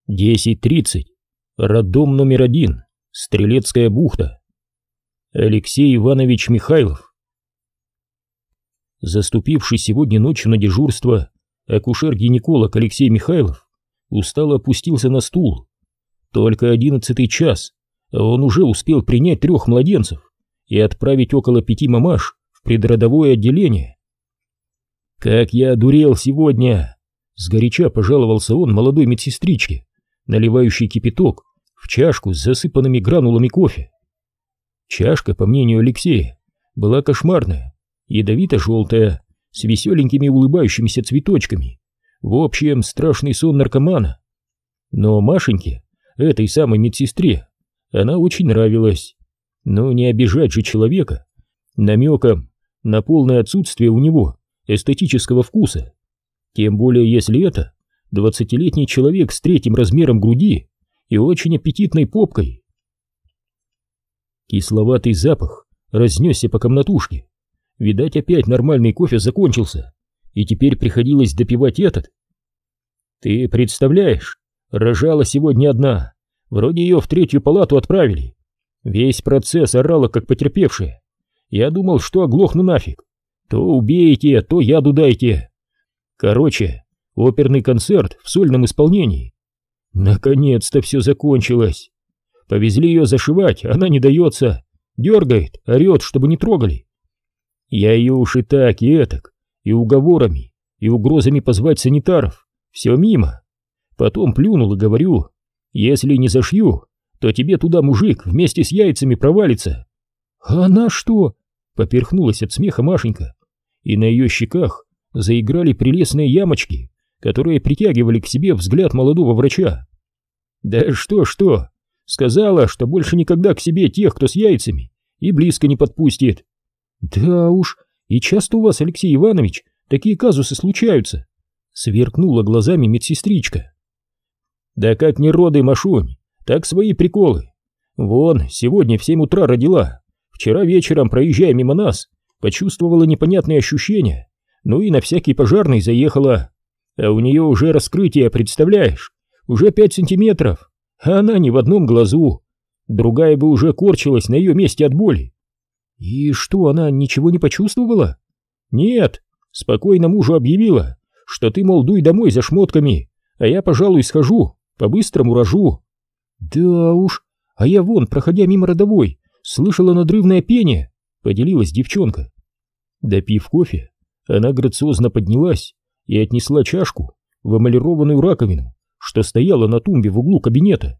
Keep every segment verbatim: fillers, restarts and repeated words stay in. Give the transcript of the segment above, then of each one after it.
десять тридцать. Роддом номер один. Стрелецкая бухта. Алексей Иванович Михайлов. Заступивший сегодня ночью на дежурство, акушер-гинеколог Алексей Михайлов устало опустился на стул. Только одиннадцатый час, а он уже успел принять трех младенцев и отправить около пяти мамаш в предродовое отделение. «Как я одурел сегодня!» — сгоряча пожаловался он молодой медсестричке, наливающей кипяток в чашку с засыпанными гранулами кофе. Чашка, по мнению Алексея, была кошмарная, ядовито-желтая, с веселенькими улыбающимися цветочками. В общем, страшный сон наркомана. Но Машеньке, этой самой медсестре, она очень нравилась. Но не обижать же человека намеком на полное отсутствие у него эстетического вкуса. Тем более, если это двадцатилетний человек с третьим размером груди и очень аппетитной попкой. Кисловатый запах разнесся по комнатушке. Видать, опять нормальный кофе закончился, и теперь приходилось допивать этот. Ты представляешь, рожала сегодня одна, вроде ее в третью палату отправили. Весь процесс орала, как потерпевшая. Я думал, что оглохну нафиг. То убейте, то яду дайте. Короче, оперный концерт в сольном исполнении. Наконец-то все закончилось. Повезли ее зашивать, она не дается. Дергает, орет, чтобы не трогали. Я ее уж и так, и этак, и уговорами, и угрозами позвать санитаров. Все мимо. Потом плюнул и говорю: если не зашью, то тебе туда мужик вместе с яйцами провалится. А она что? Поперхнулась от смеха Машенька, и на ее щеках заиграли прелестные ямочки, которые притягивали к себе взгляд молодого врача. Да что-что, сказала, что больше никогда к себе тех, кто с яйцами, и близко не подпустит. Да уж, и часто у вас, Алексей Иванович, такие казусы случаются, сверкнула глазами медсестричка. Да как не роды, Машунь, так свои приколы. Вон, сегодня в семь утра родила, вчера вечером, проезжая мимо нас, почувствовала непонятные ощущения, ну и на всякий пожарный заехала. А у нее уже раскрытие, представляешь, уже пять сантиметров, а она ни в одном глазу. Другая бы уже корчилась на ее месте от боли. И что, она ничего не почувствовала? Нет, спокойно мужу объявила, что ты, мол, дуй домой за шмотками, а я, пожалуй, схожу, по-быстрому рожу. Да уж, а я вон, проходя мимо родовой, слышала надрывное пение, поделилась девчонка. Допив кофе, она грациозно поднялась и отнесла чашку в эмалированную раковину, что стояла на тумбе в углу кабинета.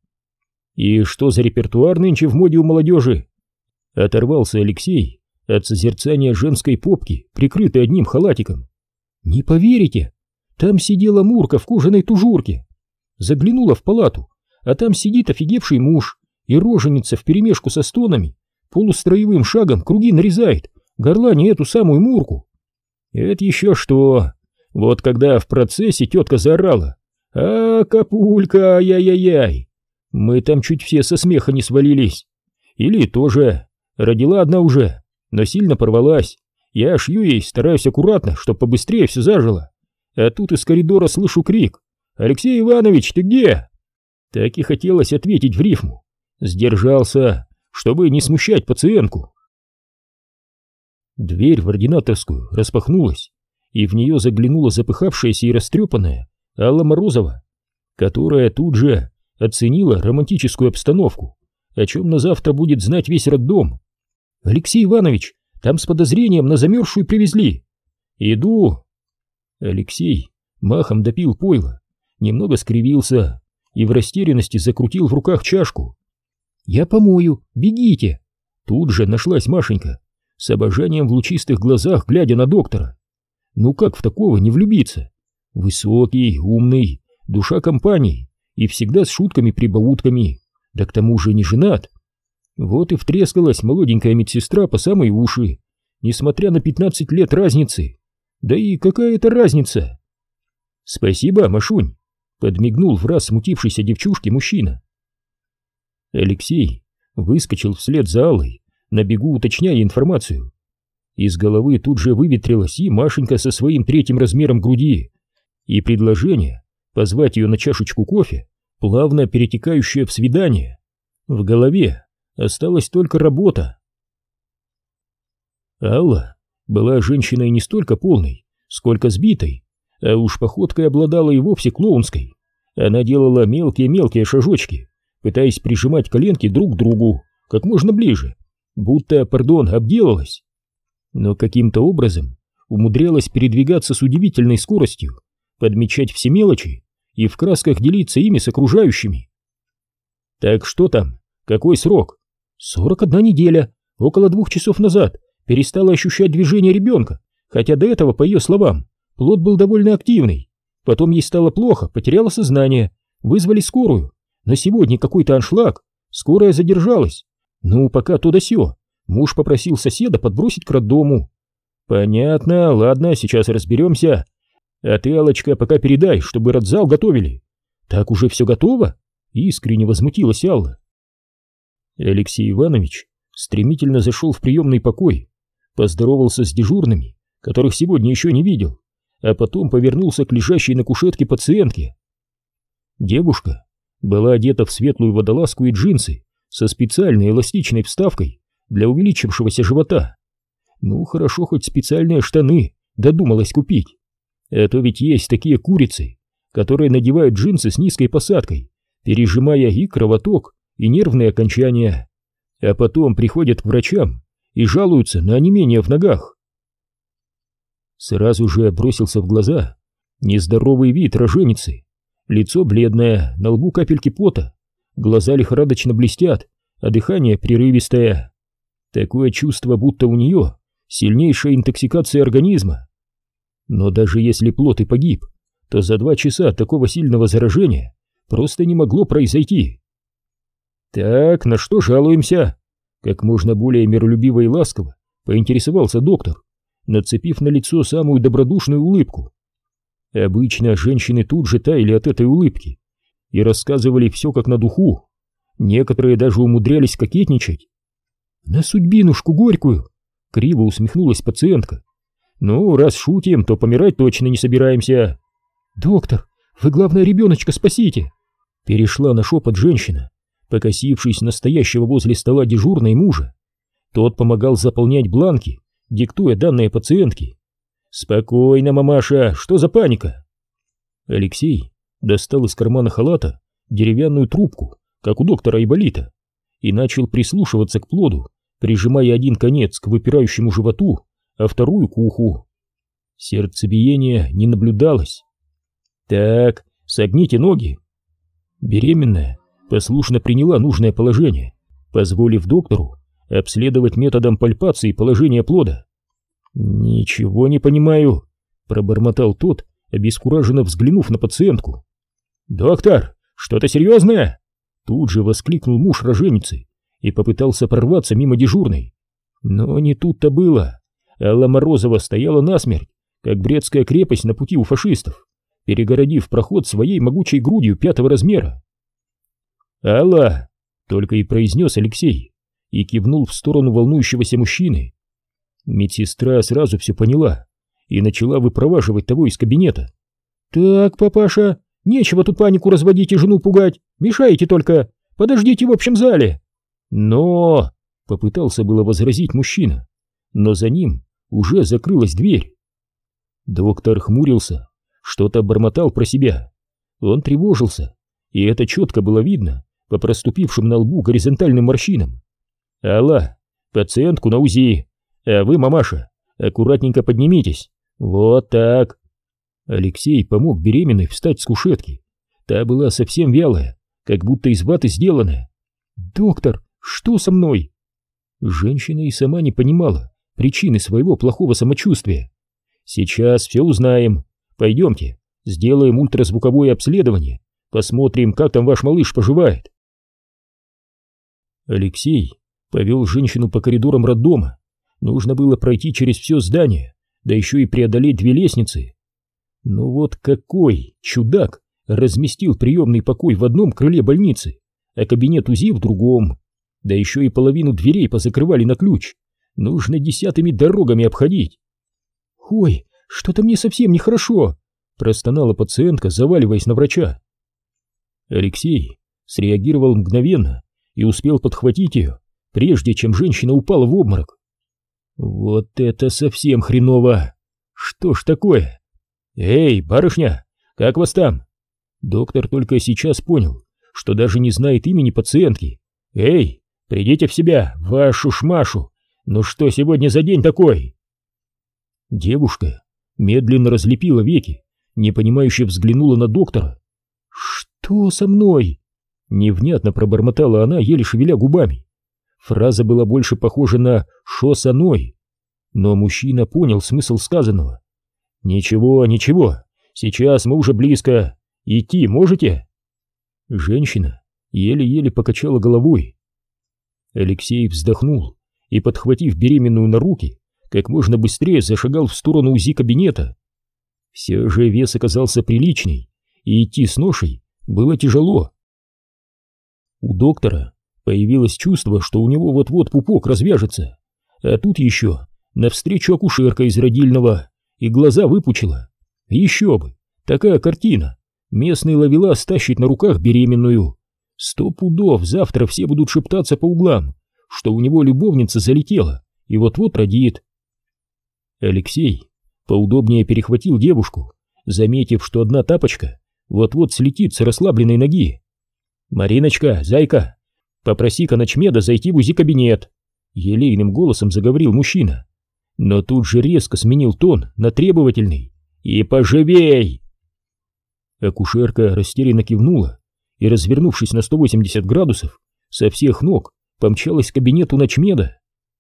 И что за репертуар нынче в моде у молодежи? Оторвался Алексей от созерцания женской попки, прикрытой одним халатиком. Не поверите, там сидела Мурка в кожаной тужурке. Заглянула в палату, а там сидит офигевший муж и роженица вперемешку со стонами полустроевым шагом круги нарезает, горлани эту самую Мурку. Это еще что? Вот когда в процессе тетка заорала: «А, капулька, ай-яй-яй!» Мы там чуть все со смеха не свалились. Или тоже родила одна уже, но сильно порвалась. Я шью ей, стараюсь аккуратно, чтоб побыстрее все зажило. А тут из коридора слышу крик: «Алексей Иванович, ты где?» Так и хотелось ответить в рифму. Сдержался, чтобы не смущать пациентку. Дверь в ординаторскую распахнулась, и в нее заглянула запыхавшаяся и растрепанная Алла Морозова, которая тут же оценила романтическую обстановку, о чем на завтра будет знать весь роддом. «Алексей Иванович, там с подозрением на замерзшую привезли». «Иду». Алексей махом допил пойло, немного скривился и в растерянности закрутил в руках чашку. «Я помою, бегите!» Тут же нашлась Машенька, с обожанием в лучистых глазах, глядя на доктора. Ну как в такого не влюбиться? Высокий, умный, душа компании и всегда с шутками-прибаутками, да к тому же не женат. Вот и втрескалась молоденькая медсестра по самые уши, несмотря на пятнадцать лет разницы. Да и какая это разница? «Спасибо, Машунь», — подмигнул враз смутившейся девчушке мужчина. Алексей выскочил вслед за Аллой, на бегу уточняя информацию. Из головы тут же выветрилась и Машенька со своим третьим размером груди, и предложение позвать ее на чашечку кофе плавно перетекающее в свидание. В голове осталась только работа. Алла была женщиной не столько полной, сколько сбитой, а уж походкой обладала и вовсе клоунской. Она делала мелкие-мелкие шажочки, пытаясь прижимать коленки друг к другу как можно ближе, будто, пардон, обделалась. Но каким-то образом умудрялась передвигаться с удивительной скоростью, подмечать все мелочи и в красках делиться ими с окружающими. Так что там? Какой срок? сорок одна неделя. Около двух часов назад перестала ощущать движение ребенка, хотя до этого, по ее словам, плод был довольно активный. Потом ей стало плохо, потеряла сознание, вызвали скорую. Но сегодня какой-то аншлаг, скорая задержалась. Ну, пока то да сё. Муж попросил соседа подбросить к роддому. Понятно, ладно, сейчас разберемся. А ты, Аллочка, пока передай, чтобы родзал готовили. Так уже все готово? Искренне возмутилась Алла. Алексей Иванович стремительно зашел в приемный покой, поздоровался с дежурными, которых сегодня еще не видел, а потом повернулся к лежащей на кушетке пациентке. Девушка была одета в светлую водолазку и джинсы со специальной эластичной вставкой для увеличившегося живота. Ну, хорошо, хоть специальные штаны додумалась купить. А то ведь есть такие курицы, которые надевают джинсы с низкой посадкой, пережимая и кровоток, и нервные окончания, а потом приходят к врачам и жалуются на онемение в ногах. Сразу же бросился в глаза нездоровый вид роженицы. Лицо бледное, на лбу капельки пота, глаза лихорадочно блестят, а дыхание прерывистое. Такое чувство, будто у нее сильнейшая интоксикация организма. Но даже если плод и погиб, то за два часа такого сильного заражения просто не могло произойти. «Так, на что жалуемся?» Как можно более миролюбиво и ласково поинтересовался доктор, нацепив на лицо самую добродушную улыбку. Обычно женщины тут же таяли от этой улыбки и рассказывали все как на духу. Некоторые даже умудрялись кокетничать. «На судьбинушку горькую!» — криво усмехнулась пациентка. «Ну, раз шутим, то помирать точно не собираемся». «Доктор, вы, главное, ребеночка спасите!» Перешла на шепот женщина, покосившись на стоящего возле стола дежурной мужа. Тот помогал заполнять бланки, диктуя данные пациентке. «Спокойно, мамаша, что за паника?» Алексей достал из кармана халата деревянную трубку, как у доктора Айболита, и начал прислушиваться к плоду, прижимая один конец к выпирающему животу, а вторую к уху. Сердцебиения не наблюдалось. «Так, согните ноги». Беременная послушно приняла нужное положение, позволив доктору обследовать методом пальпации положение плода. «Ничего не понимаю», — пробормотал тот, обескураженно взглянув на пациентку. «Доктор, что-то серьезное?» Тут же воскликнул муж роженицы и попытался прорваться мимо дежурной. Но не тут-то было. Алла Морозова стояла насмерть, как Брестская крепость на пути у фашистов, перегородив проход своей могучей грудью пятого размера. «Алла!» — только и произнес Алексей и кивнул в сторону волнующегося мужчины. Медсестра сразу все поняла и начала выпроваживать того из кабинета. «Так, папаша, нечего тут панику разводить и жену пугать, мешаете только, подождите в общем зале». «Но...» — попытался было возразить мужчина, но за ним уже закрылась дверь. Доктор хмурился, что-то бормотал про себя. Он тревожился, и это четко было видно по проступившим на лбу горизонтальным морщинам. «Алла, пациентку на УЗИ, а вы, мамаша, аккуратненько поднимитесь. Вот так». Алексей помог беременной встать с кушетки. Та была совсем вялая, как будто из ваты сделанная. «Доктор, что со мной?» Женщина и сама не понимала причины своего плохого самочувствия. «Сейчас все узнаем. Пойдемте, сделаем ультразвуковое обследование, посмотрим, как там ваш малыш поживает». Алексей повел женщину по коридорам роддома. Нужно было пройти через все здание, да еще и преодолеть две лестницы. Ну вот какой чудак разместил приемный покой в одном крыле больницы, а кабинет УЗИ в другом, да еще и половину дверей позакрывали на ключ. Нужно десятыми дорогами обходить. «Ой, что-то мне совсем нехорошо», — простонала пациентка, заваливаясь на врача. Алексей среагировал мгновенно и успел подхватить ее, прежде чем женщина упала в обморок. Вот это совсем хреново! Что ж такое? Эй, барышня, как вас там? Доктор только сейчас понял, что даже не знает имени пациентки. Эй, придите в себя, вашу шмашу! Ну что сегодня за день такой? Девушка медленно разлепила веки, непонимающе взглянула на доктора. «Что со мной?» Невнятно пробормотала она, еле шевеля губами. Фраза была больше похожа на «шо со мной?», но мужчина понял смысл сказанного. «Ничего, ничего, сейчас мы уже близко. Идти можете?» Женщина еле-еле покачала головой. Алексей вздохнул и, подхватив беременную на руки, как можно быстрее зашагал в сторону УЗИ-кабинета. Все же вес оказался приличный, и идти с ношей было тяжело. У доктора появилось чувство, что у него вот-вот пупок развяжется, а тут еще навстречу акушерка из родильного, и глаза выпучила. Еще бы, такая картина. Местный ловелас тащит на руках беременную. Сто пудов завтра все будут шептаться по углам, что у него любовница залетела и вот-вот родит. Алексей поудобнее перехватил девушку, заметив, что одна тапочка вот-вот слетит с расслабленной ноги. «Мариночка, зайка, попроси-ка ночмеда зайти в УЗИ-кабинет», — елейным голосом заговорил мужчина, но тут же резко сменил тон на требовательный. «И поживей!» Акушерка растерянно кивнула и, развернувшись на сто восемьдесят градусов, со всех ног помчалась к кабинету ночмеда.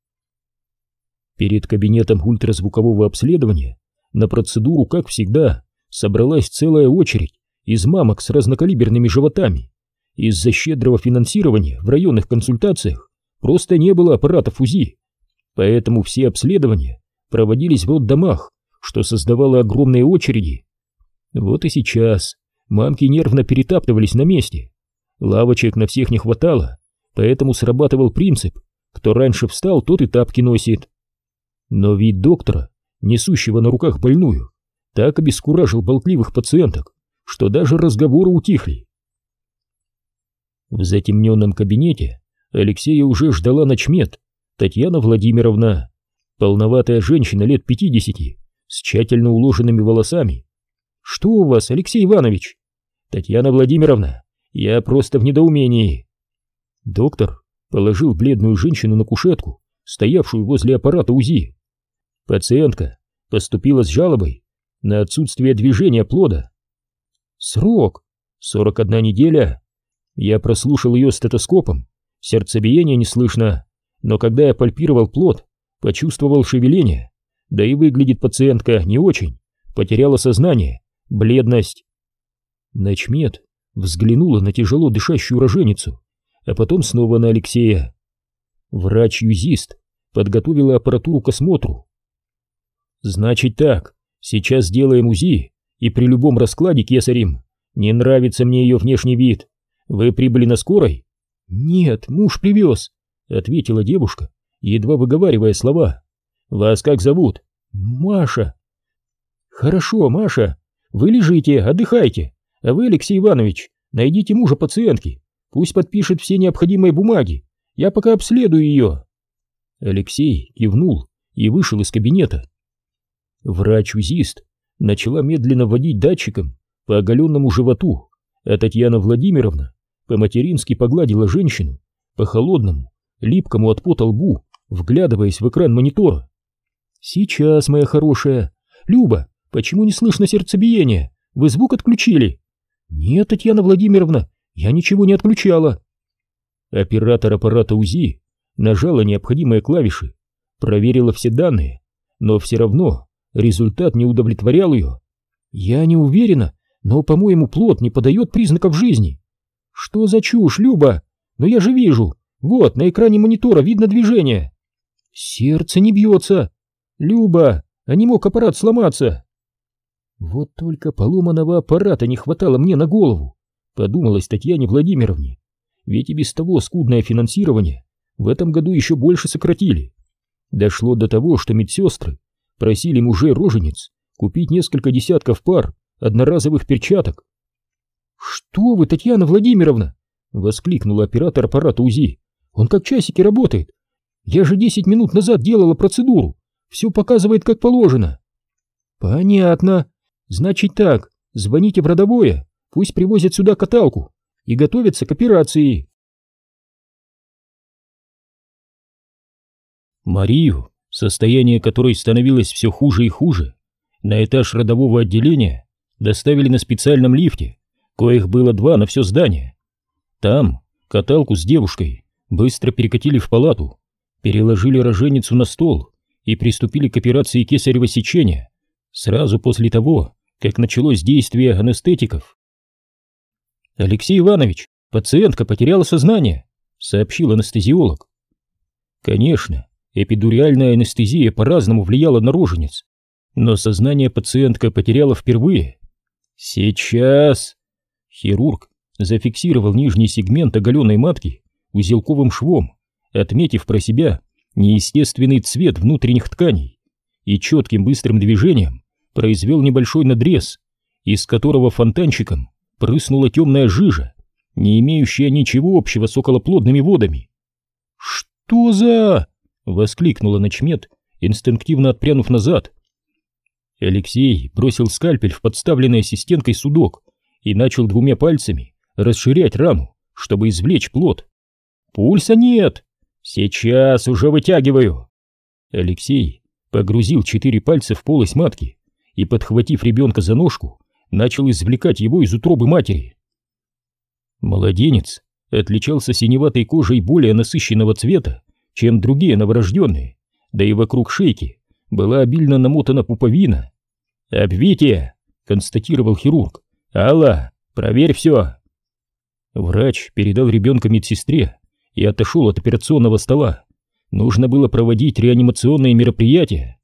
Перед кабинетом ультразвукового обследования на процедуру, как всегда, собралась целая очередь из мамок с разнокалиберными животами. Из-за щедрого финансирования в районных консультациях просто не было аппаратов УЗИ, поэтому все обследования проводились в роддомах, что создавало огромные очереди. Вот и сейчас мамки нервно перетаптывались на месте. Лавочек на всех не хватало, поэтому срабатывал принцип: кто раньше встал, тот и тапки носит. Но вид доктора, несущего на руках больную, так обескуражил болтливых пациенток, что даже разговоры утихли. В затемненном кабинете Алексея уже ждала ночмед Татьяна Владимировна, полноватая женщина лет пятидесяти, с тщательно уложенными волосами. «Что у вас, Алексей Иванович?» «Татьяна Владимировна, я просто в недоумении». Доктор положил бледную женщину на кушетку, стоявшую возле аппарата УЗИ. Пациентка поступила с жалобой на отсутствие движения плода. Срок сорок одна неделя. Я прослушал ее стетоскопом, сердцебиения не слышно, но когда я пальпировал плод, почувствовал шевеление, да и выглядит пациентка не очень, потеряла сознание, бледность. Начмед взглянула на тяжело дышащую роженицу, а потом снова на Алексея. Врач-юзист подготовила аппаратуру к осмотру. «Значит так, сейчас сделаем УЗИ, и при любом раскладе кесарем. Не нравится мне ее внешний вид. Вы прибыли на скорой?» «Нет, муж привез», — ответила девушка, едва выговаривая слова. «Вас как зовут?» «Маша». «Хорошо, Маша, вы лежите, отдыхайте, а вы, Алексей Иванович, найдите мужа пациентки, пусть подпишет все необходимые бумаги, я пока обследую ее». Алексей кивнул и вышел из кабинета. Врач-узист начала медленно водить датчиком по оголенному животу, а Татьяна Владимировна по-матерински погладила женщину по холодному, липкому от пота лбу, вглядываясь в экран монитора. «Сейчас, моя хорошая. Люба, почему не слышно сердцебиения? Вы звук отключили?» «Нет, Татьяна Владимировна, я ничего не отключала». Оператор аппарата УЗИ нажала необходимые клавиши, проверила все данные, но все равно результат не удовлетворял ее. «Я не уверена, но, по-моему, плод не подает признаков жизни». «Что за чушь, Люба? Но я же вижу. Вот, на экране монитора видно движение». «Сердце не бьется. Люба, а не мог аппарат сломаться?» «Вот только поломанного аппарата не хватало мне на голову», — подумалось Татьяне Владимировне. «Ведь и без того скудное финансирование в этом году еще больше сократили. Дошло до того, что медсестры просили мужей рожениц купить несколько десятков пар одноразовых перчаток». «Что вы, Татьяна Владимировна!» — воскликнула оператор аппарата УЗИ. «Он как часики работает. Я же десять минут назад делала процедуру. Все показывает как положено». «Понятно. Значит так, звоните в родовое, пусть привозят сюда каталку и готовятся к операции». Марию, состояние которой становилось все хуже и хуже, на этаж родового отделения доставили на специальном лифте, коих было два на все здание. Там каталку с девушкой быстро перекатили в палату, переложили роженицу на стол и приступили к операции кесарево сечения сразу после того, как началось действие анестетиков. «Алексей Иванович, пациентка потеряла сознание», — сообщил анестезиолог. Конечно, эпидуральная анестезия по-разному влияла на рожениц, но сознание пациентка потеряла впервые. «Сейчас!» Хирург зафиксировал нижний сегмент оголенной матки узелковым швом, отметив про себя неестественный цвет внутренних тканей, и четким быстрым движением произвел небольшой надрез, из которого фонтанчиком прыснула темная жижа, не имеющая ничего общего с околоплодными водами. «Что за...» — воскликнула начмед, инстинктивно отпрянув назад. Алексей бросил скальпель в подставленный ассистенткой судок и начал двумя пальцами расширять рану, чтобы извлечь плод. «Пульса нет! Сейчас уже вытягиваю!» Алексей погрузил четыре пальца в полость матки и, подхватив ребенка за ножку, начал извлекать его из утробы матери. Младенец отличался синеватой кожей более насыщенного цвета, чем другие новорожденные, да и вокруг шейки была обильно намотана пуповина. «Обвитие!» — констатировал хирург. «Алла, проверь все!» Врач передал ребенка медсестре и отошел от операционного стола. Нужно было проводить реанимационные мероприятия.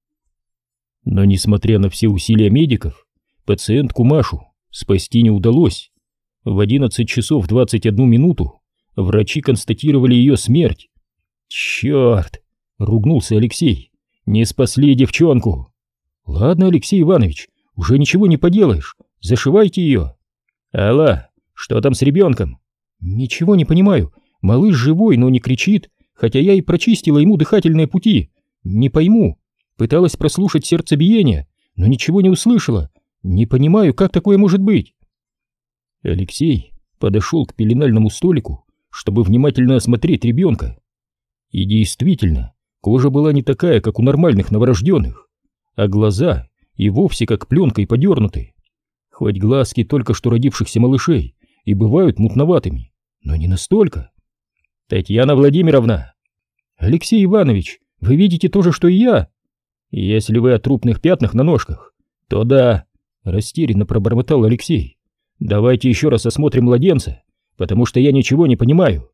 Но, несмотря на все усилия медиков, пациентку Машу спасти не удалось. В одиннадцать часов двадцать одну минуту врачи констатировали ее смерть. «Черт!» — ругнулся Алексей. «Не спасли девчонку!» «Ладно, Алексей Иванович, уже ничего не поделаешь, зашивайте ее!» «Алла, что там с ребенком?» «Ничего не понимаю, малыш живой, но не кричит, хотя я и прочистила ему дыхательные пути. Не пойму, пыталась прослушать сердцебиение, но ничего не услышала, не понимаю, как такое может быть». Алексей подошел к пеленальному столику, чтобы внимательно осмотреть ребенка. И действительно, кожа была не такая, как у нормальных новорожденных, а глаза и вовсе как пленкой подернуты. Хоть глазки только что родившихся малышей и бывают мутноватыми, но не настолько. «Татьяна Владимировна!» «Алексей Иванович, вы видите то же, что и я?» «Если вы о трупных пятнах на ножках, то да», — растерянно пробормотал Алексей. «Давайте еще раз осмотрим младенца, потому что я ничего не понимаю».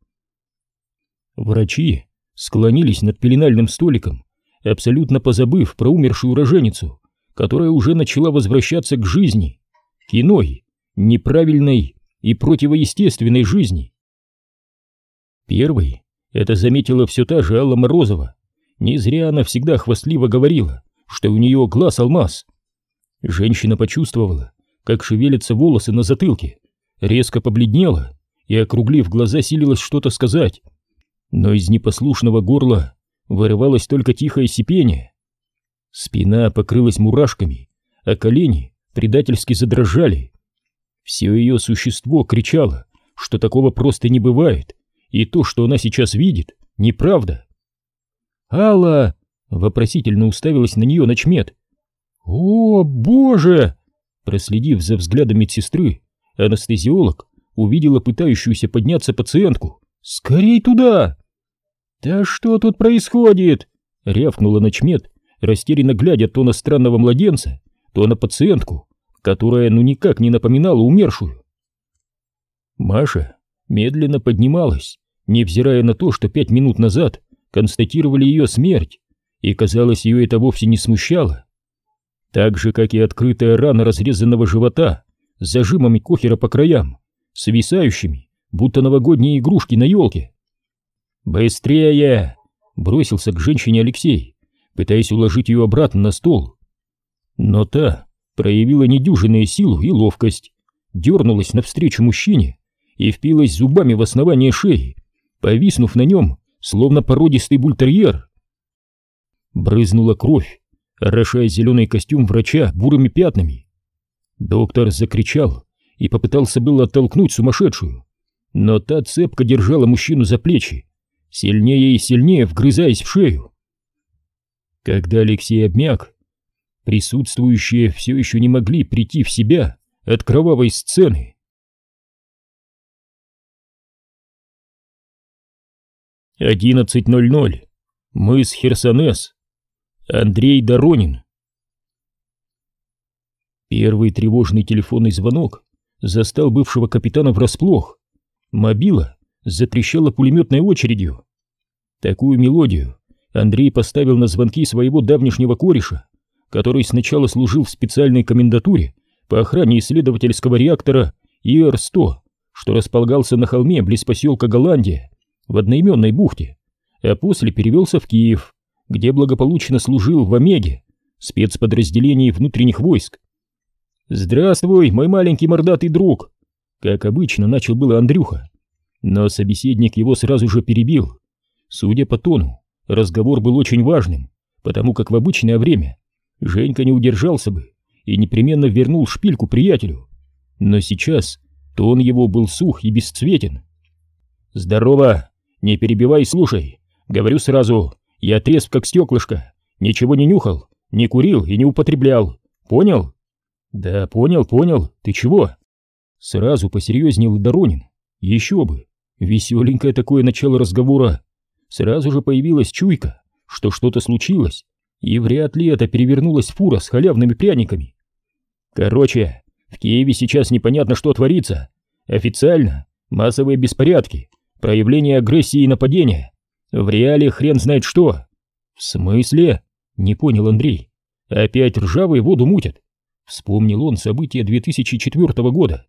Врачи склонились над пеленальным столиком, абсолютно позабыв про умершую роженицу, которая уже начала возвращаться к жизни, к иной, неправильной и противоестественной жизни. Первой это заметила все та же Алла Морозова. Не зря она всегда хвастливо говорила, что у нее глаз алмаз. Женщина почувствовала, как шевелятся волосы на затылке, резко побледнела и, округлив глаза, силилась что-то сказать. Но из непослушного горла вырывалось только тихое сипение. Спина покрылась мурашками, а колени предательски задрожали. Все ее существо кричало, что такого просто не бывает, и то, что она сейчас видит, неправда. «Алла!» — вопросительно уставилась на нее начмед. «О, боже!» Проследив за взглядом медсестры, анестезиолог увидела пытающуюся подняться пациентку. «Скорей туда!» «Да что тут происходит?» — рявкнула начмед, растерянно глядя то на странного младенца, то на пациентку, которая ну никак не напоминала умершую. Маша медленно поднималась, невзирая на то, что пять минут назад констатировали ее смерть, и, казалось, ее это вовсе не смущало. Так же, как и открытая рана разрезанного живота с зажимами Кохера по краям, свисающими, будто новогодние игрушки на елке. «Быстрее!» — бросился к женщине Алексей, пытаясь уложить ее обратно на стол. Но та проявила недюжинную силу и ловкость. дернулась навстречу мужчине и впилась зубами в основание шеи, повиснув на нем, словно породистый бультерьер. Брызнула кровь, орошая зеленый костюм врача бурыми пятнами. Доктор закричал и попытался было оттолкнуть сумасшедшую, но та цепко держала мужчину за плечи, сильнее и сильнее вгрызаясь в шею. Когда Алексей обмяк, присутствующие все еще не могли прийти в себя от кровавой сцены. одиннадцать ноль ноль. Мыс Херсонес. Андрей Доронин. Первый тревожный телефонный звонок застал бывшего капитана врасплох. Мобила затрещала пулеметной очередью. Такую мелодию Андрей поставил на звонки своего давнишнего кореша, который сначала служил в специальной комендатуре по охране исследовательского реактора И Р сто, что располагался на холме близ поселка Голландия в одноименной бухте, а после перевелся в Киев, где благополучно служил в Омеге, спецподразделении внутренних войск. «Здравствуй, мой маленький мордатый друг!» Как обычно, начал было Андрюха, но собеседник его сразу же перебил. Судя по тону, разговор был очень важным, потому как в обычное время Женька не удержался бы и непременно вернул шпильку приятелю. Но сейчас тон его был сух и бесцветен. «Здорово! Не перебивай, слушай. Говорю сразу, я трезв как стеклышко, ничего не нюхал, не курил и не употреблял. Понял?» «Да понял, понял. Ты чего?» Сразу посерьезнел Доронин. Еще бы, веселенькое такое начало разговора. Сразу же появилась чуйка, что что-то случилось, и вряд ли это перевернулась фура с халявными пряниками. «Короче, в Киеве сейчас непонятно, что творится. Официально массовые беспорядки, проявление агрессии и нападения. В реале хрен знает что». «В смысле?» — не понял Андрей. «Опять ржавые воду мутят». Вспомнил он события две тысячи четвёртого года.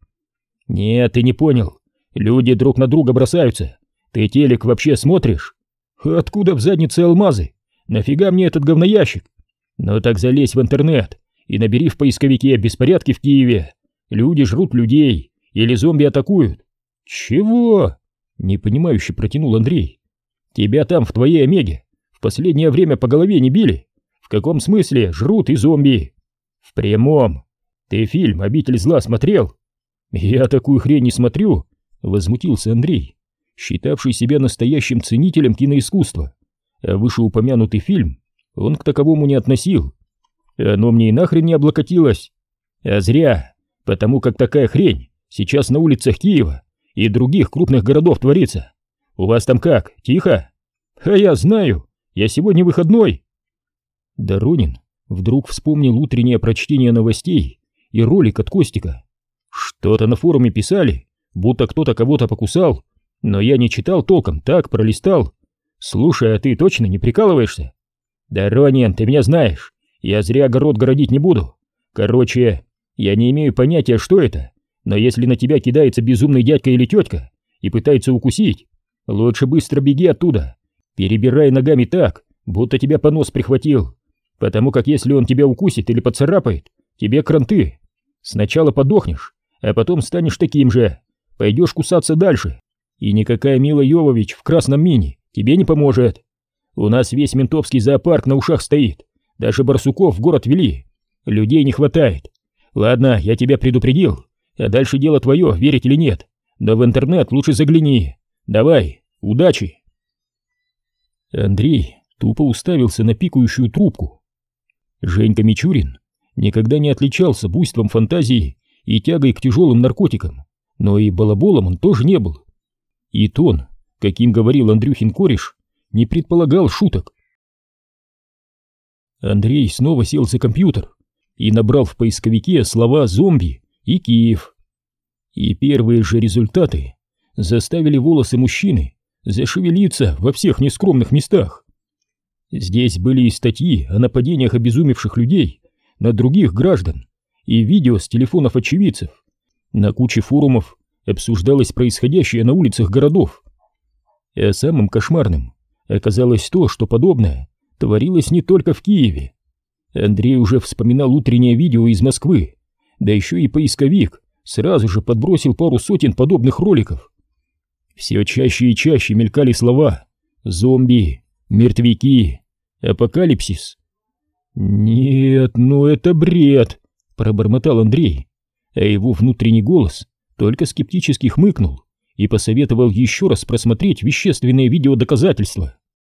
«Нет, ты не понял. Люди друг на друга бросаются. Ты телек вообще смотришь?» «Откуда в заднице алмазы? Нафига мне этот говноящик?» «Ну так залезь в интернет и набери в поисковике «беспорядки в Киеве». Люди жрут людей или зомби атакуют». «Чего?» — непонимающе протянул Андрей. «Тебя там, в твоей Омеге, в последнее время по голове не били? В каком смысле жрут и зомби?» «В прямом. Ты фильм «Обитель зла» смотрел?» «Я такую хрень не смотрю», — возмутился Андрей, считавший себя настоящим ценителем киноискусства, а вышеупомянутый фильм он к таковому не относил. Оно мне и нахрен не облокотилось. А зря, потому как такая хрень сейчас на улицах Киева и других крупных городов творится. У вас там как, тихо?» «А я знаю, я сегодня выходной». Доронин вдруг вспомнил утреннее прочтение новостей и ролик от Костика. Что-то на форуме писали, будто кто-то кого-то покусал, но я не читал толком, так пролистал. «Слушай, а ты точно не прикалываешься?» «Доронин, ты меня знаешь, я зря огород городить не буду. Короче, я не имею понятия, что это, но если на тебя кидается безумный дядька или тетка и пытается укусить, лучше быстро беги оттуда, перебирай ногами так, будто тебя понос прихватил. Потому как если он тебя укусит или поцарапает, тебе кранты. Сначала подохнешь, а потом станешь таким же. Пойдешь кусаться дальше. И никакая Мила Йовович в красном мини тебе не поможет. У нас весь ментовский зоопарк на ушах стоит. Даже барсуков в город вели. Людей не хватает. Ладно, я тебя предупредил. А дальше дело твое, верить или нет. Но в интернет лучше загляни. Давай, удачи. Андрей тупо уставился на пикающую трубку. Женька Мичурин никогда не отличался буйством фантазии и тягой к тяжелым наркотикам, но и балаболом он тоже не был. И тон, каким говорил Андрюхин кореш, не предполагал шуток. Андрей снова сел за компьютер и набрал в поисковике слова «зомби» и «Киев». И первые же результаты заставили волосы мужчины зашевелиться во всех нескромных местах. Здесь были и статьи о нападениях обезумевших людей на других граждан, и видео с телефонов очевидцев. На куче форумов обсуждалось происходящее на улицах городов. А самым кошмарным оказалось то, что подобное творилось не только в Киеве. Андрей уже вспоминал утреннее видео из Москвы, да еще и поисковик сразу же подбросил пару сотен подобных роликов. Все чаще и чаще мелькали слова «зомби», «мертвяки», «апокалипсис». «Нет, ну это бред», — пробормотал Андрей, а его внутренний голос только скептически хмыкнул и посоветовал еще раз просмотреть вещественные видеодоказательства.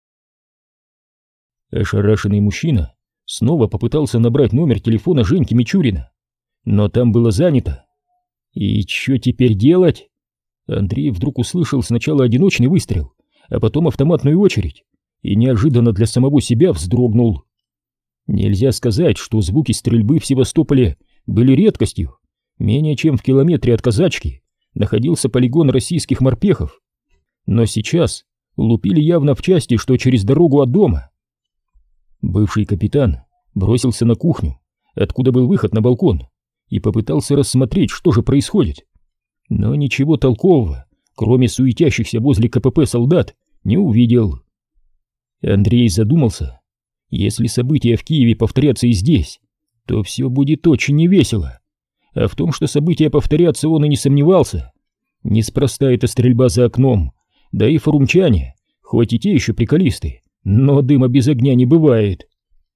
Ошарашенный мужчина снова попытался набрать номер телефона Женьки Мичурина, но там было занято. И что теперь делать? Андрей вдруг услышал сначала одиночный выстрел, а потом автоматную очередь, и неожиданно для самого себя вздрогнул. Нельзя сказать, что звуки стрельбы в Севастополе были редкостью. Менее чем в километре от Казачки находился полигон российских морпехов, но сейчас лупили явно в части, что через дорогу от дома. Бывший капитан бросился на кухню, откуда был выход на балкон, и попытался рассмотреть, что же происходит. Но ничего толкового, кроме суетящихся возле КПП солдат, не увидел. Андрей задумался. Если события в Киеве повторятся и здесь, то все будет очень невесело. А в том, что события повторятся, он и не сомневался. Неспроста эта стрельба за окном, да и форумчане, хоть и те еще приколисты, но дыма без огня не бывает.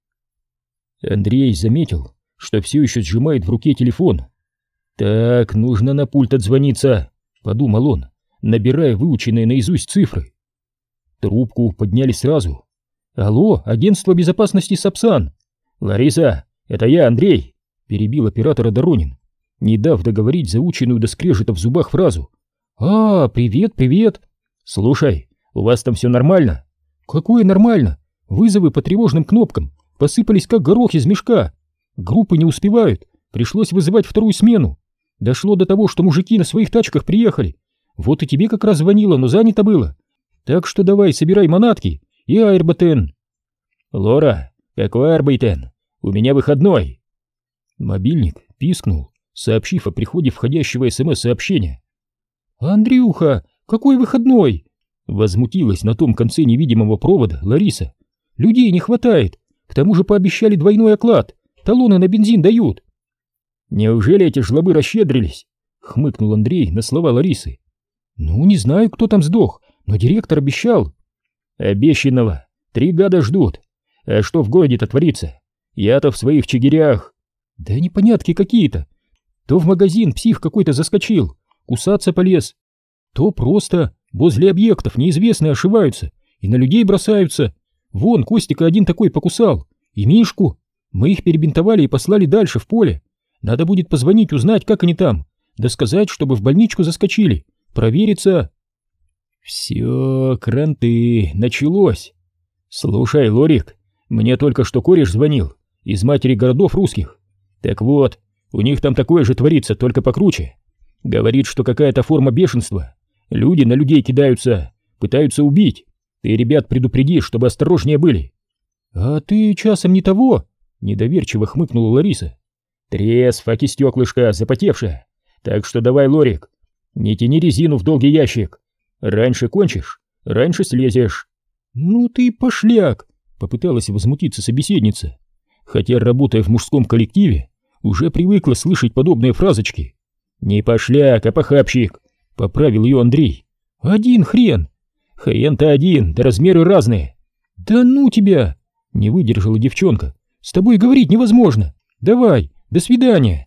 Андрей заметил, что все еще сжимает в руке телефон. «Так, нужно на пульт отзвониться», — подумал он, набирая выученные наизусть цифры. Трубку подняли сразу. «Алло, агентство безопасности Сапсан». «Лариса, это я, Андрей», — перебил оператора Доронин, не дав договорить заученную до скрежета в зубах фразу. «А, привет, привет». «Слушай, у вас там все нормально?» «Какое нормально? Вызовы по тревожным кнопкам посыпались как горох из мешка. Группы не успевают, пришлось вызывать вторую смену. Дошло до того, что мужики на своих тачках приехали. Вот и тебе как раз звонило, но занято было. Так что давай, собирай манатки и аэрбатен». «Лора, какой аэрбатен? У меня выходной». Мобильник пискнул, сообщив о приходе входящего СМС-сообщения. «Андрюха, какой выходной?» Возмутилась на том конце невидимого провода Лариса. «Людей не хватает, к тому же пообещали двойной оклад, талоны на бензин дают». «Неужели эти жлобы расщедрились?» — хмыкнул Андрей на слова Ларисы. «Ну, не знаю, кто там сдох, но директор обещал». «Обещанного три гада ждут. А что в городе-то творится? Я-то в своих чигирях». «Да непонятки какие-то. То в магазин псих какой-то заскочил, кусаться полез, то просто возле объектов неизвестные ошиваются и на людей бросаются. Вон, Костика один такой покусал, и Мишку. Мы их перебинтовали и послали дальше, в поле. Надо будет позвонить, узнать, как они там, да сказать, чтобы в больничку заскочили, провериться». «Все, кранты, началось. Слушай, Лорик, мне только что кореш звонил из матери городов русских. Так вот, у них там такое же творится, только покруче. Говорит, что какая-то форма бешенства. Люди на людей кидаются, пытаются убить. Ты ребят предупреди, чтобы осторожнее были». «А ты часом не того?» — недоверчиво хмыкнула Лариса. «Трезв, аки стеклышко, запотевшее. Так что давай, Лорик, не тяни резину в долгий ящик. Раньше кончишь, раньше слезешь». «Ну ты пошляк!» — попыталась возмутиться собеседница, хотя, работая в мужском коллективе, уже привыкла слышать подобные фразочки. «Не пошляк, а похабщик», — поправил ее Андрей. «Один хрен». «Хрен-то один, да размеры разные». «Да ну тебя!» — не выдержала девчонка. «С тобой говорить невозможно. Давай, до свидания».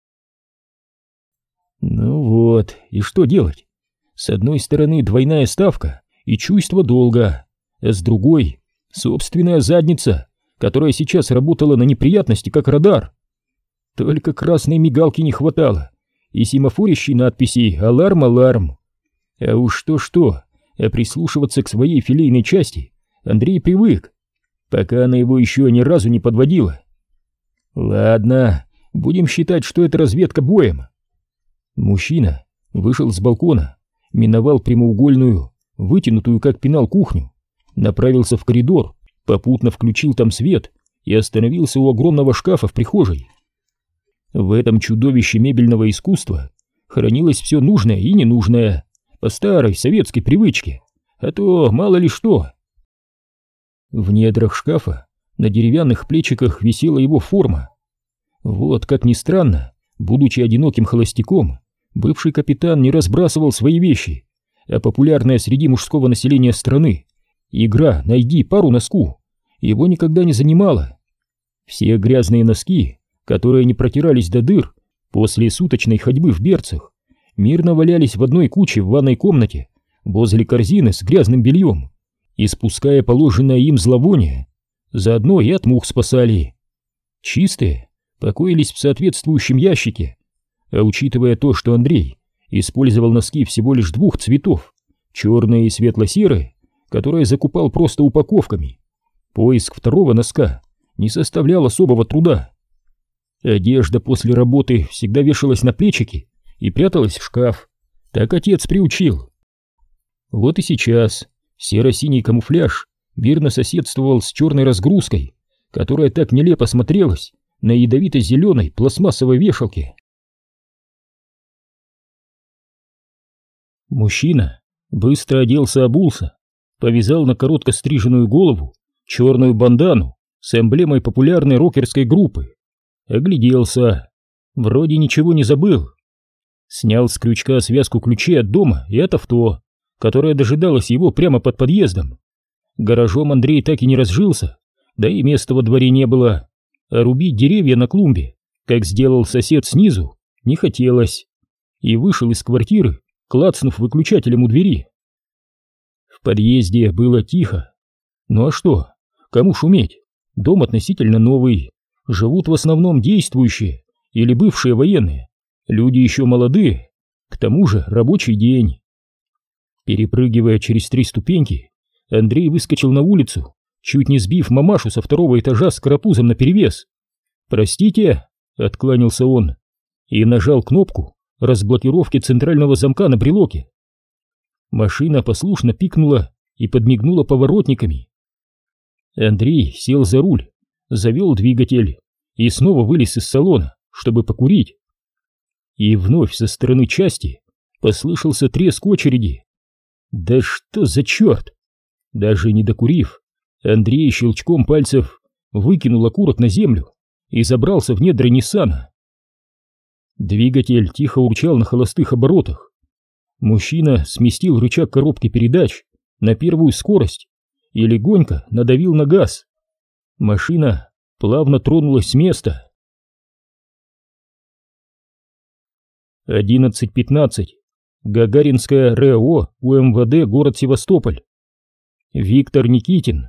Ну вот, и что делать? С одной стороны двойная ставка и чувство долга, а с другой — собственная задница, которая сейчас работала на неприятности как радар. Только красной мигалки не хватало и семафорящей надписи «Аларм, аларм». А уж что-что, а прислушиваться к своей филейной части Андрей привык, пока она его еще ни разу не подводила. Ладно, будем считать, что это разведка боем. Мужчина вышел с балкона, миновал прямоугольную, вытянутую как пенал кухню, направился в коридор, попутно включил там свет и остановился у огромного шкафа в прихожей. В этом чудовище мебельного искусства хранилось все нужное и ненужное, по старой советской привычке, а то мало ли что. В недрах шкафа на деревянных плечиках висела его форма. Вот, как ни странно, Будучи одиноким холостяком, бывший капитан не разбрасывал свои вещи, а популярная среди мужского населения страны игра «Найди пару носку» его никогда не занимала. Все грязные носки, которые не протирались до дыр после суточной ходьбы в берцах, мирно валялись в одной куче в ванной комнате возле корзины с грязным бельем, испуская положенное им зловоние, заодно и от мух спасали. Чистые покоились в соответствующем ящике, а учитывая то, что Андрей использовал носки всего лишь двух цветов, черные и светло-серые, которые закупал просто упаковками, поиск второго носка не составлял особого труда. Одежда после работы всегда вешалась на плечики и пряталась в шкаф, так отец приучил. Вот и сейчас серо-синий камуфляж мирно соседствовал с черной разгрузкой, которая так нелепо смотрелась на ядовито-зеленой пластмассовой вешалке. Мужчина быстро оделся-обулся, повязал на коротко стриженную голову черную бандану с эмблемой популярной рокерской группы, огляделся, вроде ничего не забыл. Снял с крючка связку ключей от дома и от авто, которая дожидалась его прямо под подъездом. Гаражом Андрей так и не разжился, да и места во дворе не было, а рубить деревья на клумбе, как сделал сосед снизу, не хотелось, и вышел из квартиры, клацнув выключателем у двери. В подъезде было тихо. Ну а что, кому шуметь? Дом относительно новый, живут в основном действующие или бывшие военные, люди еще молодые, к тому же рабочий день. Перепрыгивая через три ступеньки, Андрей выскочил на улицу, чуть не сбив мамашу со второго этажа с карапузом наперевес. «Простите», — откланялся он и нажал кнопку разблокировки центрального замка на брелоке. Машина послушно пикнула и подмигнула поворотниками. Андрей сел за руль, завел двигатель и снова вылез из салона, чтобы покурить. И вновь со стороны части послышался треск очереди. Да что за черт! Даже не докурив, Андрей щелчком пальцев выкинул окурок на землю и забрался в недра Ниссана. Двигатель тихо урчал на холостых оборотах. Мужчина сместил рычаг коробки передач на первую скорость и легонько надавил на газ. Машина плавно тронулась с места. одиннадцать пятнадцать. Гагаринская РЭО УМВД, город Севастополь. Виктор Никитин.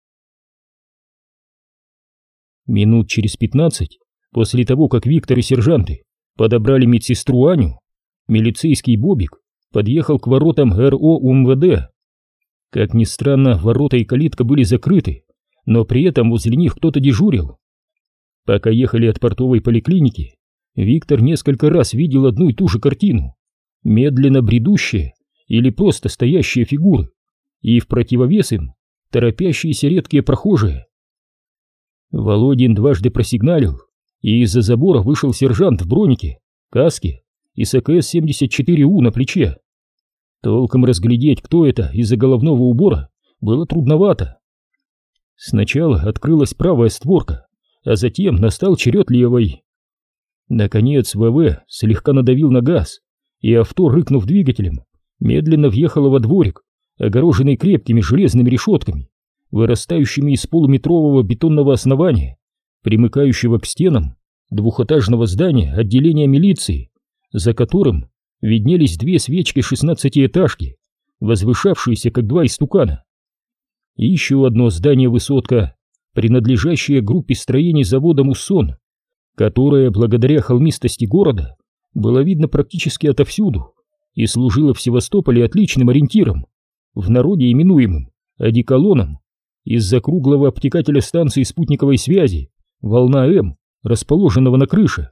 Минут через пятнадцать после того, как Виктор и сержанты подобрали медсестру Аню, милицейский Бобик подъехал к воротам РО УМВД. Как ни странно, ворота и калитка были закрыты, но при этом возле них кто-то дежурил. Пока ехали от портовой поликлиники, Виктор несколько раз видел одну и ту же картину: медленно бредущие или просто стоящие фигуры, и в противовес им торопящиеся редкие прохожие. Володин дважды просигналил, и из-за забора вышел сержант в бронике, каске и с АКС семьдесят четыре У на плече. Толком разглядеть, кто это, из-за головного убора было трудновато. Сначала открылась правая створка, а затем настал черед левой. Наконец ВВ слегка надавил на газ, и авто, рыкнув двигателем, медленно въехало во дворик, огороженный крепкими железными решетками, вырастающими из полуметрового бетонного основания, примыкающего к стенам двухэтажного здания отделения милиции, за которым виднелись две свечки шестнадцатиэтажки, возвышавшиеся как два истукана. И еще одно здание-высотка, принадлежащее группе строений завода «Муссон», которое, благодаря холмистости города, было видно практически отовсюду и служило в Севастополе отличным ориентиром, в народе именуемым одеколоном, из-за круглого обтекателя станции спутниковой связи «Волна М», расположенного на крыше.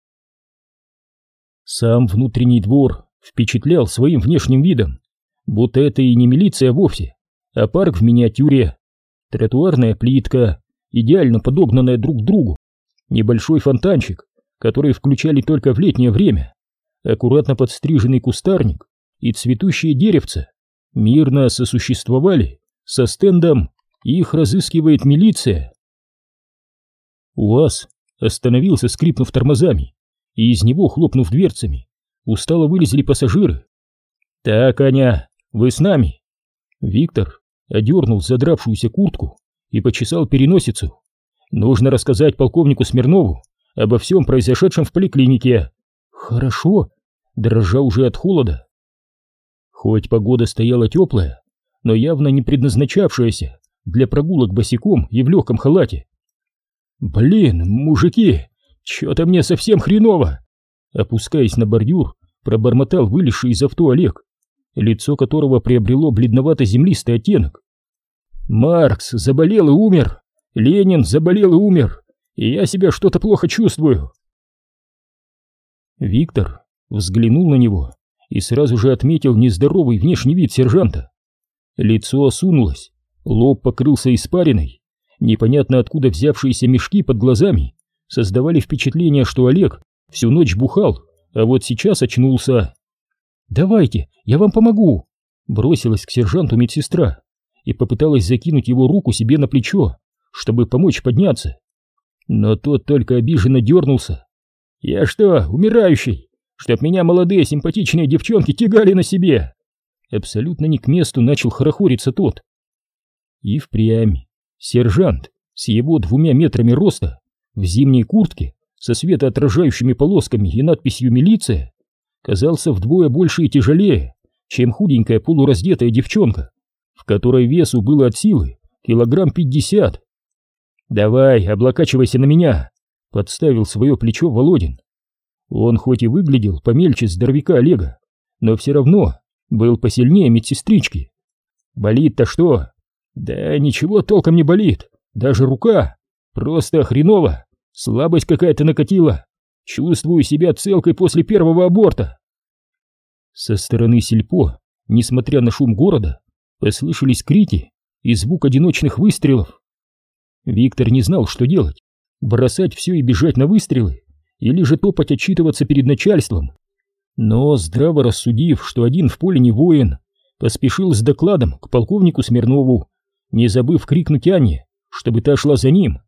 Сам внутренний двор впечатлял своим внешним видом, будто это и не милиция вовсе, а парк в миниатюре. Тротуарная плитка, идеально подогнанная друг к другу, небольшой фонтанчик, который включали только в летнее время, аккуратно подстриженный кустарник и цветущие деревца мирно сосуществовали со стендом «Их разыскивает милиция». УАЗ остановился, скрипнув тормозами, и из него, хлопнув дверцами, устало вылезли пассажиры. «Так, Аня, вы с нами?» Виктор одернул задравшуюся куртку и почесал переносицу. «Нужно рассказать полковнику Смирнову обо всем произошедшем в поликлинике». «Хорошо», дрожа уже от холода. Хоть погода стояла теплая, но явно не предназначавшаяся для прогулок босиком и в легком халате. «Блин, мужики, чё-то мне совсем хреново!» Опускаясь на бордюр, пробормотал вылезший из авто Олег, лицо которого приобрело бледновато-землистый оттенок. «Маркс заболел и умер, Ленин заболел и умер, и я себя что-то плохо чувствую». Виктор взглянул на него и сразу же отметил нездоровый внешний вид сержанта. Лицо осунулось, лоб покрылся испариной, непонятно откуда взявшиеся мешки под глазами создавали впечатление, что Олег всю ночь бухал, а вот сейчас очнулся. «Давайте, я вам помогу!» Бросилась к сержанту медсестра и попыталась закинуть его руку себе на плечо, чтобы помочь подняться. Но тот только обиженно дернулся. «Я что, умирающий? Чтоб меня молодые симпатичные девчонки тягали на себе!» Абсолютно не к месту начал хорохориться тот. И впрямь сержант с его двумя метрами роста, в зимней куртке со светоотражающими полосками и надписью «Милиция» казался вдвое больше и тяжелее, чем худенькая полураздетая девчонка, в которой весу было от силы килограмм пятьдесят. «Давай, облокачивайся на меня», — подставил свое плечо Володин. Он хоть и выглядел помельче здоровяка Олега, но все равно был посильнее медсестрички. «Болит-то что?» «Да ничего толком не болит, даже рука, просто хреново, слабость какая-то накатила, чувствую себя целкой после первого аборта». Со стороны сельпо, несмотря на шум города, послышались крики и звук одиночных выстрелов. Виктор не знал, что делать, бросать все и бежать на выстрелы, или же топать отчитываться перед начальством. Но, здраво рассудив, что один в поле не воин, поспешил с докладом к полковнику Смирнову, не забыв крикнуть Ане, чтобы та шла за ним.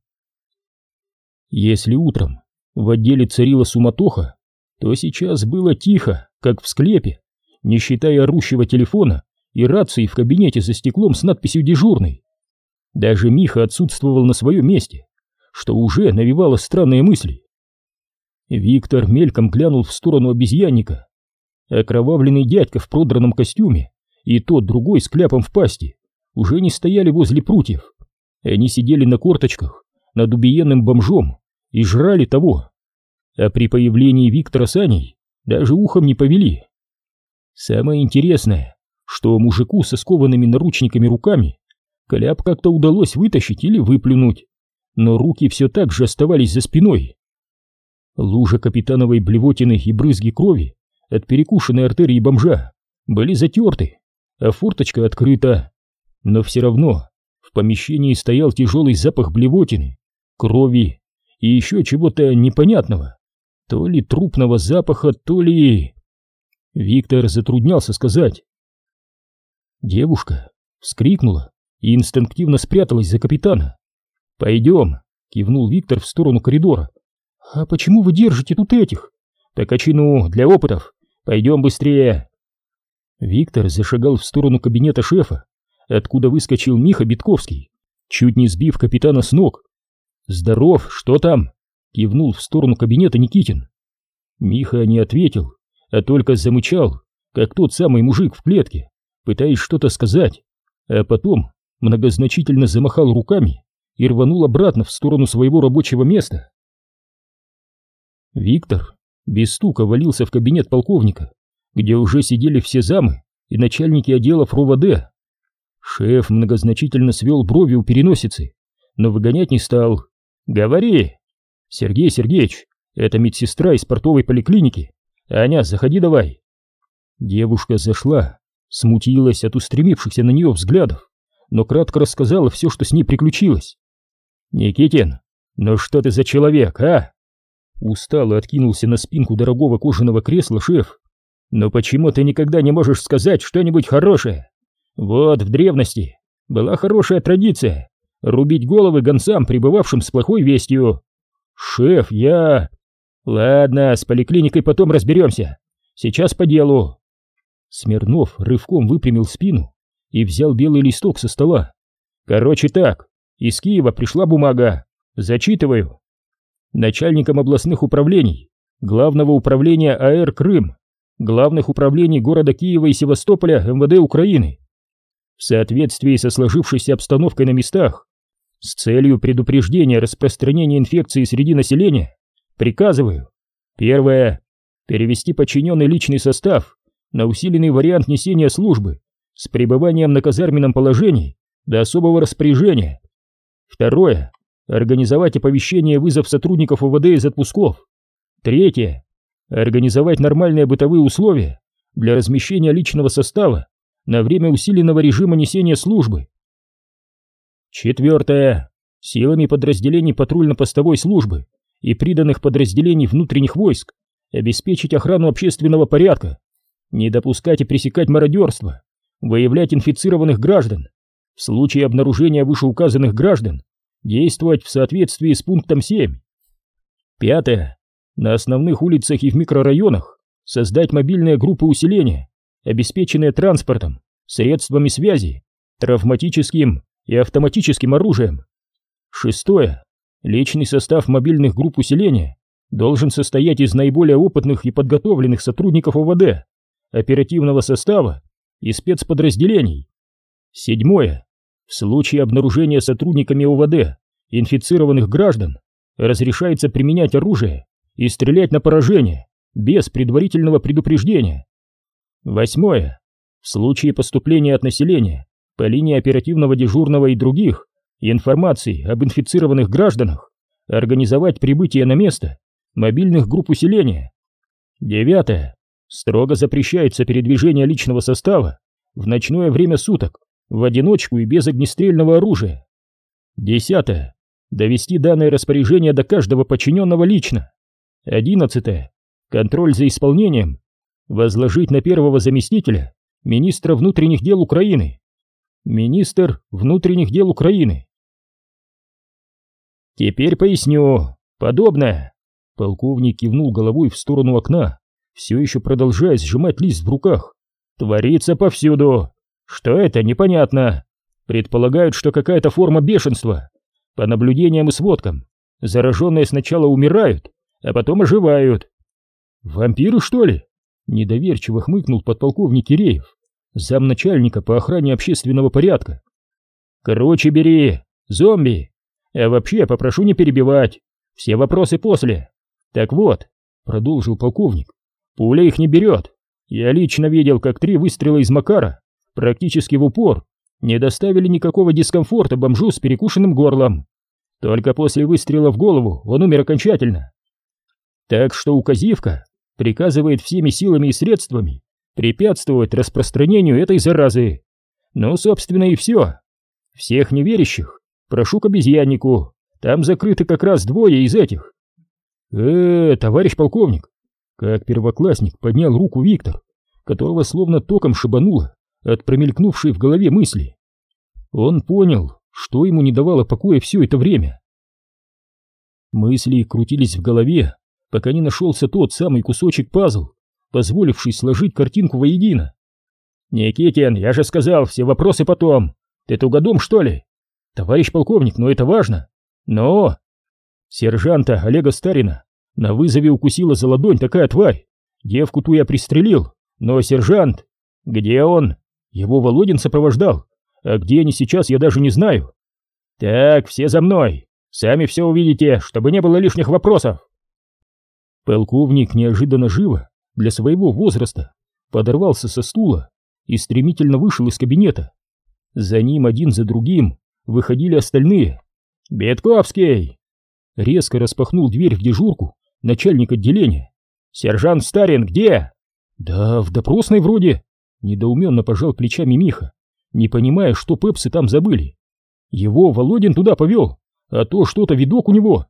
Если утром в отделе царила суматоха, то сейчас было тихо, как в склепе, не считая орущего телефона и рации в кабинете за стеклом с надписью «Дежурный». Даже Миха отсутствовал на своем месте, что уже навевало странные мысли. Виктор мельком глянул в сторону обезьянника. Окровавленный дядька в продраном костюме и тот другой с кляпом в пасти уже не стояли возле прутьев. Они сидели на корточках над убиенным бомжом и жрали того. А при появлении Виктора с Аней даже ухом не повели. Самое интересное, что мужику со скованными наручниками руками кляп как-то удалось вытащить или выплюнуть, но руки все так же оставались за спиной. Лужа капитановой блевотины и брызги крови от перекушенной артерии бомжа были затерты, а форточка открыта. Но все равно в помещении стоял тяжелый запах блевотины, крови и еще чего-то непонятного. То ли трупного запаха, то ли... Виктор затруднялся сказать. Девушка вскрикнула и инстинктивно спряталась за капитана. «Пойдем», — кивнул Виктор в сторону коридора. «А почему вы держите тут этих?» «Так очину для опытов. Пойдем быстрее». Виктор зашагал в сторону кабинета шефа, откуда выскочил Миха Битковский, чуть не сбив капитана с ног. «Здоров, что там?» — кивнул в сторону кабинета Никитин. Миха не ответил, а только замычал, как тот самый мужик в клетке, пытаясь что-то сказать, а потом многозначительно замахал руками и рванул обратно в сторону своего рабочего места. Виктор без стука валился в кабинет полковника, где уже сидели все замы и начальники отделов РОВД. Шеф многозначительно свел брови у переносицы, но выгонять не стал. «Говори!» «Сергей Сергеевич, это медсестра из портовой поликлиники. Аня, заходи давай!» Девушка зашла, смутилась от устремившихся на нее взглядов, но кратко рассказала все, что с ней приключилось. «Никитин, ну что ты за человек, а?» Устало откинулся на спинку дорогого кожаного кресла шеф. «Но почему ты никогда не можешь сказать что-нибудь хорошее? Вот в древности была хорошая традиция рубить головы гонцам, прибывавшим с плохой вестью. Шеф, я...» Ладно, с поликлиникой потом разберемся. Сейчас по делу. Смирнов рывком выпрямил спину и взял белый листок со стола. Короче так, из Киева пришла бумага. Зачитываю. Начальникам областных управлений, Главного управления АЭР Крым, главных управлений города Киева и Севастополя МВД Украины. В соответствии со сложившейся обстановкой на местах, с целью предупреждения распространения инфекции среди населения, приказываю: первое. Перевести подчиненный личный состав на усиленный вариант несения службы с пребыванием на казарменном положении до особого распоряжения. Второе. Организовать оповещение и вызов сотрудников ОВД из отпусков. Третье. Организовать нормальные бытовые условия для размещения личного состава на время усиленного режима несения службы. Четвертое. Силами подразделений патрульно-постовой службы и приданных подразделений внутренних войск обеспечить охрану общественного порядка, не допускать и пресекать мародерство, выявлять инфицированных граждан, в случае обнаружения вышеуказанных граждан действовать в соответствии с пунктом семь. Пятое. На основных улицах и в микрорайонах создать мобильные группы усиления, обеспеченные транспортом, средствами связи, травматическим и автоматическим оружием. Шестое. Личный состав мобильных групп усиления должен состоять из наиболее опытных и подготовленных сотрудников ОВД, оперативного состава и спецподразделений. Седьмое. В случае обнаружения сотрудниками ОВД инфицированных граждан разрешается применять оружие и стрелять на поражение без предварительного предупреждения. Восьмое. В случае поступления от населения по линии оперативного дежурного и других информации об инфицированных гражданах организовать прибытие на место мобильных групп усиления. Девятое. Строго запрещается передвижение личного состава в ночное время суток в одиночку и без огнестрельного оружия. Десятое. Довести данное распоряжение до каждого подчиненного лично. Одиннадцатое. Контроль за исполнением возложить на первого заместителя министра внутренних дел Украины. Министр внутренних дел Украины. Теперь поясню. Подобное. Полковник кивнул головой в сторону окна, все еще продолжая сжимать лист в руках. Творится повсюду. Что это, непонятно. Предполагают, что какая-то форма бешенства. По наблюдениям и сводкам, зараженные сначала умирают, а потом оживают. Вампиры, что ли? Недоверчиво хмыкнул подполковник Киреев, замначальника по охране общественного порядка. Короче, бери, зомби. А вообще, попрошу не перебивать. Все вопросы после. Так вот, продолжил полковник, пуля их не берет. Я лично видел, как три выстрела из Макара практически в упор не доставили никакого дискомфорта бомжу с перекушенным горлом. Только после выстрела в голову он умер окончательно. Так что указивка приказывает всеми силами и средствами препятствовать распространению этой заразы. Ну, собственно, и все. Всех неверящих прошу к обезьяннику, там закрыты как раз двое из этих. Э, товарищ полковник, как первоклассник поднял руку Виктор, которого словно током шибануло от промелькнувшей в голове мысли. Он понял, что ему не давало покоя все это время. Мысли крутились в голове, пока не нашелся тот самый кусочек пазл, позволивший сложить картинку воедино. «Никитин, я же сказал, все вопросы потом. Ты тугодум, что ли?» «Товарищ полковник, но это важно». «Но...» «Сержанта Олега Старина на вызове укусила за ладонь такая тварь. Девку ту я пристрелил, но сержант... Где он? Его Володин сопровождал. А где они сейчас, я даже не знаю». «Так, все за мной. Сами все увидите, чтобы не было лишних вопросов». Полковник неожиданно живо для своего возраста подорвался со стула и стремительно вышел из кабинета. За ним один за другим выходили остальные. «Бетковский!» Резко распахнул дверь в дежурку начальник отделения. «Сержант Старин где?» «Да в допросной вроде», — недоуменно пожал плечами Миха, не понимая, что пепсы там забыли. «Его Володин туда повел, а то что-то видок у него».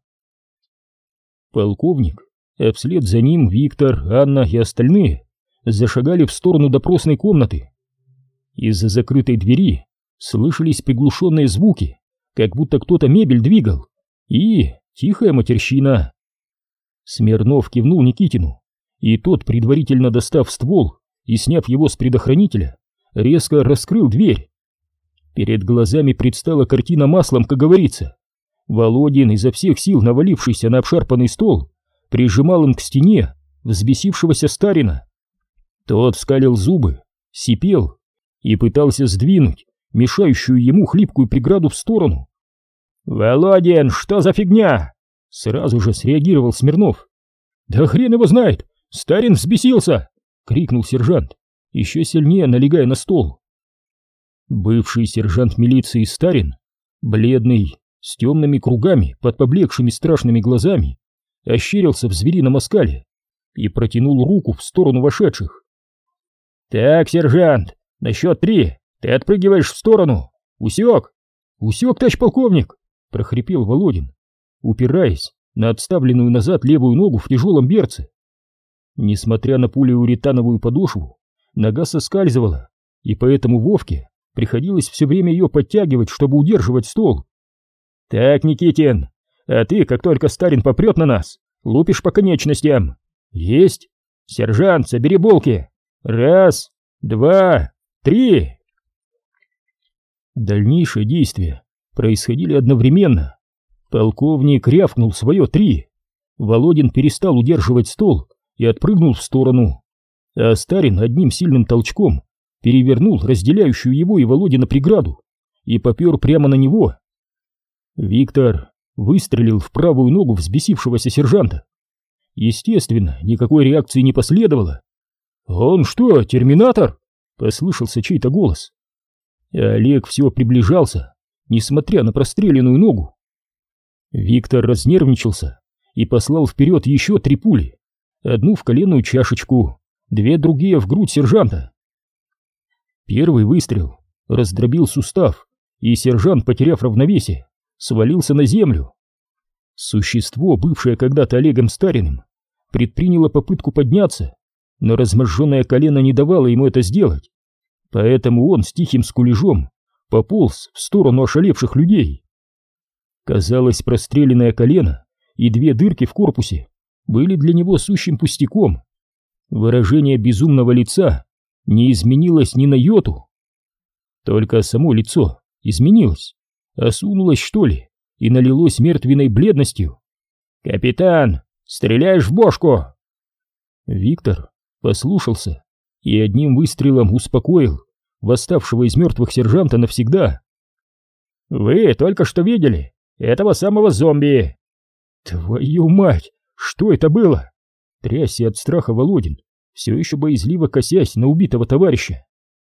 Полковник, а вслед за ним Виктор, Анна и остальные зашагали в сторону допросной комнаты. Из-за закрытой двери слышались приглушенные звуки, как будто кто-то мебель двигал, и тихая матерщина. Смирнов кивнул Никитину, и тот, предварительно достав ствол и сняв его с предохранителя, резко раскрыл дверь. Перед глазами предстала картина маслом, как говорится. Володин, изо всех сил навалившийся на обшарпанный стол, прижимал им к стене взбесившегося Старина. Тот скалил зубы, сипел и пытался сдвинуть мешающую ему хлипкую преграду в сторону. «Володин, что за фигня?» — сразу же среагировал Смирнов. «Да хрен его знает! Старин взбесился!» — крикнул сержант, еще сильнее налегая на стол. Бывший сержант милиции Старин, бледный, с темными кругами под поблекшими страшными глазами, ощерился в зверином оскале и протянул руку в сторону вошедших. «Так, сержант, на счет три ты отпрыгиваешь в сторону. Усек?» «Усек, товарищ полковник!» — прохрипел Володин, упираясь на отставленную назад левую ногу в тяжелом берце. Несмотря на полиуретановую подошву, нога соскальзывала, и поэтому Вовке приходилось все время ее подтягивать, чтобы удерживать стол. «Так, Никитин, а ты, как только Старин попрет на нас, лупишь по конечностям. Есть? Сержант, собери булки. Раз, два, три!» Дальнейшие действия происходили одновременно. Полковник рявкнул свое «три». Володин перестал удерживать стол и отпрыгнул в сторону, а Старин одним сильным толчком перевернул разделяющую его и Володина преграду и попер прямо на него. Виктор выстрелил в правую ногу взбесившегося сержанта. Естественно, никакой реакции не последовало. «Он что, терминатор?» — послышался чей-то голос. Олег все приближался, несмотря на простреленную ногу. Виктор разнервничался и послал вперед еще три пули, одну в коленную чашечку, две другие в грудь сержанта. Первый выстрел раздробил сустав, и сержант, потеряв равновесие, свалился на землю. Существо, бывшее когда-то Олегом Стариным, предприняло попытку подняться, но разможженное колено не давало ему это сделать. Поэтому он с тихим скулежом пополз в сторону ошалевших людей. Казалось, простреленное колено и две дырки в корпусе были для него сущим пустяком. Выражение безумного лица не изменилось ни на йоту. Только само лицо изменилось, осунулось, что ли, и налилось мертвенной бледностью. «Капитан, стреляешь в бошку!» Виктор послушался и одним выстрелом успокоил восставшего из мертвых сержанта навсегда. «Вы только что видели этого самого зомби!» «Твою мать! Что это было?» Трясся от страха Володин, все еще боязливо косясь на убитого товарища.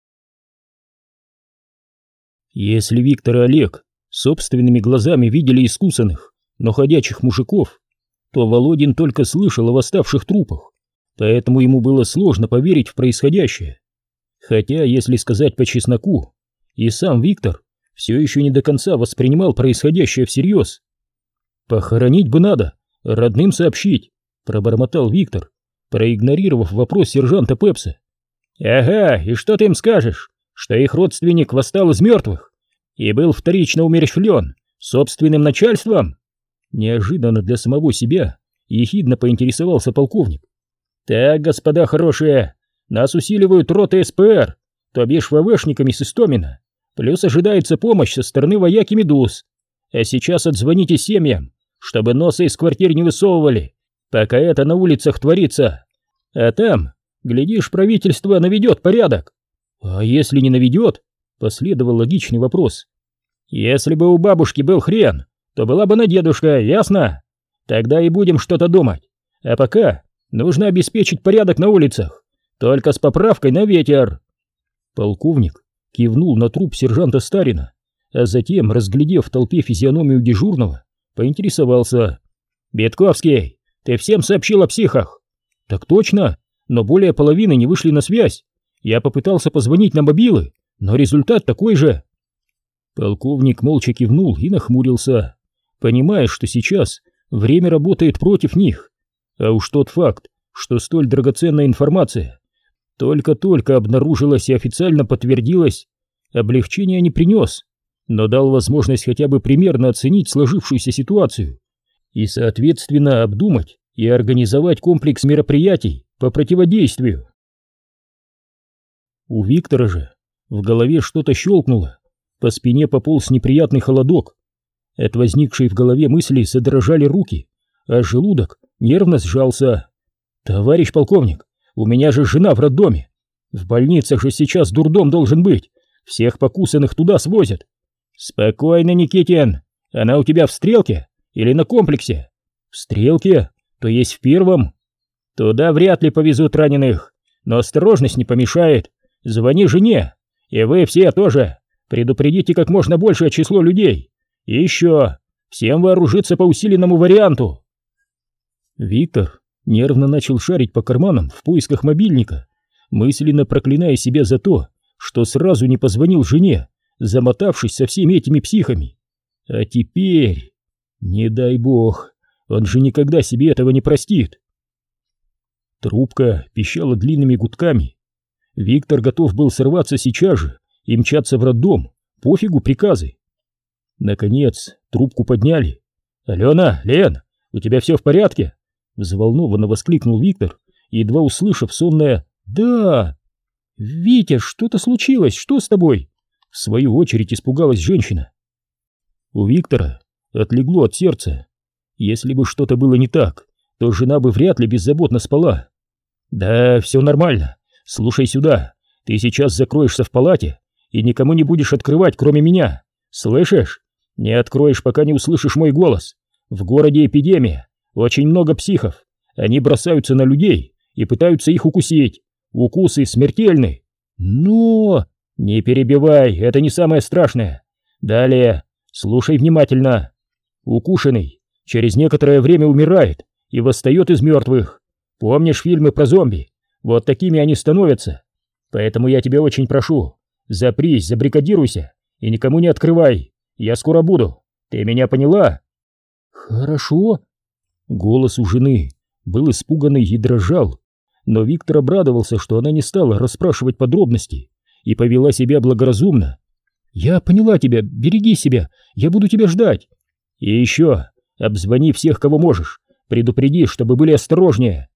Если Виктор и Олег собственными глазами видели искусанных, но ходячих мужиков, то Володин только слышал о восставших трупах, поэтому ему было сложно поверить в происходящее. Хотя, если сказать по чесноку, и сам Виктор все еще не до конца воспринимал происходящее всерьез. «Похоронить бы надо, родным сообщить», — пробормотал Виктор, проигнорировав вопрос сержанта Пепса. «Ага, и что ты им скажешь? Что их родственник восстал из мертвых и был вторично умерщвлен собственным начальством?» Неожиданно для самого себя ехидно поинтересовался полковник. «Так, господа хорошие, нас усиливают роты эс пэ эр, то бишь ВВшниками с Истомина, плюс ожидается помощь со стороны вояки Медуз. А сейчас отзвоните семьям, чтобы носы из квартир не высовывали, пока это на улицах творится. А там, глядишь, правительство наведет порядок». «А если не наведет?» — последовал логичный вопрос. «Если бы у бабушки был хрен, то была бы на дедушка, ясно? Тогда и будем что-то думать. А пока нужно обеспечить порядок на улицах, только с поправкой на ветер». Полковник кивнул на труп сержанта Старина, а затем, разглядев в толпе физиономию дежурного, поинтересовался. «Бетковский, ты всем сообщил о психах?» «Так точно, но более половины не вышли на связь. Я попытался позвонить на мобилы, но результат такой же». Полковник молча кивнул и нахмурился, понимая, что сейчас время работает против них. А уж тот факт, что столь драгоценная информация только-только обнаружилась и официально подтвердилась, облегчения не принес, но дал возможность хотя бы примерно оценить сложившуюся ситуацию и, соответственно, обдумать и организовать комплекс мероприятий по противодействию. У Виктора же в голове что-то щелкнуло, по спине пополз неприятный холодок. От возникшей в голове мысли задрожали руки, а желудок нервно сжался. «Товарищ полковник, у меня же жена в роддоме. В больницах же сейчас дурдом должен быть. Всех покусанных туда свозят». «Спокойно, Никитин. Она у тебя в Стрелке или на комплексе?» «В Стрелке, то есть в Первом». «Туда вряд ли повезут раненых, но осторожность не помешает. Звони жене, и вы все тоже. Предупредите как можно большее число людей. И еще, всем вооружиться по усиленному варианту». Виктор нервно начал шарить по карманам в поисках мобильника, мысленно проклиная себя за то, что сразу не позвонил жене, замотавшись со всеми этими психами. А теперь, не дай бог, он же никогда себе этого не простит. Трубка пищала длинными гудками. Виктор готов был сорваться сейчас же и мчаться в роддом, пофигу приказы. Наконец трубку подняли. «Алена, Лен, у тебя все в порядке?» Взволнованно воскликнул Виктор, едва услышав сонное «Да». «Витя, что-то случилось, что с тобой?» В свою очередь испугалась женщина. У Виктора отлегло от сердца. Если бы что-то было не так, то жена бы вряд ли беззаботно спала. «Да, все нормально. Слушай сюда, ты сейчас закроешься в палате и никому не будешь открывать, кроме меня. Слышишь? Не откроешь, пока не услышишь мой голос. В городе эпидемия, очень много психов. Они бросаются на людей и пытаются их укусить. Укусы смертельны. Но... Не перебивай, это не самое страшное. Далее, слушай внимательно. Укушенный через некоторое время умирает и восстает из мертвых. Помнишь фильмы про зомби? Вот такими они становятся. Поэтому я тебя очень прошу, запрись, забрикадируйся и никому не открывай. Я скоро буду. Ты меня поняла?» «Хорошо». Голос у жены был испуганный и дрожал, но Виктор обрадовался, что она не стала расспрашивать подробности и повела себя благоразумно. «Я поняла тебя, береги себя, я буду тебя ждать. И еще, обзвони всех, кого можешь, предупреди, чтобы были осторожнее».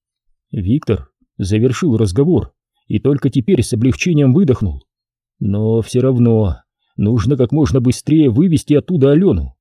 Виктор завершил разговор и только теперь с облегчением выдохнул. Но все равно нужно как можно быстрее вывести оттуда Алену.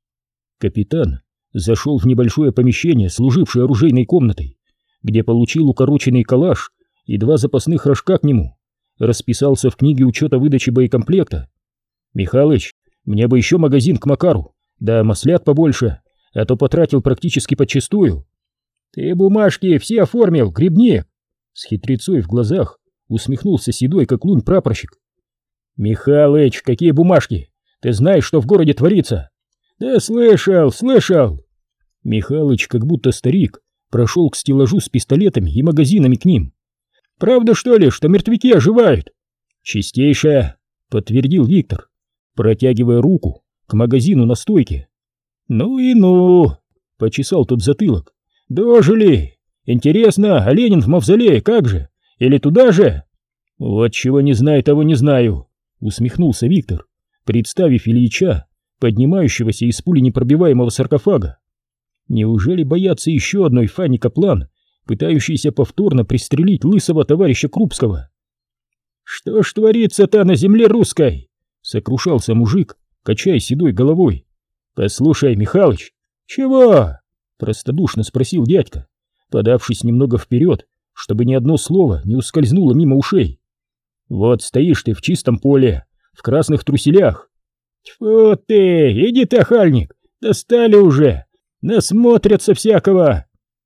Капитан зашел в небольшое помещение, служившее оружейной комнатой, где получил укороченный калаш и два запасных рожка к нему, расписался в книге учета выдачи боекомплекта. «Михалыч, мне бы еще магазин к Макару, да маслят побольше, а то потратил практически подчистую». «Ты бумажки все оформил, грибник!» С хитрецой в глазах усмехнулся седой, как лунь, прапорщик. «Михалыч, какие бумажки? Ты знаешь, что в городе творится?» «Да слышал, слышал!» Михалыч, как будто старик, прошел к стеллажу с пистолетами и магазинами к ним. «Правда, что ли, что мертвяки оживают?» «Чистейшее!» — подтвердил Виктор, протягивая руку к магазину на стойке. «Ну и ну!» — почесал тот затылок. «Дожили! Интересно, а Ленин в мавзолее как же? Или туда же?» «Вот чего не знаю, того не знаю», — усмехнулся Виктор, представив Ильича, поднимающегося из пуленепробиваемого саркофага. Неужели боятся еще одной Фани Каплан, пытающейся повторно пристрелить лысого товарища Крупского? «Что ж творится-то на земле русской?» — сокрушался мужик, качая седой головой. «Послушай, Михалыч». «Чего?» — простодушно спросил дядька, подавшись немного вперед, чтобы ни одно слово не ускользнуло мимо ушей. «Вот стоишь ты в чистом поле, в красных труселях». «Тьфу ты, иди ты, охальник, достали уже, насмотрятся всякого».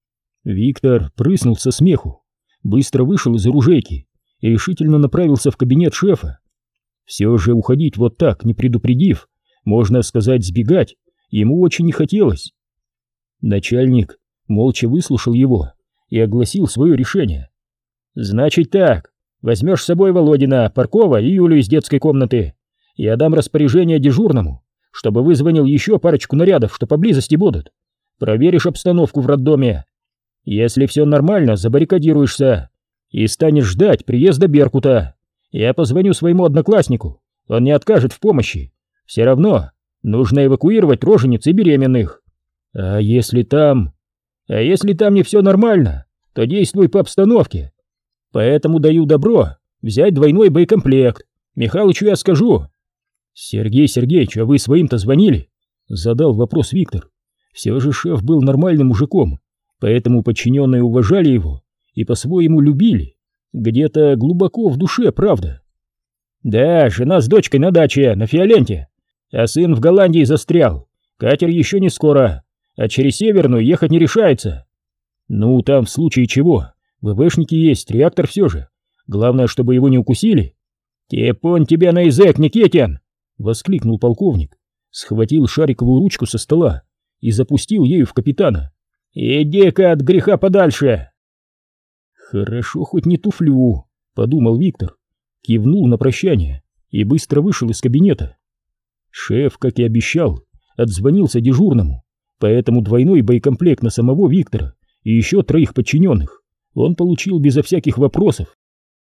Виктор прыснул со смеху, быстро вышел из оружейки и решительно направился в кабинет шефа. Все же уходить вот так, не предупредив, можно сказать, сбегать, ему очень не хотелось. Начальник молча выслушал его и огласил свое решение. «Значит так, возьмешь с собой Володина, Паркова и Юлю из детской комнаты. Я дам распоряжение дежурному, чтобы вызвонил еще парочку нарядов, что поблизости будут. Проверишь обстановку в роддоме. Если все нормально, забаррикадируешься и станешь ждать приезда Беркута. Я позвоню своему однокласснику, он не откажет в помощи. Все равно нужно эвакуировать рожениц и беременных. А если там... А если там не все нормально, то действуй по обстановке. Поэтому даю добро взять двойной боекомплект. Михалычу я скажу. Сергей Сергеевич, а вы своим-то звонили? Задал вопрос Виктор. Все же шеф был нормальным мужиком, поэтому подчиненные уважали его и по-своему любили. Где-то глубоко в душе, правда. Да, жена с дочкой на даче, на Фиоленте, а сын в Голландии застрял. Катер еще не скоро, а через Северную ехать не решается. Ну, там в случае чего, ВВшники есть, реактор все же. Главное, чтобы его не укусили. Тепон тебя на язык, Никитин! Воскликнул полковник, схватил шариковую ручку со стола и запустил ею в капитана. «Иди-ка от греха подальше!» «Хорошо, хоть не туфлю», — подумал Виктор, кивнул на прощание и быстро вышел из кабинета. Шеф, как и обещал, отзвонился дежурному, поэтому двойной боекомплект на самого Виктора и еще троих подчиненных он получил безо всяких вопросов.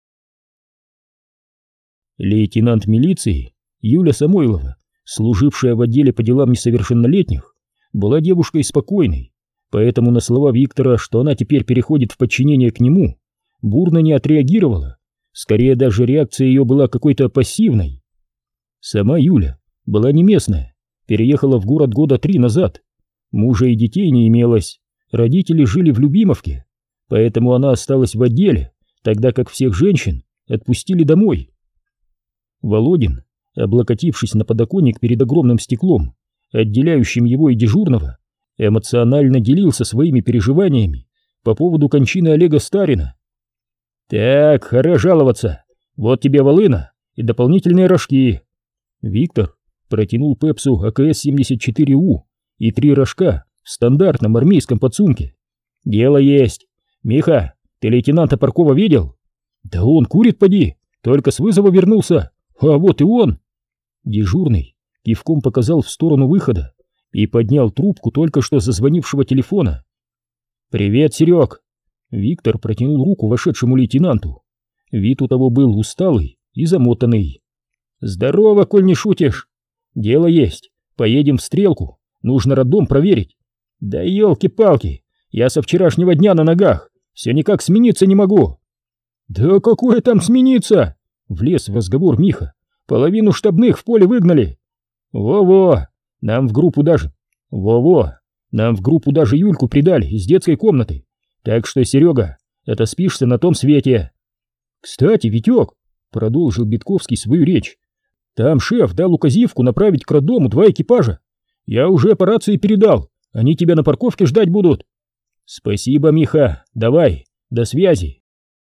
Лейтенант милиции Юля Самойлова, служившая в отделе по делам несовершеннолетних, была девушкой спокойной, поэтому на слова Виктора, что она теперь переходит в подчинение к нему, бурно не отреагировала. Скорее, даже реакция ее была какой-то пассивной. Сама Юля была не местная, переехала в город года три назад. Мужа и детей не имелось, родители жили в Любимовке, поэтому она осталась в отделе, тогда как всех женщин отпустили домой. Володин, облокотившись на подоконник перед огромным стеклом, отделяющим его и дежурного, эмоционально делился своими переживаниями по поводу кончины Олега Старина. «Так, хорош жаловаться, вот тебе волына и дополнительные рожки». Виктор протянул Пепсу А К С семьдесят четыре У и три рожка в стандартном армейском подсумке. «Дело есть. Миха, ты лейтенанта Паркова видел?» «Да он курит, поди, только с вызова вернулся, а вот и он». Дежурный кивком показал в сторону выхода и поднял трубку только что зазвонившего телефона. «Привет, Серег!» Виктор протянул руку вошедшему лейтенанту. Вид у того был усталый и замотанный. «Здорово, коль не шутишь. Дело есть. Поедем в Стрелку. Нужно роддом проверить». «Да елки-палки! Я со вчерашнего дня на ногах. Все никак смениться не могу». «Да какое там смениться?» Влез в разговор Миха. «Половину штабных в поле выгнали». «Во-во! Нам в группу даже... Во-во! Нам в группу даже Юльку придали из детской комнаты. Так что, Серега, это спишься на том свете». «Кстати, Витек», — продолжил Битковский свою речь, «там шеф дал указивку направить к роддому два экипажа. Я уже по рации передал, они тебя на парковке ждать будут». «Спасибо, Миха, давай, до связи».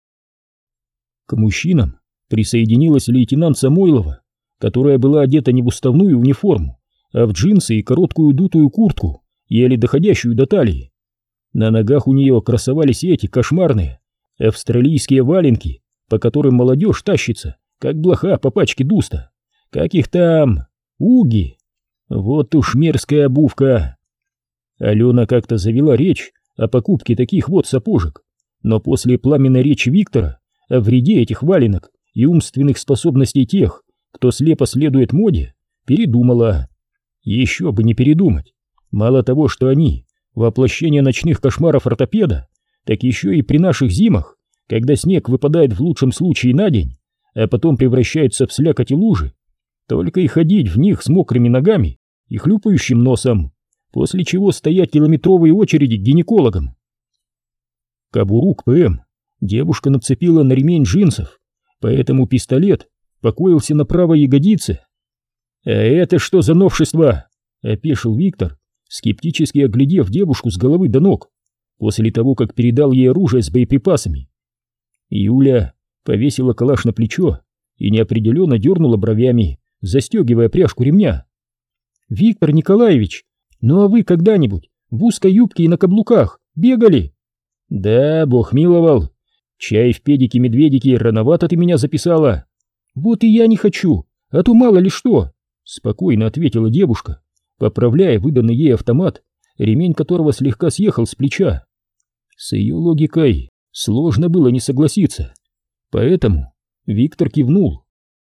К мужчинам присоединилась лейтенант Самойлова, которая была одета не в уставную униформу, а в джинсы и короткую дутую куртку, еле доходящую до талии. На ногах у нее красовались эти кошмарные австралийские валенки, по которым молодежь тащится, как блоха по пачке дуста. Как их там? Уги. Вот уж мерзкая обувка. Алена как-то завела речь о покупке таких вот сапожек, но после пламенной речи Виктора о вреде этих валенок и умственных способностей тех, кто слепо следует моде, передумала. Еще бы не передумать. Мало того, что они воплощение ночных кошмаров ортопеда, так еще и при наших зимах, когда снег выпадает в лучшем случае на день, а потом превращается в слякоть и лужи, только и ходить в них с мокрыми ногами и хлюпающим носом, после чего стоять километровые очереди к гинекологам. Кобуру к П М девушка нацепила на ремень джинсов, поэтому пистолет покоился на правой ягодице. «А это что за новшество?» — опешил Виктор, скептически оглядев девушку с головы до ног, после того, как передал ей оружие с боеприпасами. Юля повесила калаш на плечо и неопределенно дернула бровями, застегивая пряжку ремня. «Виктор Николаевич, ну а вы когда-нибудь в узкой юбке и на каблуках бегали?» «Да, бог миловал. Чай в педике-медведике, рановато ты меня записала». «Вот и я не хочу, а то мало ли что», — спокойно ответила девушка, поправляя выданный ей автомат, ремень которого слегка съехал с плеча. С ее логикой сложно было не согласиться, поэтому Виктор кивнул.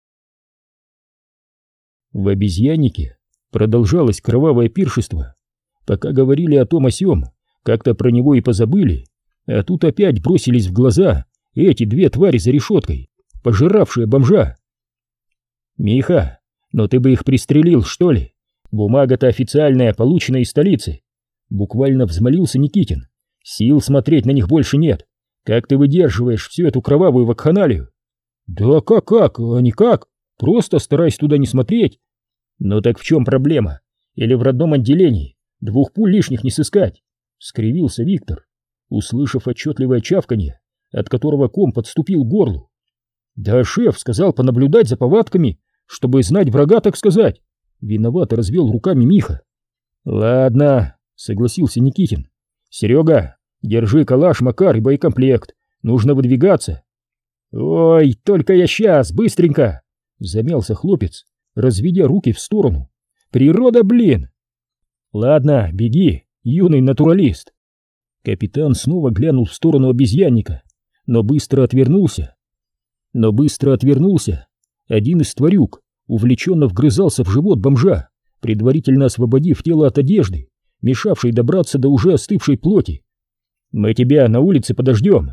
В обезьяннике продолжалось кровавое пиршество. Пока говорили о том о сём, как-то про него и позабыли, а тут опять бросились в глаза эти две твари за решеткой, пожиравшие бомжа. Миха, но ты бы их пристрелил, что ли? Бумага-то официальная, полученная из столицы. Буквально взмолился Никитин. Сил смотреть на них больше нет. Как ты выдерживаешь всю эту кровавую вакханалию? Да как-как, а никак. Просто старайся туда не смотреть. Ну так в чем проблема? Или в родном отделении двух пуль лишних не сыскать? Скривился Виктор, услышав отчетливое чавканье, от которого ком подступил к горлу. Да шеф сказал понаблюдать за повадками, чтобы знать врага, так сказать. Виновато развел руками Миха. Ладно, согласился Никитин. Серега, держи калаш, Макар и боекомплект. Нужно выдвигаться. Ой, только я сейчас, быстренько! Замялся хлопец, разведя руки в сторону. Природа, блин! Ладно, беги, юный натуралист. Капитан снова глянул в сторону обезьянника, но быстро отвернулся. Но быстро отвернулся. Один из тварюк увлеченно вгрызался в живот бомжа, предварительно освободив тело от одежды, мешавшей добраться до уже остывшей плоти. «Мы тебя на улице подождем».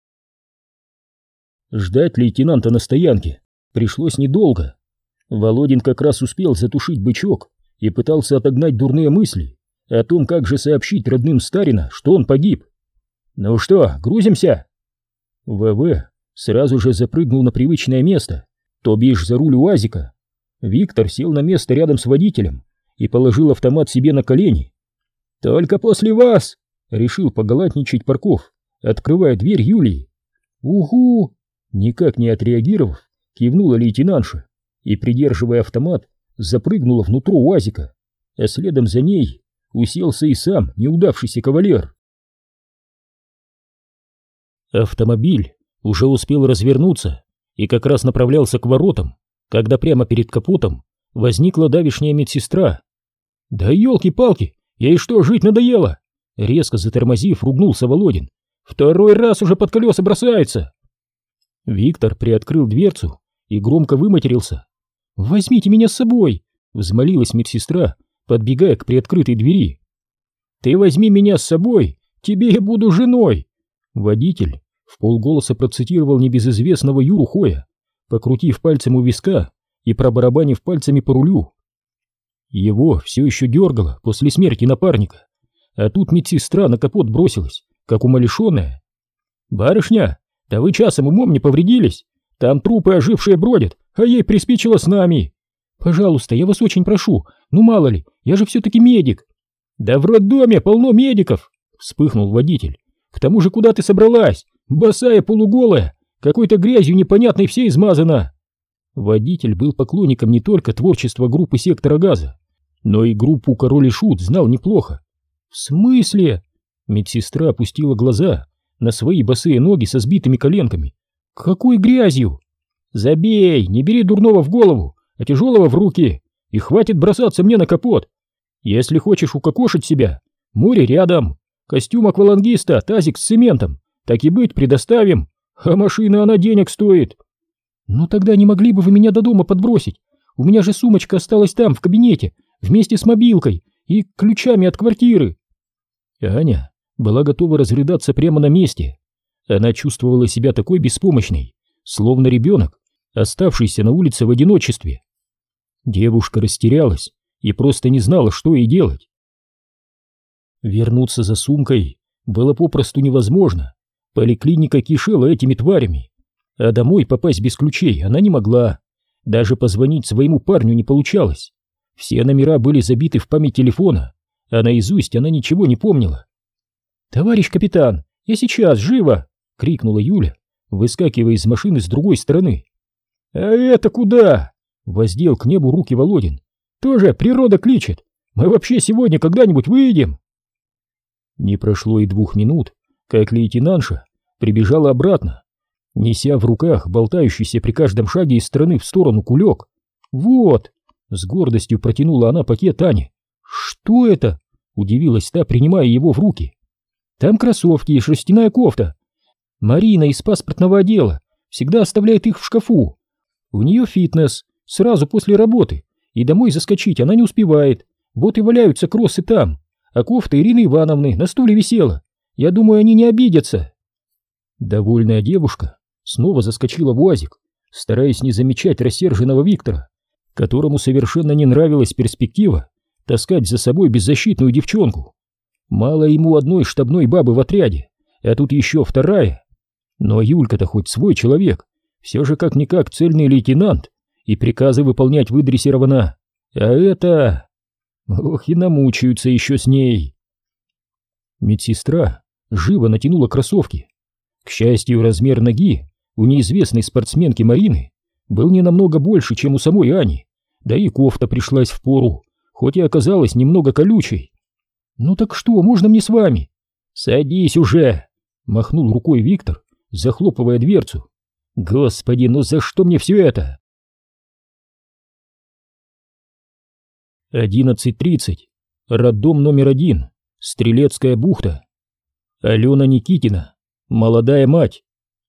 Ждать лейтенанта на стоянке пришлось недолго. Володин как раз успел затушить бычок и пытался отогнать дурные мысли о том, как же сообщить родным Старина, что он погиб. «Ну что, грузимся?» ВВ сразу же запрыгнул на привычное место, то бишь за руль УАЗика. Виктор сел на место рядом с водителем и положил автомат себе на колени. «Только после вас!» — решил погалатничать Парков, открывая дверь Юлии. «Угу!» — никак не отреагировав, кивнула лейтенантша и, придерживая автомат, запрыгнула внутрь УАЗика, а следом за ней уселся и сам неудавшийся кавалер. Автомобиль уже успел развернуться и как раз направлялся к воротам, когда прямо перед капотом возникла давишняя медсестра. «Да елки-палки, ей что, жить надоело?» Резко затормозив, ругнулся Володин. «Второй раз уже под колеса бросается!» Виктор приоткрыл дверцу и громко выматерился. «Возьмите меня с собой!» — взмолилась медсестра, подбегая к приоткрытой двери. «Ты возьми меня с собой, тебе я буду женой!» Водитель вполголоса процитировал небезызвестного Юру Хоя, покрутив пальцем у виска и пробарабанив пальцами по рулю. Его все еще дергало после смерти напарника, а тут медсестра на капот бросилась, как умалишенная. «Барышня, да вы часом умом не повредились? Там трупы ожившие бродят, а ей приспичило с нами. Пожалуйста, я вас очень прошу, ну мало ли, я же все-таки медик». «Да в роддоме полно медиков!» — вспыхнул водитель. «К тому же куда ты собралась? Босая, полуголая, какой-то грязью непонятной вся измазана». Водитель был поклонником не только творчества группы «Сектора газа», но и группу «Король и Шут» знал неплохо. «В смысле?» Медсестра опустила глаза на свои босые ноги со сбитыми коленками. «Какой грязью?» «Забей, не бери дурного в голову, а тяжелого в руки, и хватит бросаться мне на капот. Если хочешь укокошить себя, море рядом, костюм аквалангиста, тазик с цементом, так и быть, предоставим, а машина она денег стоит». «Ну тогда не могли бы вы меня до дома подбросить? У меня же сумочка осталась там, в кабинете, вместе с мобилкой и ключами от квартиры». Аня была готова разрыдаться прямо на месте. Она чувствовала себя такой беспомощной, словно ребенок, оставшийся на улице в одиночестве. Девушка растерялась и просто не знала, что ей делать. Вернуться за сумкой было попросту невозможно. Поликлиника кишела этими тварями, а домой попасть без ключей она не могла. Даже позвонить своему парню не получалось. Все номера были забиты в память телефона, а наизусть она ничего не помнила. «Товарищ капитан, я сейчас, живо!» — крикнула Юля, выскакивая из машины с другой стороны. «А это куда?» — воздел к небу руки Володин. «Тоже природа кличет. Мы вообще сегодня когда-нибудь выйдем?» Не прошло и двух минут, как лейтенантша прибежала обратно, неся в руках болтающийся при каждом шаге из стороны в сторону кулек. «Вот!» — с гордостью протянула она пакет Ане. «Что это?» — удивилась та, принимая его в руки. «Там кроссовки и шерстяная кофта. Марина из паспортного отдела всегда оставляет их в шкафу. У нее фитнес, сразу после работы, и домой заскочить она не успевает. Вот и валяются кроссы там. а кофта Ирины Ивановны на стуле висела. Я думаю, они не обидятся». Довольная девушка снова заскочила в УАЗик, стараясь не замечать рассерженного Виктора, которому совершенно не нравилась перспектива таскать за собой беззащитную девчонку. Мало ему одной штабной бабы в отряде, а тут еще вторая. Но Юлька-то хоть свой человек, все же как-никак цельный лейтенант, и приказы выполнять выдрессирована. А это... Ох, и намучаются еще с ней. Медсестра живо натянула кроссовки. К счастью, размер ноги у неизвестной спортсменки Марины был не намного больше, чем у самой Ани, да и кофта пришлась впору, хоть и оказалась немного колючей. «Ну так что, можно мне с вами?» «Садись уже!» — махнул рукой Виктор, захлопывая дверцу. «Господи, ну за что мне все это?» одиннадцать тридцать. Роддом номер один. Стрелецкая бухта. Алена Никитина. Молодая мать.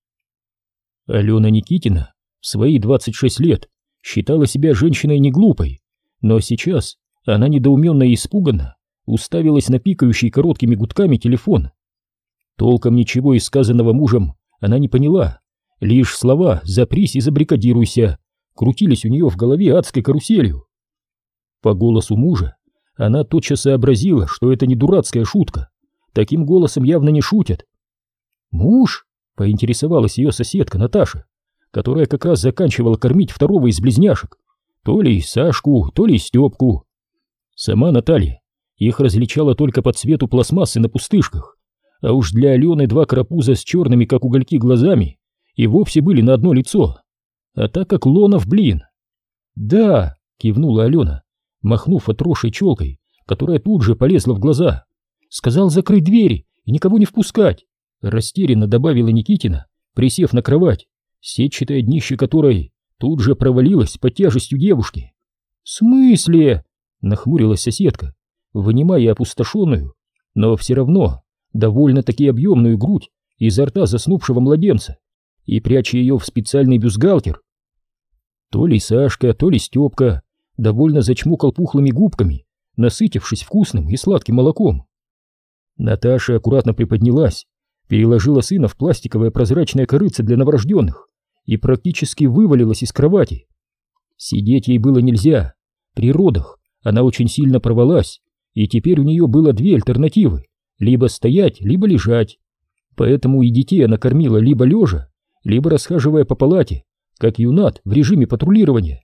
Алена Никитина в свои двадцать шесть лет считала себя женщиной неглупой, но сейчас она недоуменно и испуганно уставилась на пикающий короткими гудками телефон. Толком ничего из сказанного мужем она не поняла, лишь слова «запрись и забрикадируйся» крутились у нее в голове адской каруселью. По голосу мужа она тотчас сообразила, что это не дурацкая шутка, таким голосом явно не шутят. «Муж?» — поинтересовалась ее соседка Наташа, которая как раз заканчивала кормить второго из близняшек, то ли Сашку, то ли Степку. Сама Наталья их различала только по цвету пластмассы на пустышках, а уж для Алены два карапуза с черными, как угольки, глазами и вовсе были на одно лицо. А так как Лонов, блин. «Да», — кивнула Алена, махнув отросшей челкой, которая тут же полезла в глаза. «Сказал закрыть двери и никого не впускать», — растерянно добавила Никитина, присев на кровать, сетчатое днище которой тут же провалилось под тяжестью девушки. «В смысле?» — нахмурилась соседка, вынимая опустошенную, но все равно довольно-таки объемную грудь изо рта заснувшего младенца и пряча ее в специальный бюстгальтер. То ли Сашка, то ли Степка довольно зачмокал пухлыми губками, насытившись вкусным и сладким молоком. Наташа аккуратно приподнялась, переложила сына в пластиковое прозрачное корыце для новорожденных и практически вывалилась из кровати. Сидеть ей было нельзя. При родах она очень сильно порвалась, и теперь у нее было две альтернативы: либо стоять, либо лежать. Поэтому и детей она кормила либо лежа, либо расхаживая по палате, как юнат в режиме патрулирования.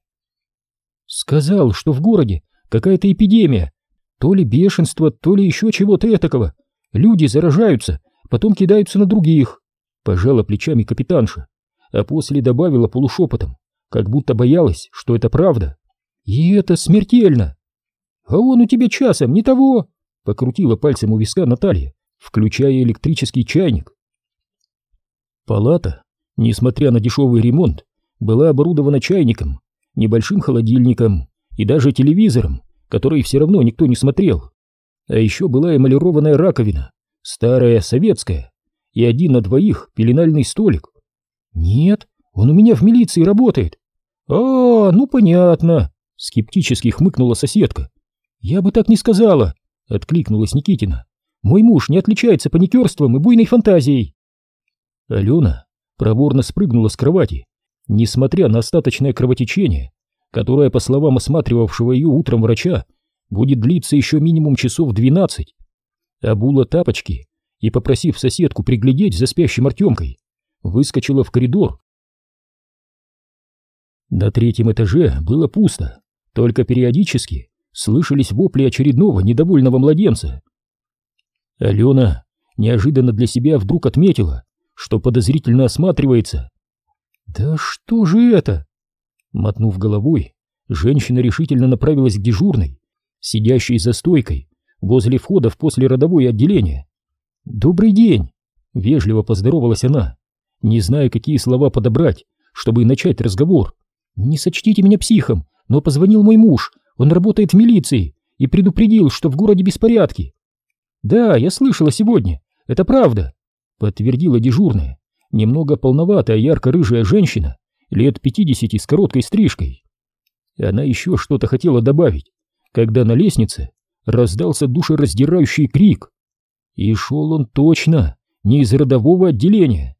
«Сказал, что в городе какая-то эпидемия, то ли бешенство, то ли еще чего-то этакого. Люди заражаются, потом кидаются на других», — пожала плечами капитанша, а после добавила полушепотом, как будто боялась, что это правда. «И это смертельно!» «А он у тебя часом не того!» — покрутила пальцем у виска Наталья, включая электрический чайник. Палата, несмотря на дешевый ремонт, была оборудована чайником, небольшим холодильником и даже телевизором, который все равно никто не смотрел. А еще была эмалированная раковина, старая, советская, и один на двоих пеленальный столик. «Нет, он у меня в милиции работает». «А, ну понятно», — скептически хмыкнула соседка. «Я бы так не сказала», — откликнулась Никитина. «Мой муж не отличается паникерством и буйной фантазией». Алена проворно спрыгнула с кровати, несмотря на остаточное кровотечение, которое, по словам осматривавшего ее утром врача, будет длиться еще минимум часов двенадцать. Обула тапочки и, попросив соседку приглядеть за спящим Артемкой, выскочила в коридор. На третьем этаже было пусто, только периодически слышались вопли очередного недовольного младенца. Алена неожиданно для себя вдруг отметила, что подозрительно осматривается. «Да что же это?» Мотнув головой, женщина решительно направилась к дежурной, сидящей за стойкой возле входа в послеродовое отделение. «Добрый день!» — вежливо поздоровалась она, не зная, какие слова подобрать, чтобы начать разговор. «Не сочтите меня психом, но позвонил мой муж, он работает в милиции и предупредил, что в городе беспорядки». «Да, я слышала сегодня, это правда», — подтвердила дежурная, немного полноватая ярко-рыжая женщина, лет пятидесяти с короткой стрижкой. Она еще что-то хотела добавить, когда на лестнице раздался душераздирающий крик. И шел он точно не из родового отделения.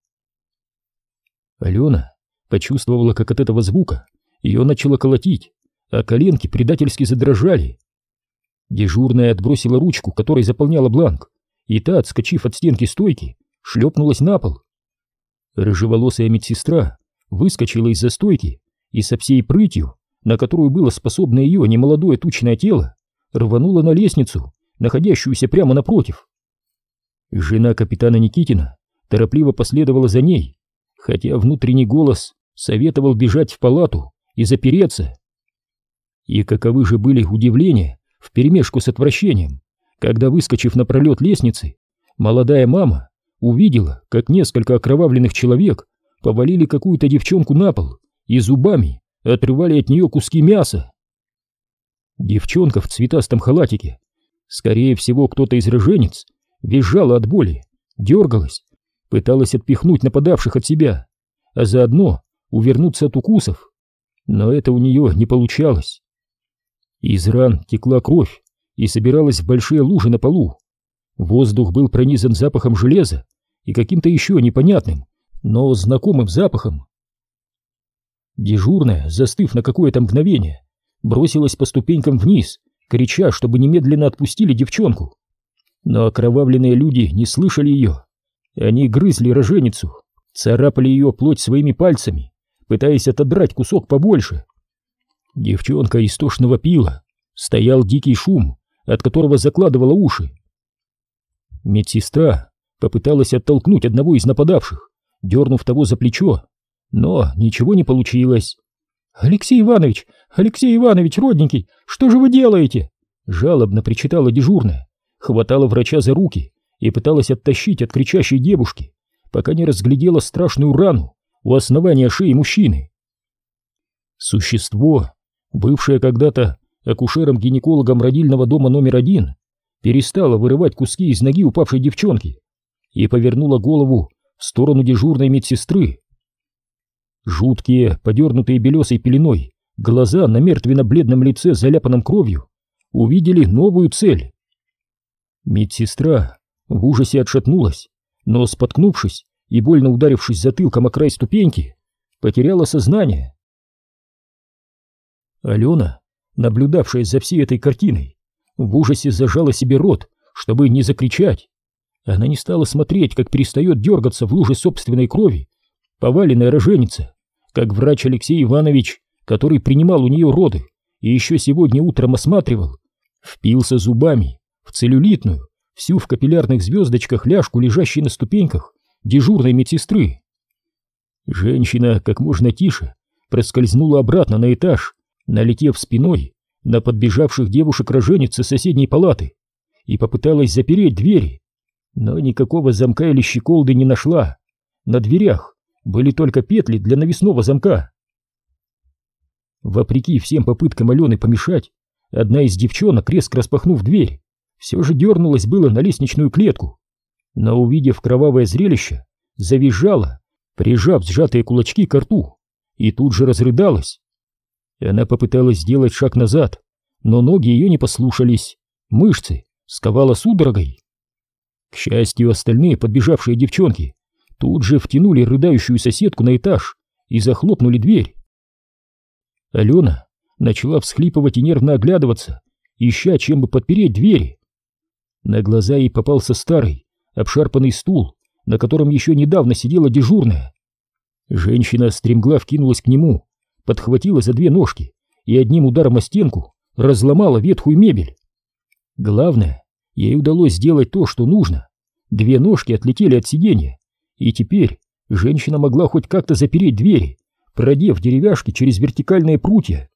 Алена почувствовала, как от этого звука ее начало колотить, а коленки предательски задрожали. Дежурная отбросила ручку, которой заполняла бланк, и та, отскочив от стенки стойки, шлепнулась на пол. Рыжеволосая медсестра выскочила из-за стойки и со всей прытью, на которую было способно ее немолодое тучное тело, рванула на лестницу, находящуюся прямо напротив. Жена капитана Никитина торопливо последовала за ней, хотя внутренний голос советовал бежать в палату и запереться. И каковы же были удивления вперемешку с отвращением, когда, выскочив на пролет лестницы, молодая мама увидела, как несколько окровавленных человек повалили какую-то девчонку на пол и зубами отрывали от нее куски мяса. Девчонка в цветастом халатике, скорее всего, кто-то из роженец, визжала от боли, дергалась, пыталась отпихнуть нападавших от себя, а заодно увернуться от укусов, но это у нее не получалось. Из ран текла кровь и собиралась в большие лужи на полу. Воздух был пронизан запахом железа и каким-то еще непонятным, но знакомым запахом. Дежурная, застыв на какое-то мгновение, бросилась по ступенькам вниз, крича, чтобы немедленно отпустили девчонку. Но окровавленные люди не слышали ее. Они грызли роженицу, царапали ее плоть своими пальцами, пытаясь отодрать кусок побольше. Девчонка истошно вопила, стоял дикий шум, от которого закладывала уши. Медсестра попыталась оттолкнуть одного из нападавших, дернув того за плечо, но ничего не получилось. «Алексей Иванович, Алексей Иванович, родненький, что же вы делаете?» Жалобно причитала дежурная, хватала врача за руки и пыталась оттащить от кричащей девушки, пока не разглядела страшную рану у основания шеи мужчины. Существо, бывшее когда-то акушером-гинекологом родильного дома номер один, перестало вырывать куски из ноги упавшей девчонки и повернуло голову в сторону дежурной медсестры. Жуткие, подернутые белесой пеленой, глаза на мертвенно-бледном лице, заляпанном кровью, увидели новую цель. Медсестра в ужасе отшатнулась, но, споткнувшись и больно ударившись затылком о край ступеньки, потеряла сознание. Алена, наблюдавшая за всей этой картиной, в ужасе зажала себе рот, чтобы не закричать. Она не стала смотреть, как перестает дергаться в луже собственной крови поваленная роженица, как врач Алексей Иванович, который принимал у нее роды и еще сегодня утром осматривал, впился зубами в целлюлитную, всю в капиллярных звездочках ляжку, лежащей на ступеньках дежурной медсестры. Женщина как можно тише проскользнула обратно на этаж, налетев спиной на подбежавших девушек-роженец из соседней палаты, и попыталась запереть двери, но никакого замка или щеколды не нашла. На дверях были только петли для навесного замка. Вопреки всем попыткам Алены помешать, одна из девчонок, резко распахнув дверь, все же дернулась было на лестничную клетку, но, увидев кровавое зрелище, завизжала, прижав сжатые кулачки к рту, и тут же разрыдалась. Она попыталась сделать шаг назад, но ноги ее не послушались, мышцы сковала судорогой. К счастью, остальные подбежавшие девчонки тут же втянули рыдающую соседку на этаж и захлопнули дверь. Алена начала всхлипывать и нервно оглядываться, ища, чем бы подпереть двери. На глаза ей попался старый, обшарпанный стул, на котором еще недавно сидела дежурная. Женщина стремглав кинулась к нему, подхватила за две ножки и одним ударом о стенку разломала ветхую мебель. Главное, ей удалось сделать то, что нужно. Две ножки отлетели от сиденья, и теперь женщина могла хоть как-то запереть двери, продев деревяшки через вертикальные прутья.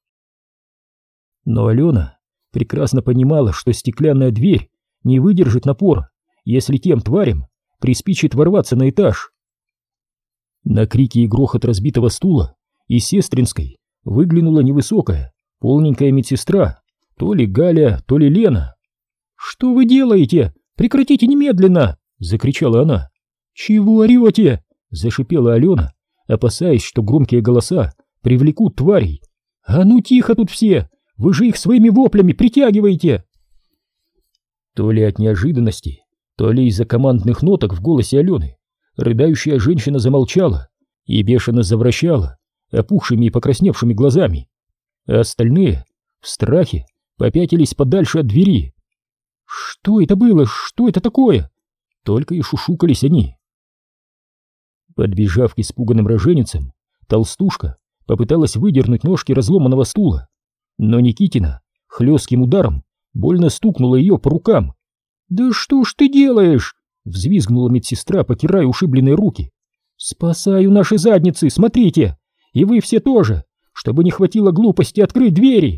Но Алена прекрасно понимала, что стеклянная дверь не выдержит напора, если тем тварям приспичит ворваться на этаж. На крики и грохот разбитого стула из сестринской выглянула невысокая, полненькая медсестра, то ли Галя, то ли Лена. «Что вы делаете? Прекратите немедленно!» — закричала она. «Чего орете?» — зашипела Алена, опасаясь, что громкие голоса привлекут тварей. «А ну тихо тут все! Вы же их своими воплями притягиваете!» То ли от неожиданности, то ли из-за командных ноток в голосе Алены рыдающая женщина замолчала и бешено завращала опухшими и покрасневшими глазами, а остальные в страхе попятились подальше от двери. «Что это было? Что это такое?» Только и шушукались они. Подбежав к испуганным роженицам, толстушка попыталась выдернуть ножки разломанного стула, но Никитина хлестким ударом больно стукнула ее по рукам. «Да что ж ты делаешь?» — взвизгнула медсестра, потирая ушибленные руки. «Спасаю наши задницы, смотрите! И вы все тоже, чтобы не хватило глупости открыть двери!»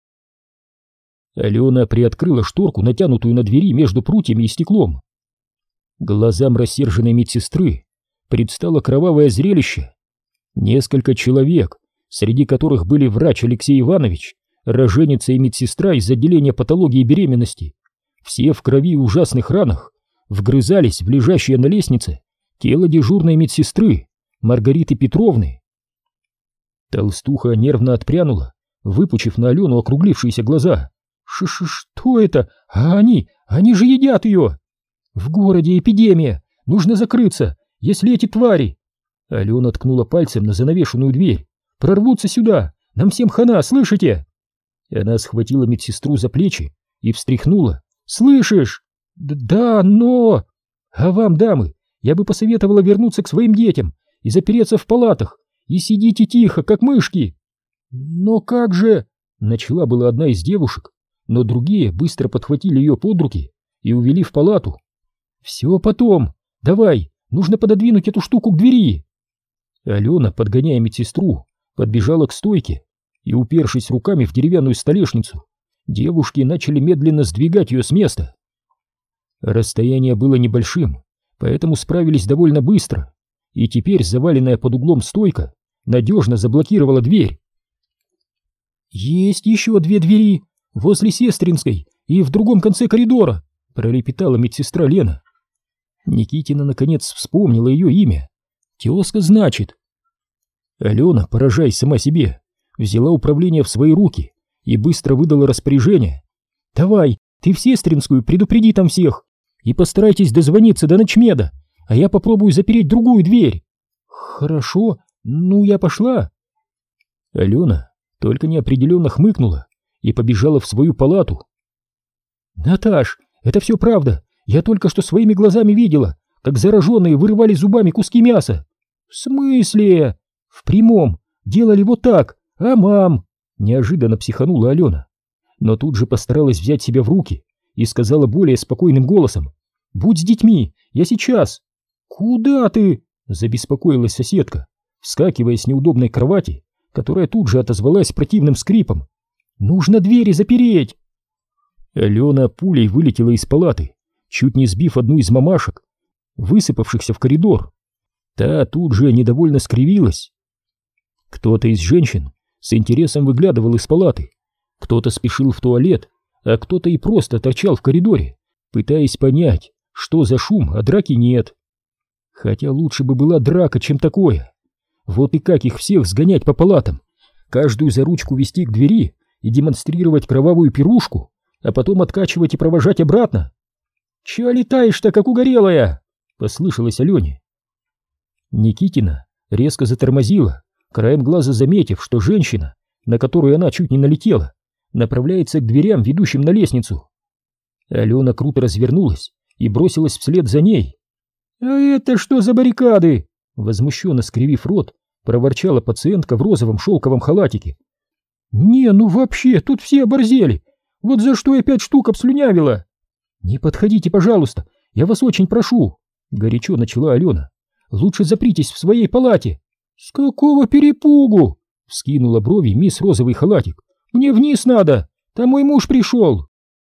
Алена приоткрыла шторку, натянутую на двери между прутьями и стеклом. Глазам рассерженной медсестры предстало кровавое зрелище. Несколько человек, среди которых были врач Алексей Иванович, роженица и медсестра из отделения патологии беременности, все в крови и ужасных ранах, вгрызались в лежащее на лестнице тело дежурной медсестры Маргариты Петровны. Толстуха нервно отпрянула, выпучив на Алену округлившиеся глаза. Ш-ш, что это? А они, они же едят ее! В городе эпидемия, нужно закрыться, если эти твари... Алена ткнула пальцем на занавешенную дверь. Прорвутся сюда, нам всем хана, слышите? Она схватила медсестру за плечи и встряхнула. Слышишь? Да, но... А вам, дамы, я бы посоветовала вернуться к своим детям и запереться в палатах, и сидите тихо, как мышки. Но как же... Начала была одна из девушек, но другие быстро подхватили ее под руки и увели в палату. «Все потом. Давай, нужно пододвинуть эту штуку к двери». Алена, подгоняя медсестру, подбежала к стойке и, упершись руками в деревянную столешницу, девушки начали медленно сдвигать ее с места. Расстояние было небольшим, поэтому справились довольно быстро, и теперь заваленная под углом стойка надежно заблокировала дверь. «Есть еще две двери, возле Сестринской и в другом конце коридора», — пролепетала медсестра Лена. Никитина наконец вспомнила ее имя. «Тезка, значит». Алена, поражаясь сама себе, взяла управление в свои руки и быстро выдала распоряжение. «Давай, ты в Сестринскую предупреди там всех и постарайтесь дозвониться до ночмеда, а я попробую запереть другую дверь». «Хорошо, ну я пошла». Алена только неопределенно хмыкнула и побежала в свою палату. «Наташ, это все правда, я только что своими глазами видела, как зараженные вырывали зубами куски мяса». «В смысле?» «В прямом, делали вот так, а мам?» Неожиданно психанула Алена, но тут же постаралась взять себя в руки и сказала более спокойным голосом: «Будь с детьми, я сейчас». «Куда ты?» — забеспокоилась соседка, вскакивая с неудобной кровати, которая тут же отозвалась противным скрипом. «Нужно двери запереть!» Алена пулей вылетела из палаты, чуть не сбив одну из мамашек, высыпавшихся в коридор. Та тут же недовольно скривилась. Кто-то из женщин с интересом выглядывал из палаты, кто-то спешил в туалет, а кто-то и просто торчал в коридоре, пытаясь понять, что за шум, а драки нет. Хотя лучше бы была драка, чем такое. Вот и как их всех сгонять по палатам, каждую за ручку вести к двери и демонстрировать кровавую пирушку, а потом откачивать и провожать обратно. «Чё летаешь-то, как угорелая?» — послышалось Алене. Никитина резко затормозила, краем глаза заметив, что женщина, на которую она чуть не налетела, направляется к дверям, ведущим на лестницу. Алена круто развернулась и бросилась вслед за ней. «А это что за баррикады?» — возмущенно скривив рот, проворчала пациентка в розовом шелковом халатике. «Не, ну вообще, тут все оборзели. Вот за что я пять штук обслюнявила?» «Не подходите, пожалуйста, я вас очень прошу», — горячо начала Алена. «Лучше запритесь в своей палате». «С какого перепугу?» — вскинула брови мисс Розовый халатик. «Мне вниз надо, там мой муж пришел».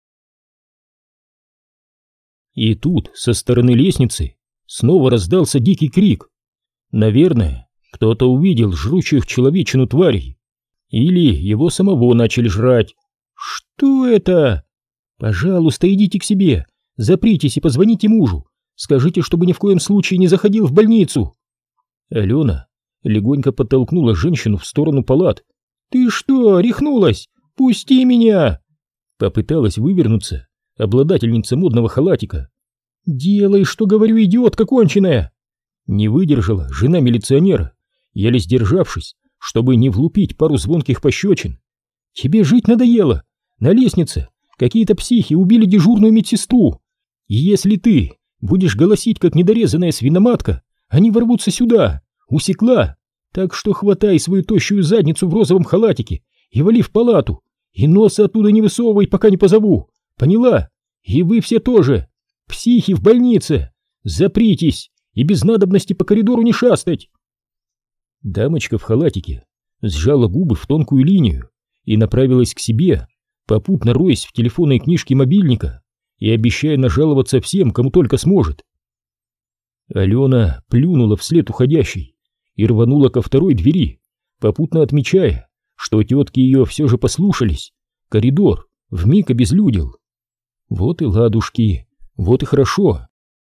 И тут со стороны лестницы снова раздался дикий крик. Наверное, кто-то увидел жрущих человечину тварей. Или его самого начали жрать. «Что это?» «Пожалуйста, идите к себе, запритесь и позвоните мужу. Скажите, чтобы ни в коем случае не заходил в больницу». Алена легонько подтолкнула женщину в сторону палат. «Ты что, рехнулась? Пусти меня!» Попыталась вывернуться обладательница модного халатика. «Делай, что говорю, идиотка конченая!» Не выдержала жена милиционера, еле сдержавшись, чтобы не влупить пару звонких пощечин. «Тебе жить надоело! На лестнице какие-то психи убили дежурную медсестру, и если ты будешь голосить, как недорезанная свиноматка, они ворвутся сюда! Усекла! Так что хватай свою тощую задницу в розовом халатике и вали в палату, и носа оттуда не высовывай, пока не позову! Поняла? И вы все тоже! Психи в больнице! Запритесь и без надобности по коридору не шастать!» Дамочка в халатике сжала губы в тонкую линию и направилась к себе, попутно роясь в телефонной книжке мобильника и обещая нажаловаться всем, кому только сможет. Алена плюнула вслед уходящей и рванула ко второй двери, попутно отмечая, что тетки ее все же послушались. Коридор вмиг обезлюдил. Вот и ладушки, вот и хорошо.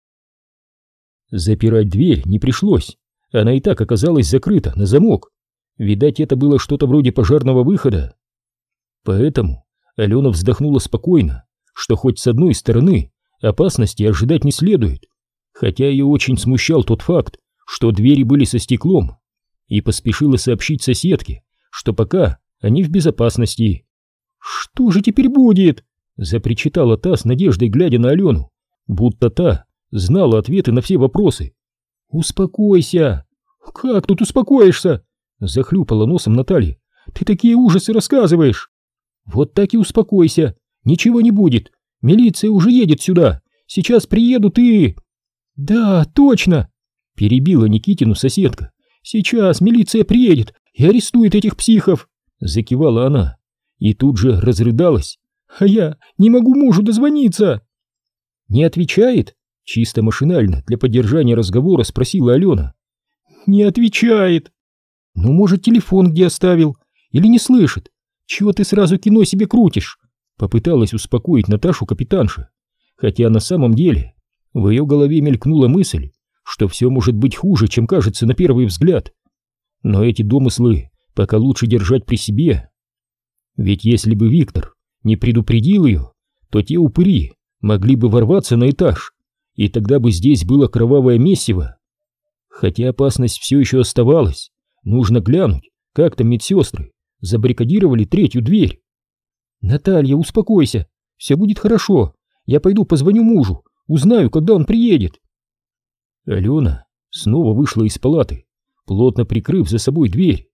Запирать дверь не пришлось, она и так оказалась закрыта на замок. Видать, это было что-то вроде пожарного выхода. Поэтому Алена вздохнула спокойно, что хоть с одной стороны опасности ожидать не следует, хотя ее очень смущал тот факт, что двери были со стеклом, и поспешила сообщить соседке, что пока они в безопасности. «Что же теперь будет?» — запричитала та с надеждой, глядя на Алену, будто та знала ответы на все вопросы. «Успокойся!» «Как тут успокоишься?» — захлюпала носом Наталья. «Ты такие ужасы рассказываешь!» «Вот так и успокойся! Ничего не будет! Милиция уже едет сюда! Сейчас приедут и...» «Да, точно!» — перебила Никитину соседка. «Сейчас милиция приедет и арестует этих психов!» — закивала она. И тут же разрыдалась. «А я не могу мужу дозвониться!» «Не отвечает?» — чисто машинально для поддержания разговора спросила Алена. «Не отвечает!» «Ну, может, телефон где оставил? Или не слышит? Чего ты сразу кино себе крутишь?» Попыталась успокоить Наташу капитанша, хотя на самом деле в ее голове мелькнула мысль, что все может быть хуже, чем кажется на первый взгляд. Но эти домыслы пока лучше держать при себе. Ведь если бы Виктор не предупредил ее, то те упыри могли бы ворваться на этаж, и тогда бы здесь было кровавое месиво. Хотя опасность все еще оставалась, нужно глянуть, как там медсестры забаррикадировали третью дверь. «Наталья, успокойся, все будет хорошо, я пойду позвоню мужу, узнаю, когда он приедет». Алена снова вышла из палаты, плотно прикрыв за собой дверь.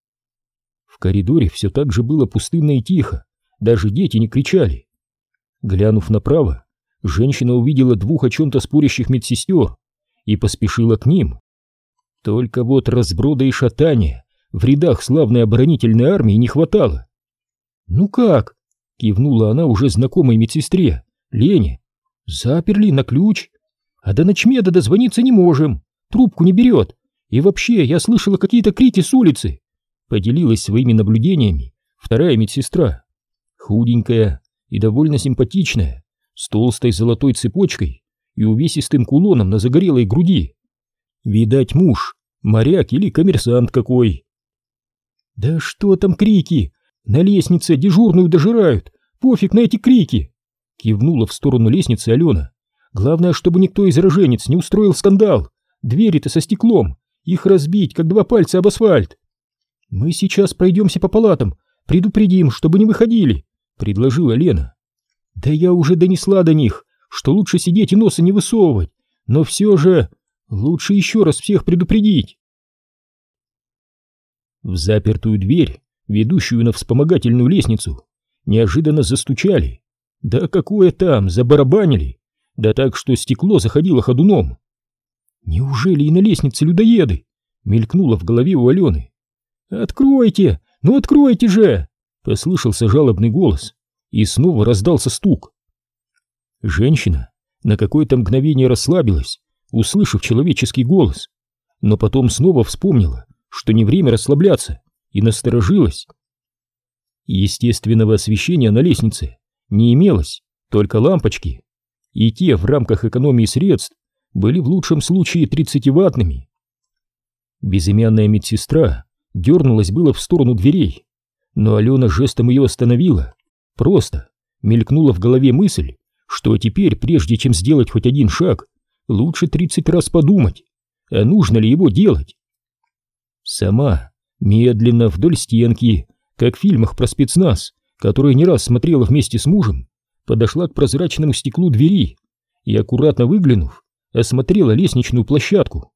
В коридоре все так же было пустынно и тихо, даже дети не кричали. Глянув направо, женщина увидела двух о чем-то спорящих медсестер и поспешила к ним. Только вот разброда и шатания в рядах славной оборонительной армии не хватало. «Ну как?» — кивнула она уже знакомой медсестре, Лене. «Заперли на ключ. А до ночмеда дозвониться не можем, трубку не берет. И вообще, я слышала какие-то крики с улицы», — поделилась своими наблюдениями вторая медсестра. Худенькая и довольно симпатичная, с толстой золотой цепочкой и увесистым кулоном на загорелой груди. Видать, муж, моряк или коммерсант какой. «Да что там крики? На лестнице дежурную дожирают, пофиг на эти крики!» Кивнула в сторону лестницы Алена. «Главное, чтобы никто из роженец не устроил скандал. Двери-то со стеклом, их разбить, как два пальца об асфальт». «Мы сейчас пройдемся по палатам, предупредим, чтобы не выходили», — предложила Лена. «Да я уже донесла до них, что лучше сидеть и носа не высовывать, но все же лучше еще раз всех предупредить». В запертую дверь, ведущую на вспомогательную лестницу, неожиданно застучали. Да какое там, забарабанили, да так, что стекло заходило ходуном. «Неужели и на лестнице людоеды?» — мелькнуло в голове у Алены. «Откройте! Ну откройте же!» — послышался жалобный голос, и снова раздался стук. Женщина на какое-то мгновение расслабилась, услышав человеческий голос, но потом снова вспомнила, что не время расслабляться, и насторожилась. Естественного освещения на лестнице не имелось, только лампочки, и те в рамках экономии средств были в лучшем случае тридцативаттными. Безымянная медсестра дернулась было в сторону дверей, но Алена жестом ее остановила. Просто мелькнула в голове мысль, что теперь, прежде чем сделать хоть один шаг, лучше тридцать раз подумать, а нужно ли его делать. Сама, медленно вдоль стенки, как в фильмах про спецназ, которые не раз смотрела вместе с мужем, подошла к прозрачному стеклу двери и, аккуратно выглянув, осмотрела лестничную площадку.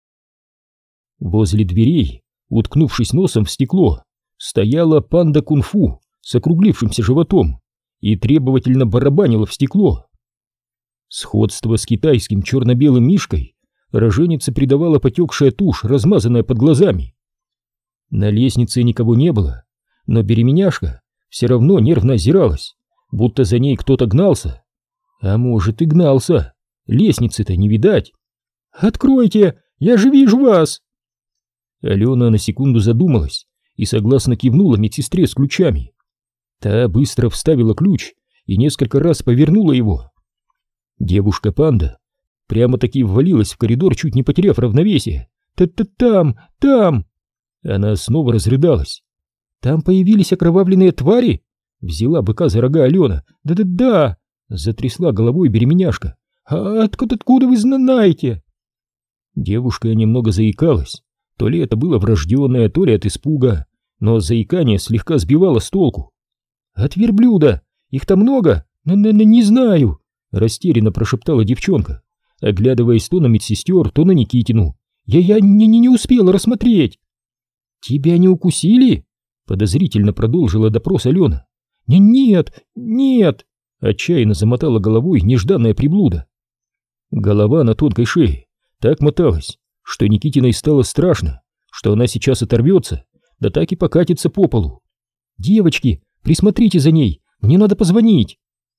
Возле дверей, уткнувшись носом в стекло, стояла панда кунг-фу с округлившимся животом и требовательно барабанила в стекло. Сходство с китайским черно-белым мишкой роженице придавала потекшая тушь, размазанная под глазами. На лестнице никого не было, но беременяшка все равно нервно озиралась, будто за ней кто-то гнался. А может и гнался, лестницы-то не видать. «Откройте, я же вижу вас!» Алена на секунду задумалась и согласно кивнула медсестре с ключами. Та быстро вставила ключ и несколько раз повернула его. Девушка-панда прямо-таки ввалилась в коридор, чуть не потеряв равновесие. «Та-та-там! Там!» Она снова разрыдалась. «Там появились окровавленные твари?» Взяла быка за рога Алена. «Да-да-да!» Затрясла головой беременяшка. «А откуда, откуда вы знаете?» Девушка немного заикалась. То ли это было врожденное, то ли от испуга, но заикание слегка сбивало с толку. «От верблюда! Их там много? Н-н-н, не знаю!» Растерянно прошептала девчонка, оглядываясь то на медсестер, то на Никитину. «Я-я не, не, не успела рассмотреть!» «Тебя не укусили?» Подозрительно продолжила допрос Алена. «Нет, нет!» Отчаянно замотала головой нежданная приблуда. Голова на тонкой шее так моталась, что Никитиной стало страшно, что она сейчас оторвется, да так и покатится по полу. «Девочки, присмотрите за ней, мне надо позвонить!»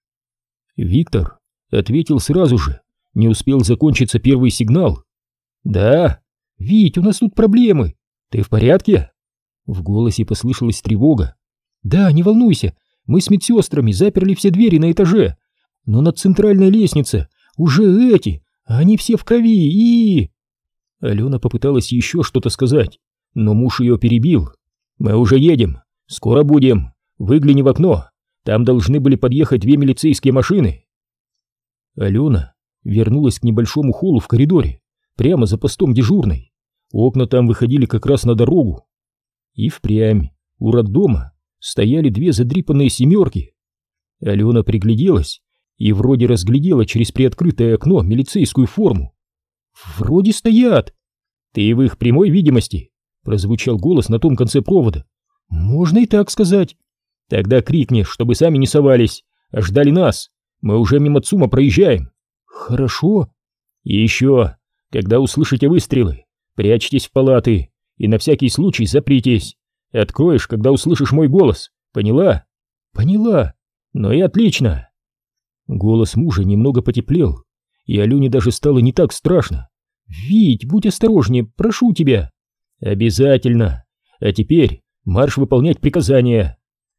Виктор ответил сразу же, не успел закончиться первый сигнал. «Да, Вить, у нас тут проблемы. Ты в порядке?» В голосе послышалась тревога. «Да, не волнуйся, мы с медсестрами заперли все двери на этаже, но на центральной лестнице уже эти, они все в крови и...» Алена попыталась еще что-то сказать, но муж ее перебил. «Мы уже едем, скоро будем, выгляни в окно, там должны были подъехать две милицейские машины». Алена вернулась к небольшому холлу в коридоре, прямо за постом дежурной. Окна там выходили как раз на дорогу. И впрямь у роддома стояли две задрипанные семерки. Алена пригляделась и вроде разглядела через приоткрытое окно милицейскую форму. «Вроде стоят!» «Ты в их прямой видимости?» — прозвучал голос на том конце провода. «Можно и так сказать». «Тогда крикни, чтобы сами не совались, а ждали нас. Мы уже мимо ЦУМа проезжаем». «Хорошо». «И еще, когда услышите выстрелы, прячьтесь в палаты и на всякий случай запритесь. Откроешь, когда услышишь мой голос. Поняла?» «Поняла». «Ну и отлично». Голос мужа немного потеплел, и Алене даже стало не так страшно. «Вить, будь осторожнее, прошу тебя». «Обязательно. А теперь марш выполнять приказания».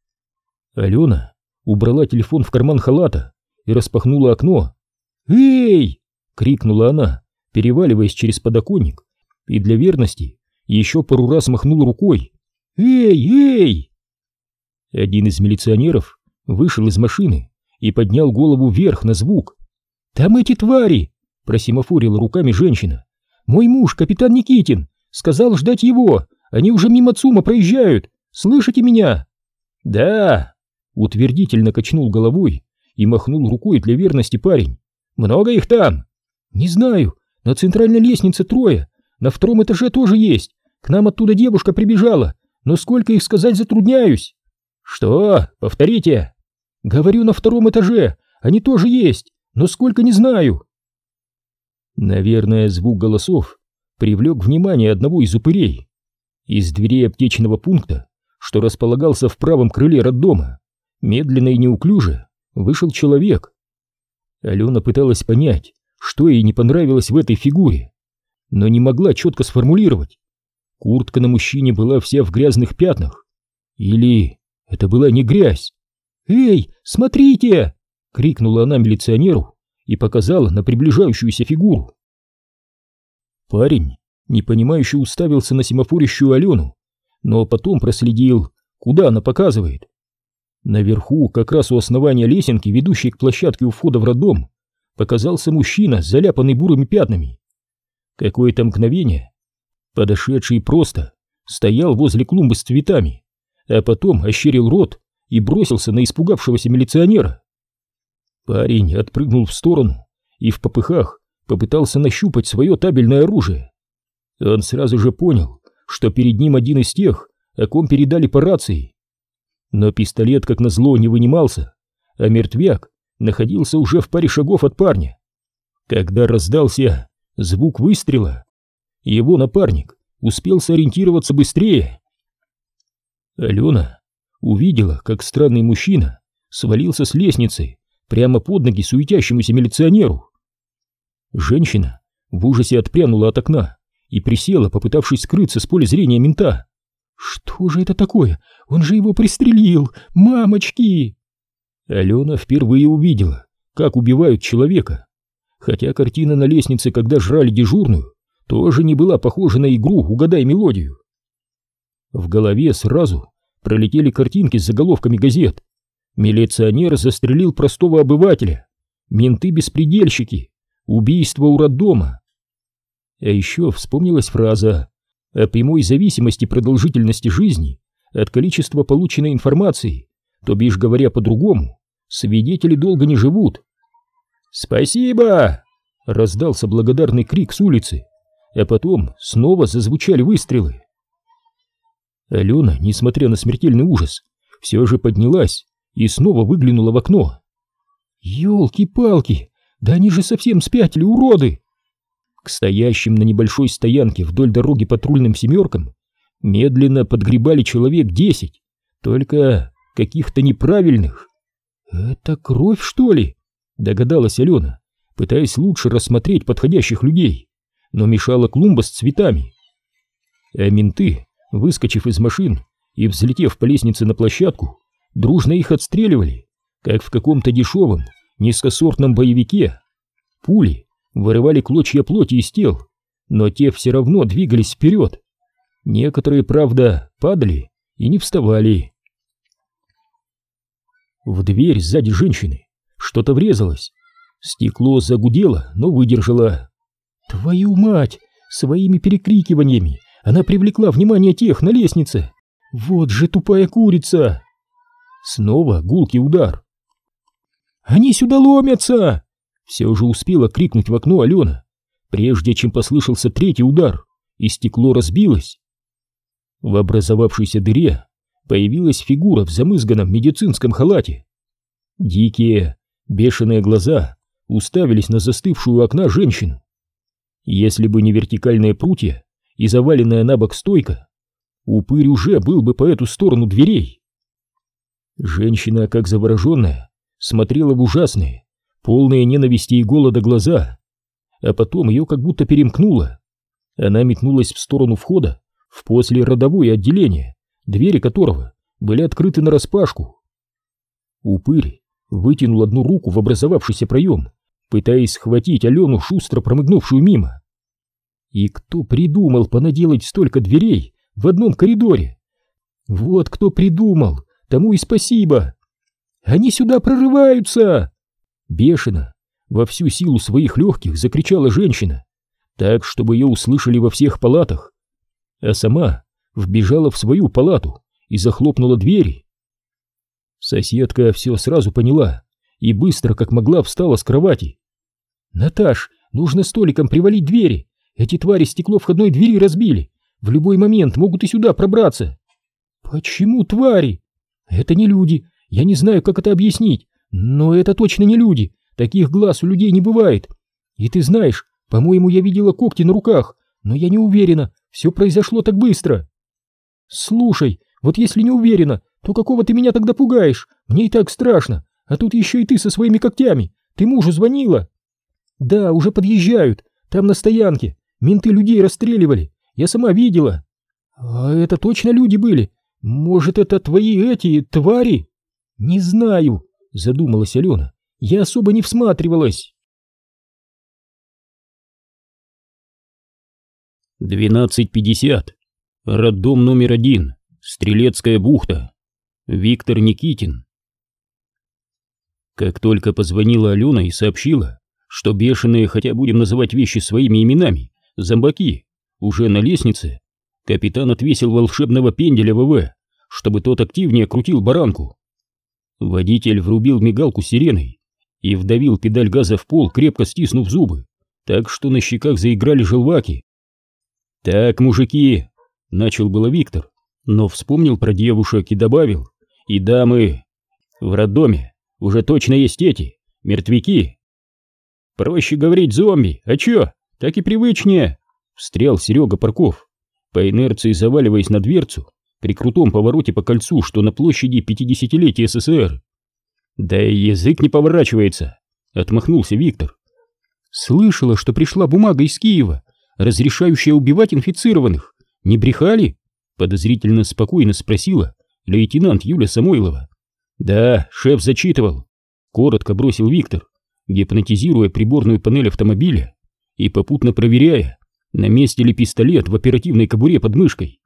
Алена убрала телефон в карман халата и распахнула окно. «Эй!» — крикнула она, переваливаясь через подоконник, и для верности еще пару раз махнула рукой. «Эй, эй!» Один из милиционеров вышел из машины и поднял голову вверх на звук. «Там эти твари!» — просимофорила руками женщина. «Мой муж, капитан Никитин, сказал ждать его, они уже мимо ЦУМа проезжают, слышите меня?» «Да!» — утвердительно качнул головой и махнул рукой для верности парень. «Много их там?» «Не знаю, на центральной лестнице трое, на втором этаже тоже есть, к нам оттуда девушка прибежала, но сколько их сказать затрудняюсь». «Что? Повторите!» «Говорю, на втором этаже, они тоже есть, но сколько не знаю». Наверное, звук голосов привлек внимание одного из упырей. Из дверей аптечного пункта, что располагался в правом крыле роддома, медленно и неуклюже вышел человек. Алена пыталась понять, что ей не понравилось в этой фигуре, но не могла четко сформулировать. Куртка на мужчине была вся в грязных пятнах. Или это была не грязь? «Эй, смотрите!» — крикнула она милиционеру и показала на приближающуюся фигуру. Парень непонимающе уставился на семафорящую Алену, но потом проследил, куда она показывает. Наверху, как раз у основания лесенки, ведущей к площадке у входа в роддом, показался мужчина, заляпанный бурыми пятнами. Какое-то мгновение подошедший просто стоял возле клумбы с цветами, а потом ощерил рот и бросился на испугавшегося милиционера. Парень отпрыгнул в сторону и в попыхах попытался нащупать свое табельное оружие. Он сразу же понял, что перед ним один из тех, о ком передали по рации. Но пистолет, как назло, не вынимался, а мертвяк находился уже в паре шагов от парня. Когда раздался звук выстрела, его напарник успел сориентироваться быстрее. Алена увидела, как странный мужчина свалился с лестницы прямо под ноги суетящемуся милиционеру. Женщина в ужасе отпрянула от окна и присела, попытавшись скрыться с поля зрения мента. «Что же это такое? Он же его пристрелил! Мамочки!» Алена впервые увидела, как убивают человека. Хотя картина на лестнице, когда жрали дежурную, тоже не была похожа на игру «Угадай мелодию». В голове сразу пролетели картинки с заголовками газет. Милиционер застрелил простого обывателя, менты-беспредельщики, убийство у роддома. А еще вспомнилась фраза о прямой зависимости продолжительности жизни от количества полученной информации, то бишь, говоря по-другому, свидетели долго не живут. «Спасибо!» — раздался благодарный крик с улицы, а потом снова зазвучали выстрелы. Алена, несмотря на смертельный ужас, все же поднялась и снова выглянула в окно. «Елки-палки! Да они же совсем спятили, уроды!» К стоящим на небольшой стоянке вдоль дороги патрульным семеркам медленно подгребали человек десять, только каких-то неправильных. «Это кровь, что ли?» — догадалась Алена, пытаясь лучше рассмотреть подходящих людей, но мешала клумба с цветами. А менты, выскочив из машин и взлетев по лестнице на площадку, дружно их отстреливали, как в каком-то дешевом, низкосортном боевике. Пули вырывали клочья плоти из тел, но те все равно двигались вперед. Некоторые, правда, падали и не вставали. В дверь сзади женщины что-то врезалось. Стекло загудело, но выдержало. «Твою мать! Своими перекрикиваниями она привлекла внимание тех на лестнице! Вот же тупая курица!» Снова гулкий удар. «Они сюда ломятся!» Все же успела крикнуть в окно Алена, прежде чем послышался третий удар, и стекло разбилось. В образовавшейся дыре появилась фигура в замызганном медицинском халате. Дикие, бешеные глаза уставились на застывшую у окна женщину. Если бы не вертикальные прутья и заваленная на бок стойка, упырь уже был бы по эту сторону дверей. Женщина, как завороженная, смотрела в ужасные, полные ненависти и голода глаза, а потом ее как будто перемкнуло. Она метнулась в сторону входа в послеродовое отделение, двери которого были открыты нараспашку. Упырь вытянул одну руку в образовавшийся проем, пытаясь схватить Алену, шустро промыгнувшую мимо. И кто придумал понаделать столько дверей в одном коридоре? Вот кто придумал, тому и спасибо. Они сюда прорываются! Бешено, во всю силу своих легких закричала женщина, так, чтобы ее услышали во всех палатах, а сама вбежала в свою палату и захлопнула двери. Соседка все сразу поняла и быстро, как могла, встала с кровати. «Наташ, нужно столиком привалить двери, эти твари стекло входной двери разбили, в любой момент могут и сюда пробраться». «Почему твари? Это не люди, я не знаю, как это объяснить. Но это точно не люди, таких глаз у людей не бывает. И ты знаешь, по-моему, я видела когти на руках, но я не уверена, все произошло так быстро». «Слушай, вот если не уверена, то какого ты меня тогда пугаешь? Мне и так страшно, а тут еще и ты со своими когтями. Ты мужу звонила?» «Да, уже подъезжают, там на стоянке, менты людей расстреливали, я сама видела». «А это точно люди были? Может, это твои эти твари?» «Не знаю», — задумалась Алена, — «я особо не всматривалась». двенадцать пятьдесят. Роддом номер один. Стрелецкая бухта. Виктор Никитин. Как только позвонила Алена и сообщила, что бешеные, хотя будем называть вещи своими именами, зомбаки, уже на лестнице, капитан отвесил волшебного пенделя ВВ, чтобы тот активнее крутил баранку. Водитель врубил мигалку сиреной и вдавил педаль газа в пол, крепко стиснув зубы, так что на щеках заиграли желваки. «Так, мужики», — начал было Виктор, но вспомнил про девушек и добавил: «И дамы, в роддоме уже точно есть эти, мертвяки». «Проще говорить зомби, а чё, так и привычнее», — встрял Серега Парков, по инерции заваливаясь на дверцу при крутом повороте по кольцу, что на площади пятидесятилетия СССР. «Да и язык не поворачивается», — отмахнулся Виктор. «Слышала, что пришла бумага из Киева, разрешающая убивать инфицированных. Не брехали?» — подозрительно спокойно спросила лейтенант Юля Самойлова. «Да, шеф зачитывал», — коротко бросил Виктор, гипнотизируя приборную панель автомобиля и попутно проверяя, на месте ли пистолет в оперативной кобуре под мышкой.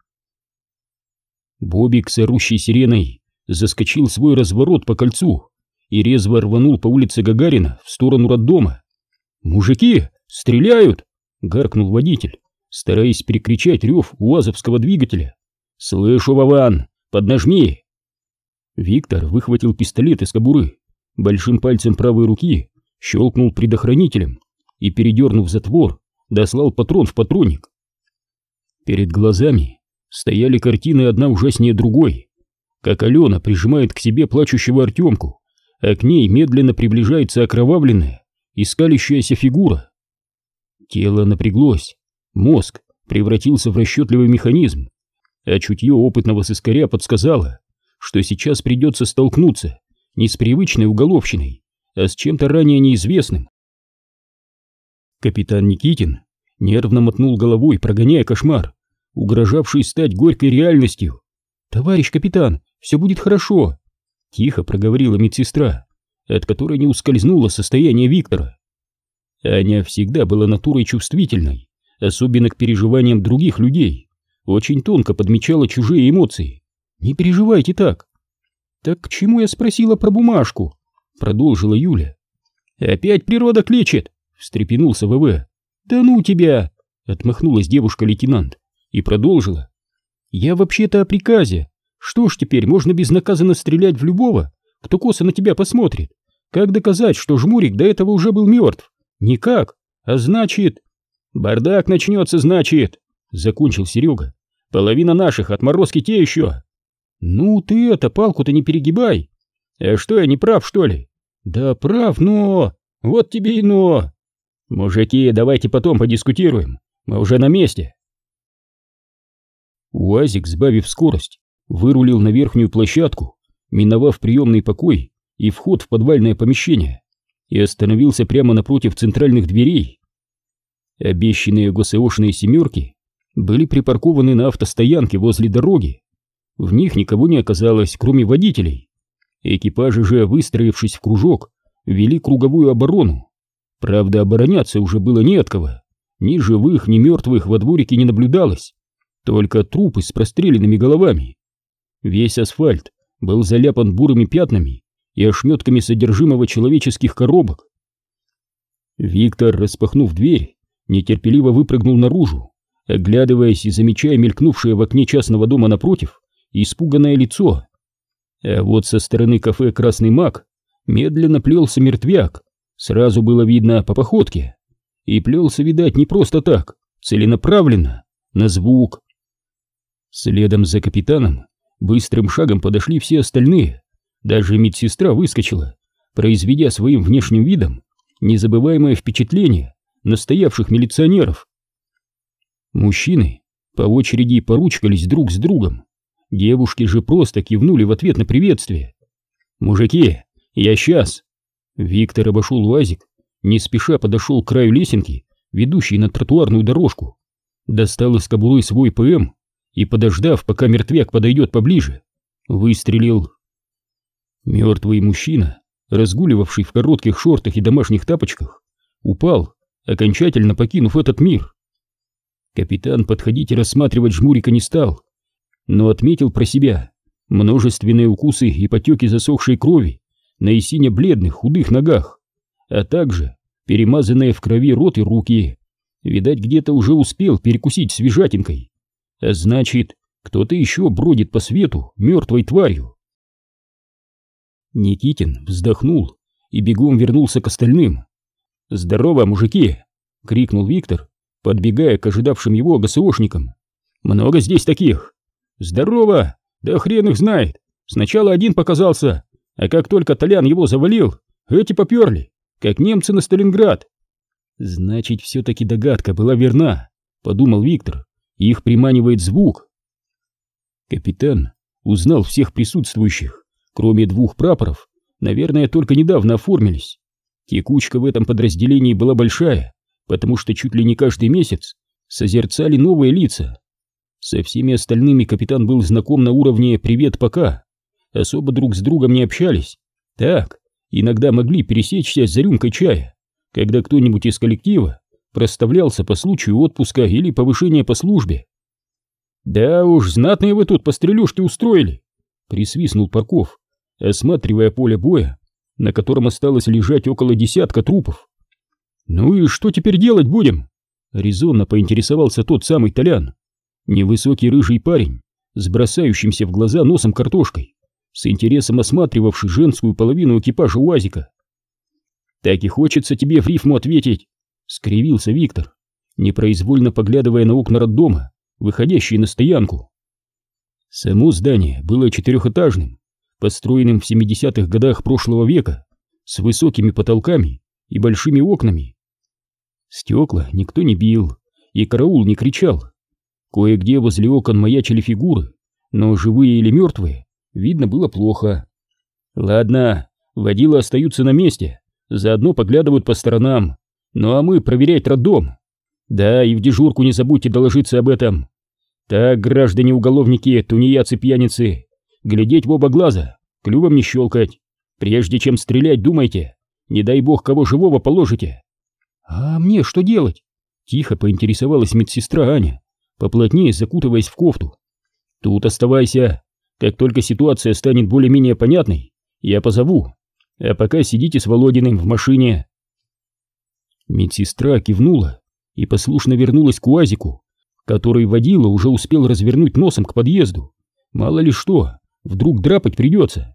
Бобик с орущей сиреной заскочил в свой разворот по кольцу и резво рванул по улице Гагарина в сторону роддома. «Мужики, стреляют!» — гаркнул водитель, стараясь перекричать рев уазовского двигателя. «Слышу, Вован, поднажми!» Виктор выхватил пистолет из кобуры, большим пальцем правой руки щелкнул предохранителем и, передернув затвор, дослал патрон в патронник. Перед глазами стояли картины одна ужаснее другой, как Алена прижимает к себе плачущего Артемку, а к ней медленно приближается окровавленная и скалящаяся фигура. Тело напряглось, мозг превратился в расчетливый механизм, а чутье опытного сыскаря подсказало, что сейчас придется столкнуться не с привычной уголовщиной, а с чем-то ранее неизвестным. Капитан Никитин нервно мотнул головой, прогоняя кошмар, угрожавший стать горькой реальностью. «Товарищ капитан, все будет хорошо», — тихо проговорила медсестра, от которой не ускользнуло состояние Виктора. Аня всегда была натурой чувствительной, особенно к переживаниям других людей, очень тонко подмечала чужие эмоции. «Не переживайте так». «Так к чему я спросила про бумажку?» — продолжила Юля. «Опять природа кличет», — встрепенулся ВВ. «Да ну тебя!» — отмахнулась девушка-лейтенант и продолжила. «Я вообще-то о приказе. Что ж теперь, можно безнаказанно стрелять в любого, кто косо на тебя посмотрит? Как доказать, что Жмурик до этого уже был мертв? Никак. А значит...» «Бардак начнется, значит», — закончил Серега. «Половина наших отморозки те еще». «Ну ты это, палку-то не перегибай». «А что, я не прав, что ли?» «Да прав, но...» «Вот тебе и но...» «Мужики, давайте потом подискутируем, мы уже на месте». УАЗик, сбавив скорость, вырулил на верхнюю площадку, миновав приемный покой и вход в подвальное помещение, и остановился прямо напротив центральных дверей. Обещанные ГОСЭОшные семерки были припаркованы на автостоянке возле дороги. В них никого не оказалось, кроме водителей. Экипажи же, выстроившись в кружок, вели круговую оборону. Правда, обороняться уже было не от кого. Ни живых, ни мертвых во дворике не наблюдалось, только трупы с простреленными головами. Весь асфальт был заляпан бурыми пятнами и ошметками содержимого человеческих коробок. Виктор, распахнув дверь, нетерпеливо выпрыгнул наружу, оглядываясь и замечая мелькнувшее в окне частного дома напротив испуганное лицо. А вот со стороны кафе «Красный маг» медленно плелся мертвяк, сразу было видно по походке. И плелся, видать, не просто так, целенаправленно, на звук. Следом за капитаном быстрым шагом подошли все остальные, даже медсестра выскочила, произведя своим внешним видом незабываемое впечатление настоявших милиционеров. Мужчины по очереди поручкались друг с другом, девушки же просто кивнули в ответ на приветствие. «Мужики, я сейчас!» Виктор обошел УАЗик, не спеша подошел к краю лесенки, ведущей на тротуарную дорожку, достал из кобуры свой ПМ и, подождав, пока мертвяк подойдет поближе, выстрелил. Мертвый мужчина, разгуливавший в коротких шортах и домашних тапочках, упал, окончательно покинув этот мир. Капитан подходить и рассматривать Жмурика не стал, но отметил про себя множественные укусы и потеки засохшей крови на и сине-бледных худых ногах, а также перемазанные в крови рот и руки. Видать, где-то уже успел перекусить свежатинкой. А значит, кто-то еще бродит по свету мертвой тварью. Никитин вздохнул и бегом вернулся к остальным. «Здорово, мужики!» — крикнул Виктор, подбегая к ожидавшим его ГСОшникам. «Много здесь таких?» «Здорово! Да хрен их знает! Сначала один показался, а как только Толян его завалил, эти поперли, как немцы на Сталинград!» «Значит, все-таки догадка была верна», — подумал Виктор. «Их приманивает звук». Капитан узнал всех присутствующих, кроме двух прапоров, наверное, только недавно оформились. Текучка в этом подразделении была большая, потому что чуть ли не каждый месяц созерцали новые лица. Со всеми остальными капитан был знаком на уровне «привет, пока». Особо друг с другом не общались. Так, иногда могли пересечься за рюмкой чая, когда кто-нибудь из коллектива проставлялся по случаю отпуска или повышения по службе. «Да уж, знатные вы тут пострелюшки устроили», — присвистнул Парков, осматривая поле боя, на котором осталось лежать около десятка трупов. «Ну и что теперь делать будем?» — резонно поинтересовался тот самый Толян, невысокий рыжий парень с бросающимся в глаза носом картошкой, с интересом осматривавший женскую половину экипажа УАЗика. «Так и хочется тебе в рифму ответить», — скривился Виктор, непроизвольно поглядывая на окна роддома, выходящие на стоянку. Само здание было четырехэтажным, построенным в семидесятых годах прошлого века, с высокими потолками и большими окнами. Стекла никто не бил, и караул не кричал. Кое-где возле окон маячили фигуры, но живые или мертвые видно было плохо. «Ладно, водила остаются на месте, заодно поглядывают по сторонам, ну а мы проверять роддом. Да, и в дежурку не забудьте доложиться об этом. Так, граждане-уголовники, тунеядцы-пьяницы, глядеть в оба глаза, клювом не щелкать. Прежде чем стрелять, думайте, не дай бог кого живого положите». «А мне что делать?» — тихо поинтересовалась медсестра Аня, поплотнее закутываясь в кофту. «Тут оставайся. Как только ситуация станет более-менее понятной, я позову. А пока сидите с Володиным в машине». Медсестра кивнула и послушно вернулась к УАЗику, который водила уже успел развернуть носом к подъезду. Мало ли что, вдруг драпать придется.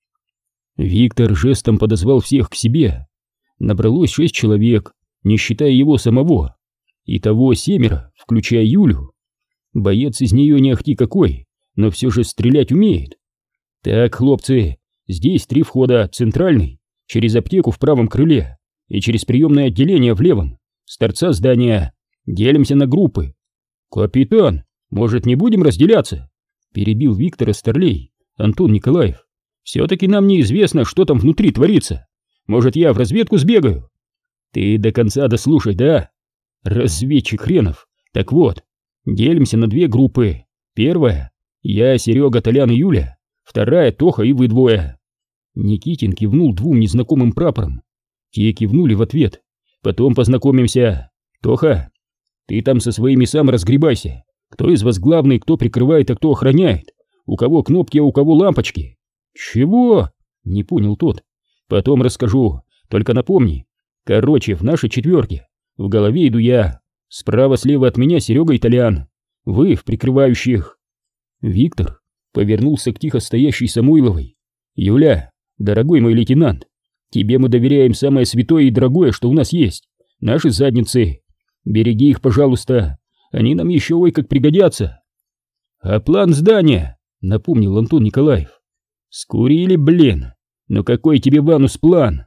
Виктор жестом подозвал всех к себе. Набралось шесть человек, не считая его самого. Итого семеро, включая Юлю. Боец из нее не ахти какой, но все же стрелять умеет. «Так, хлопцы, здесь три входа: центральный, через аптеку в правом крыле и через приемное отделение в левом, с торца здания. Делимся на группы». «Капитан, может, не будем разделяться?» — перебил Виктора Старлей Антон Николаев. «Все-таки нам неизвестно, что там внутри творится. Может, я в разведку сбегаю?» «Ты до конца дослушай, да? Разведчик хренов. Так вот, делимся на две группы. Первая — я, Серега, Толян и Юля. Вторая — Тоха и вы двое». Никитин кивнул двум незнакомым прапорам. Те кивнули в ответ. «Потом познакомимся. Тоха, ты там со своими сам разгребайся. Кто из вас главный, кто прикрывает, а кто охраняет? У кого кнопки, а у кого лампочки?» «Чего?» — не понял тот. «Потом расскажу, только напомни. Короче, в нашей четверке в голове иду я. Справа-слева от меня Серега и Толян. Вы в прикрывающих». Виктор повернулся к тихо стоящей Самойловой. «Юля, дорогой мой лейтенант, тебе мы доверяем самое святое и дорогое, что у нас есть. Наши задницы. Береги их, пожалуйста. Они нам еще ой как пригодятся». «А план здания?» — напомнил Антон Николаев. «Скурили, блин. Ну какой тебе, Ванус, план?»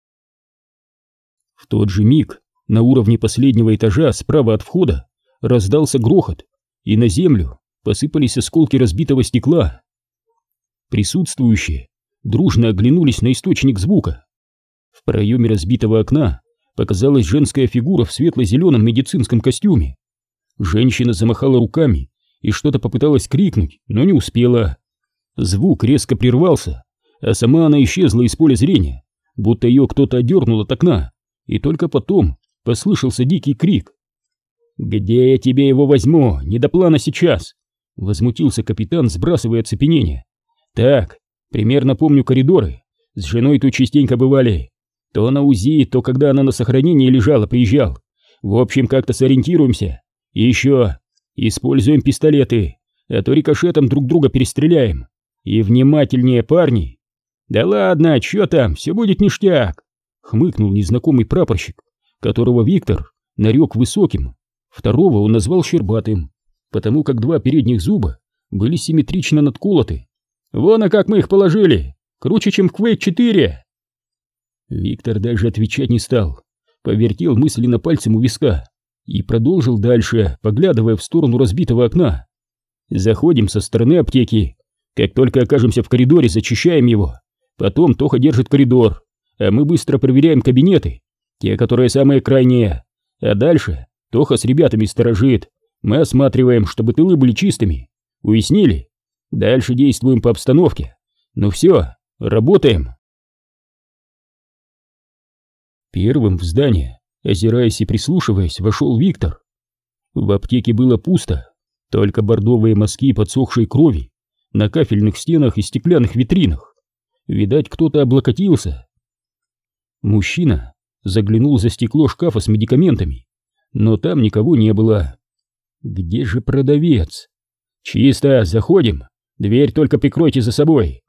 В тот же миг на уровне последнего этажа справа от входа раздался грохот, и на землю посыпались осколки разбитого стекла. Присутствующие дружно оглянулись на источник звука. В проеме разбитого окна показалась женская фигура в светло-зеленом медицинском костюме. Женщина замахала руками и что-то попыталась крикнуть, но не успела. Звук резко прервался, а сама она исчезла из поля зрения, будто ее кто-то отдернул от окна, и только потом послышался дикий крик. «Где я тебе его возьму? Не до плана сейчас!» — возмутился капитан, сбрасывая оцепенение. «Так, примерно помню коридоры. С женой тут частенько бывали. То на УЗИ, то когда она на сохранении лежала, приезжал. В общем, как-то сориентируемся. И еще используем пистолеты, а то рикошетом друг друга перестреляем. И внимательнее, парни. Да ладно, чё там, все будет ништяк, хмыкнул незнакомый прапорщик, которого Виктор нарек высоким. Второго он назвал щербатым, потому как два передних зуба были симметрично надколоты. Вон, а как мы их положили! Круче, чем в Квейк четыре! Виктор даже отвечать не стал, повертел мысленно пальцем у виска и продолжил дальше, поглядывая в сторону разбитого окна. Заходим со стороны аптеки. Как только окажемся в коридоре, зачищаем его. Потом Тоха держит коридор, а мы быстро проверяем кабинеты, те, которые самые крайние. А дальше Тоха с ребятами сторожит. Мы осматриваем, чтобы тылы были чистыми. Уяснили? Дальше действуем по обстановке. Ну все, работаем. Первым в здание, озираясь и прислушиваясь, вошел Виктор. В аптеке было пусто, только бордовые мазки подсохшей крови на кафельных стенах и стеклянных витринах. Видать, кто-то облокотился. Мужчина заглянул за стекло шкафа с медикаментами, но там никого не было. Где же продавец? Чисто, заходим. Дверь только прикройте за собой.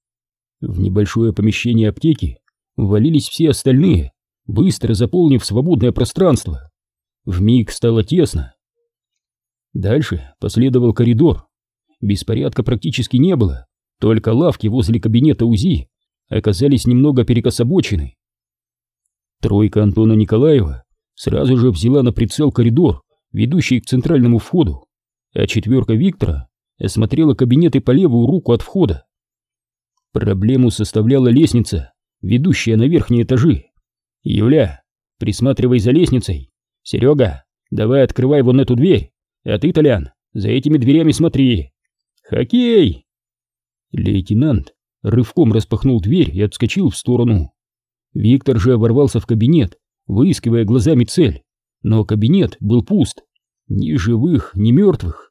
В небольшое помещение аптеки ввалились все остальные, быстро заполнив свободное пространство. Вмиг стало тесно. Дальше последовал коридор. Беспорядка практически не было, только лавки возле кабинета УЗИ оказались немного перекособочены. Тройка Антона Николаева сразу же взяла на прицел коридор, ведущий к центральному входу, а четверка Виктора осмотрела кабинеты по левую руку от входа. Проблему составляла лестница, ведущая на верхние этажи. Юля, присматривай за лестницей. Серега, давай открывай вон эту дверь, а ты, Толян, за этими дверями смотри. Хоккей! Лейтенант рывком распахнул дверь и отскочил в сторону. Виктор же ворвался в кабинет, выискивая глазами цель, но кабинет был пуст. Ни живых, ни мертвых.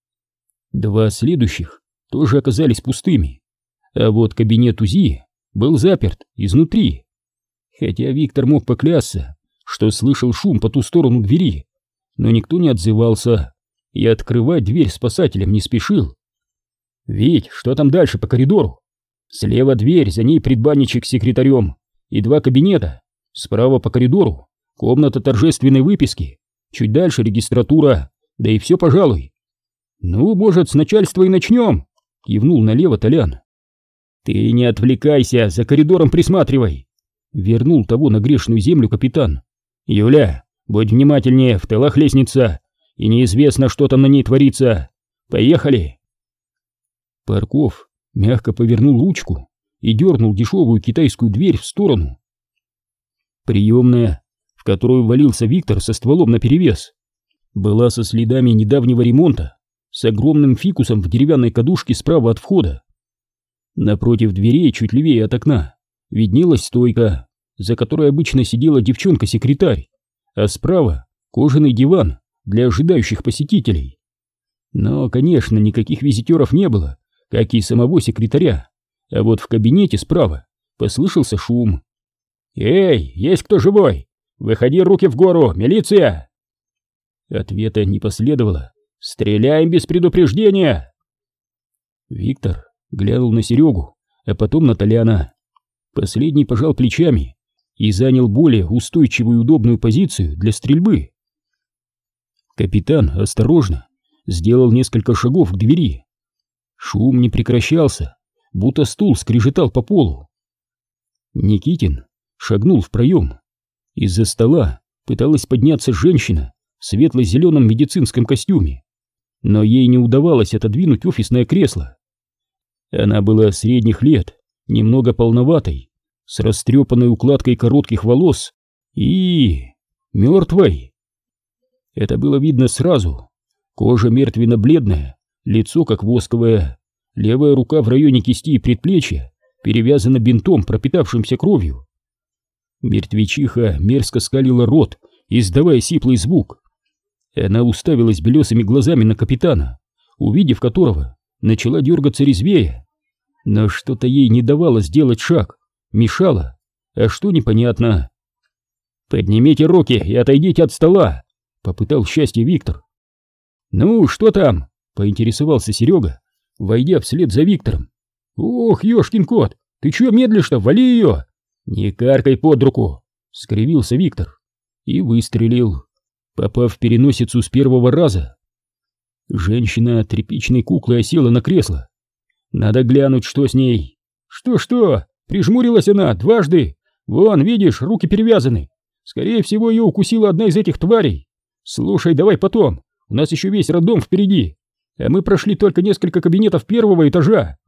Два следующих тоже оказались пустыми, а вот кабинет УЗИ был заперт изнутри. Хотя Виктор мог поклясться, что слышал шум по ту сторону двери, но никто не отзывался и открывать дверь спасателям не спешил. «Вить, что там дальше по коридору?» «Слева дверь, за ней предбанничек с секретарем и два кабинета. Справа по коридору комната торжественной выписки, чуть дальше регистратура, да и все, пожалуй». «Ну, может, с начальства и начнем?» — кивнул налево Толян. «Ты не отвлекайся, за коридором присматривай!» — вернул того на грешную землю капитан. «Юля, будь внимательнее, в тылах лестница, и неизвестно, что там на ней творится. Поехали!» Парков мягко повернул ручку и дернул дешевую китайскую дверь в сторону. Приемная, в которую валился Виктор со стволом наперевес, была со следами недавнего ремонта, с огромным фикусом в деревянной кадушке справа от входа. Напротив дверей, чуть левее от окна, виднелась стойка, за которой обычно сидела девчонка-секретарь, а справа кожаный диван для ожидающих посетителей. Но, конечно, никаких визитеров не было, как и самого секретаря, а вот в кабинете справа послышался шум. «Эй, есть кто живой? Выходи, руки в гору, милиция!» Ответа не последовало. «Стреляем без предупреждения!» Виктор глянул на Серегу, а потом на Толяна. Последний пожал плечами и занял более устойчивую и удобную позицию для стрельбы. Капитан осторожно сделал несколько шагов к двери. Шум не прекращался, будто стул скрежетал по полу. Никитин шагнул в проем. Из-за стола пыталась подняться женщина в светло-зеленом медицинском костюме, но ей не удавалось отодвинуть офисное кресло. Она была средних лет, немного полноватой, с растрепанной укладкой коротких волос и... мертвой. Это было видно сразу. Кожа мертвенно-бледная, лицо как восковое, левая рука в районе кисти и предплечья перевязана бинтом, пропитавшимся кровью. Мертвечиха мерзко скалила рот, издавая сиплый звук. Она уставилась белесыми глазами на капитана, увидев которого, начала дергаться резвее. Но что-то ей не давало сделать шаг, мешало, а что непонятно. «Поднимите руки и отойдите от стола!» — попытал счастье Виктор. «Ну, что там?» — поинтересовался Серега, войдя вслед за Виктором. «Ох, ёшкин кот, ты чё медлишь-то? Вали ее!» «Не каркай под руку!» — скривился Виктор и выстрелил, попав в переносицу с первого раза. Женщина тряпичной куклой осела на кресло. «Надо глянуть, что с ней». «Что-что? Прижмурилась она дважды. Вон, видишь, руки перевязаны. Скорее всего, ее укусила одна из этих тварей. Слушай, давай потом. У нас еще весь роддом впереди. А мы прошли только несколько кабинетов первого этажа».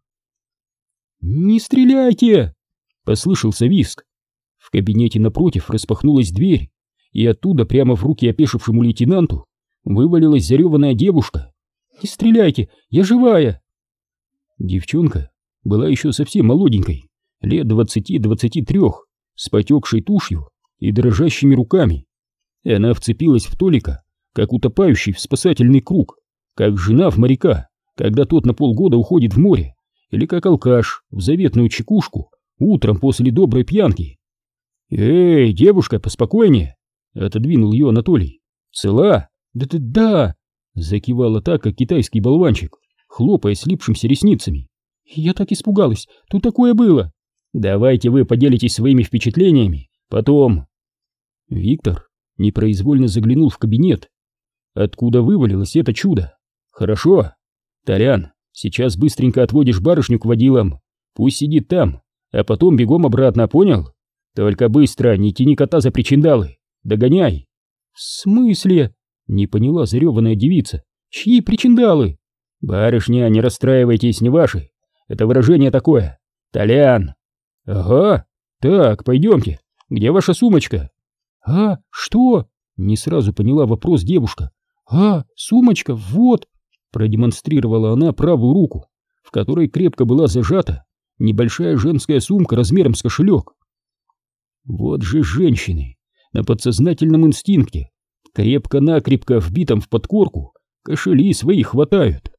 «Не стреляйте!» — послышался визг. В кабинете напротив распахнулась дверь, и оттуда прямо в руки опешившему лейтенанту вывалилась зареванная девушка. «Не стреляйте, я живая!» Девчонка была еще совсем молоденькой, лет двадцати-двадцати трех, с потекшей тушью и дрожащими руками. Она вцепилась в Толика, как утопающий в спасательный круг, как жена в моряка, когда тот на полгода уходит в море, или как алкаш в заветную чекушку утром после доброй пьянки. «Эй, девушка, поспокойнее!» — отодвинул ее Анатолий. «Цела?» «Да-да-да!» — закивала так, как китайский болванчик, хлопая слипшимся ресницами. «Я так испугалась, тут такое было!» «Давайте вы поделитесь своими впечатлениями, потом...» Виктор непроизвольно заглянул в кабинет. Откуда вывалилось это чудо? «Хорошо. Толян, сейчас быстренько отводишь барышню к водилам. Пусть сидит там, а потом бегом обратно, понял? Только быстро, не тяни кота за причиндалы. Догоняй!» «В смысле?» — не поняла зареванная девица. «Чьи причиндалы?» «Барышня, не расстраивайтесь, не ваши. Это выражение такое. Толян!» «Ага. Так, пойдемте. Где ваша сумочка?» «А, что?» — не сразу поняла вопрос девушка. «А, сумочка, вот!» — продемонстрировала она правую руку, в которой крепко была зажата небольшая женская сумка размером с кошелек. Вот же женщины на подсознательном инстинкте, крепко-накрепко вбитом в подкорку, кошели свои хватают.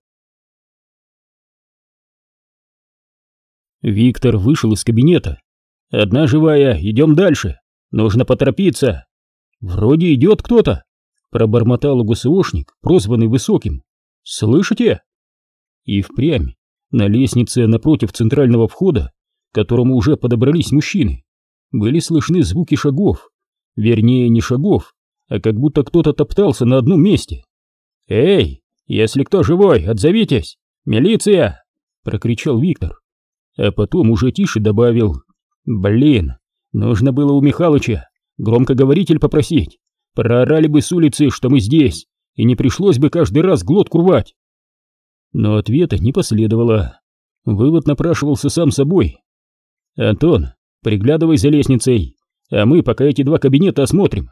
Виктор вышел из кабинета. «Одна живая, идем дальше. Нужно поторопиться». «Вроде идет кто-то», — пробормотал ГСОшник, прозванный Высоким. «Слышите?» И впрямь на лестнице напротив центрального входа, к которому уже подобрались мужчины, были слышны звуки шагов. Вернее, не шагов, а как будто кто-то топтался на одном месте. «Эй, если кто живой, отзовитесь! Милиция!» — прокричал Виктор. А потом уже тише добавил: «Блин, нужно было у Михалыча громкоговоритель попросить. Проорали бы с улицы, что мы здесь, и не пришлось бы каждый раз глотку рвать». Но ответа не последовало. Вывод напрашивался сам собой. «Антон, приглядывай за лестницей, а мы пока эти два кабинета осмотрим».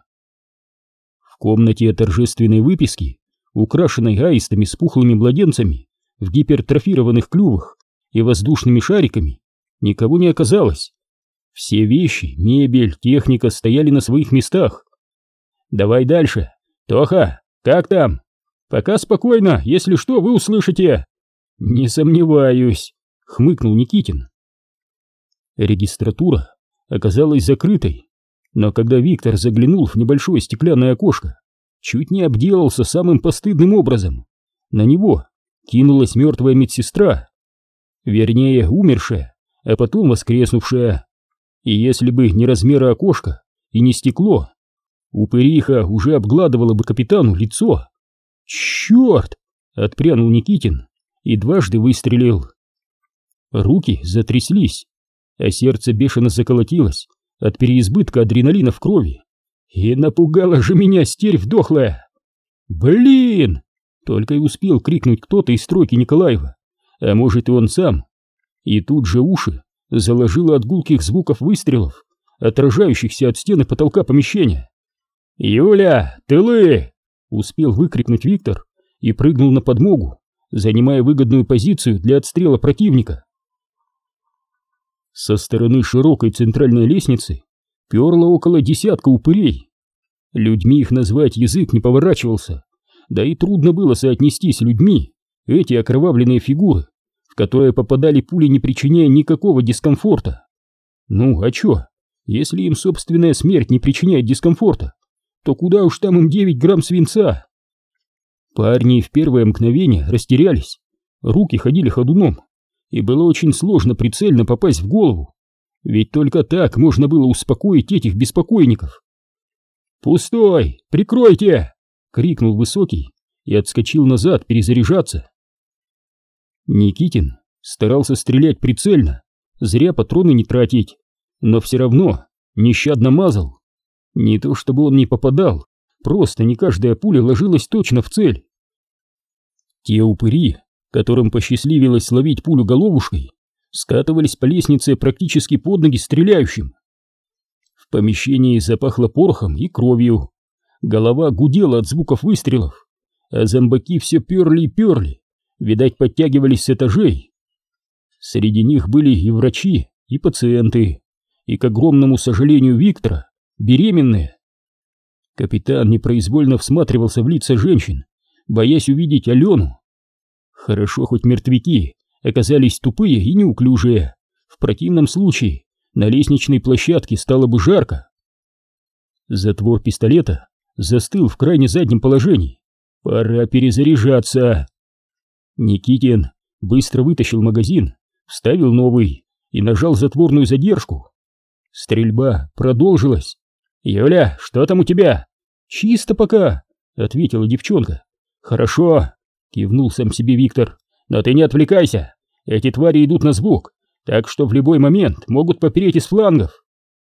В комнате торжественной выписки, украшенной аистами с пухлыми младенцами в гипертрофированных клювах и воздушными шариками, никого не оказалось. Все вещи, мебель, техника стояли на своих местах. «Давай дальше. Тоха, как там?» «Пока спокойно, если что, вы услышите». «Не сомневаюсь», — хмыкнул Никитин. Регистратура оказалась закрытой, но когда Виктор заглянул в небольшое стеклянное окошко, чуть не обделался самым постыдным образом. На него кинулась мертвая медсестра. Вернее, умершая, а потом воскреснувшая. И если бы не размеры окошка и не стекло, упыриха уже обгладывала бы капитану лицо. «Черт!» — отпрянул Никитин и дважды выстрелил. Руки затряслись, а сердце бешено заколотилось от переизбытка адреналина в крови. И напугала же меня стервь дохлая. «Блин!» — только и успел крикнуть кто-то из стройки Николаева, а может и он сам. И тут же уши заложило от гулких звуков выстрелов, отражающихся от стены потолка помещения. «Юля, тылы!» — успел выкрикнуть Виктор и прыгнул на подмогу, занимая выгодную позицию для отстрела противника. Со стороны широкой центральной лестницы перло около десятка упырей. Людьми их назвать язык не поворачивался, да и трудно было соотнести с людьми эти окровавленные фигуры, в которые попадали пули, не причиняя никакого дискомфорта. Ну, а чё? Если им собственная смерть не причиняет дискомфорта, то куда уж там им девять грамм свинца? Парни в первое мгновение растерялись, руки ходили ходуном, и было очень сложно прицельно попасть в голову, ведь только так можно было успокоить этих беспокойников. «Пустой! Прикройте!» — крикнул Высокий и отскочил назад перезаряжаться. Никитин старался стрелять прицельно, зря патроны не тратить, но все равно нещадно мазал. Не то чтобы он не попадал, просто не каждая пуля ложилась точно в цель. Те упыри, которым посчастливилось словить пулю головушкой, скатывались по лестнице практически под ноги стреляющим. В помещении запахло порохом и кровью, голова гудела от звуков выстрелов, а зомбаки все перли и перли, видать, подтягивались с этажей. Среди них были и врачи, и пациенты, и, к огромному сожалению Виктора, беременные. Капитан непроизвольно всматривался в лица женщин, боясь увидеть Алену. Хорошо, хоть мертвяки оказались тупые и неуклюжие, в противном случае на лестничной площадке стало бы жарко. Затвор пистолета застыл в крайне заднем положении. Пора перезаряжаться. Никитин быстро вытащил магазин, вставил новый и нажал затворную задержку. Стрельба продолжилась. «Юля, что там у тебя?» «Чисто пока», — ответила девчонка. «Хорошо», — кивнул сам себе Виктор. «Но ты не отвлекайся. Эти твари идут на звук, так что в любой момент могут попереть из флангов».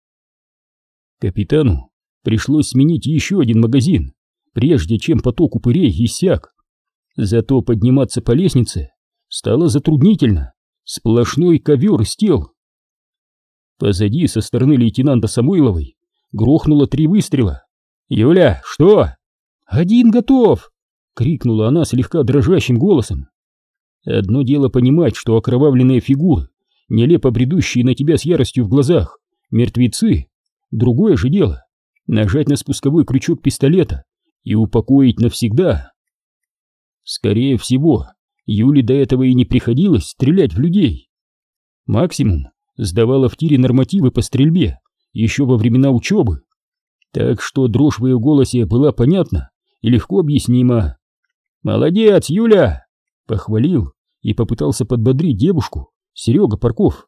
Капитану пришлось сменить еще один магазин, прежде чем поток упырей иссяк. Зато подниматься по лестнице стало затруднительно. Сплошной ковер из тел. Позади, со стороны лейтенанта Самойловой, грохнуло три выстрела. «Юля, что?» «Один готов!» — крикнула она слегка дрожащим голосом. Одно дело понимать, что окровавленные фигуры, нелепо бредущие на тебя с яростью в глазах, мертвецы. Другое же дело — нажать на спусковой крючок пистолета и упокоить навсегда. Скорее всего, Юле до этого и не приходилось стрелять в людей. Максимум сдавала в тире нормативы по стрельбе еще во времена учебы, так что дрожь в ее голосе была понятна и легко объяснима. «Молодец, Юля!» — похвалил и попытался подбодрить девушку Серега Парков.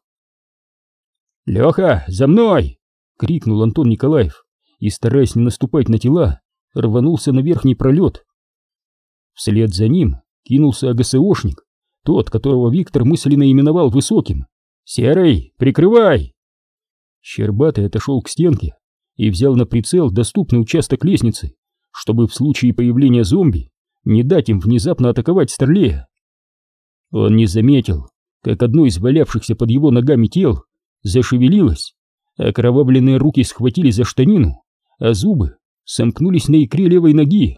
«Леха, за мной!» — крикнул Антон Николаев и, стараясь не наступать на тела, рванулся на верхний пролет. Вслед за ним кинулся АГСОшник, тот, которого Виктор мысленно именовал Высоким. «Серый, прикрывай!» Щербатый отошел к стенке и взял на прицел доступный участок лестницы, чтобы в случае появления зомби не дать им внезапно атаковать Старлея. Он не заметил, как одно из валявшихся под его ногами тел зашевелилось, окровавленные руки схватили за штанину, а зубы сомкнулись на икре левой ноги.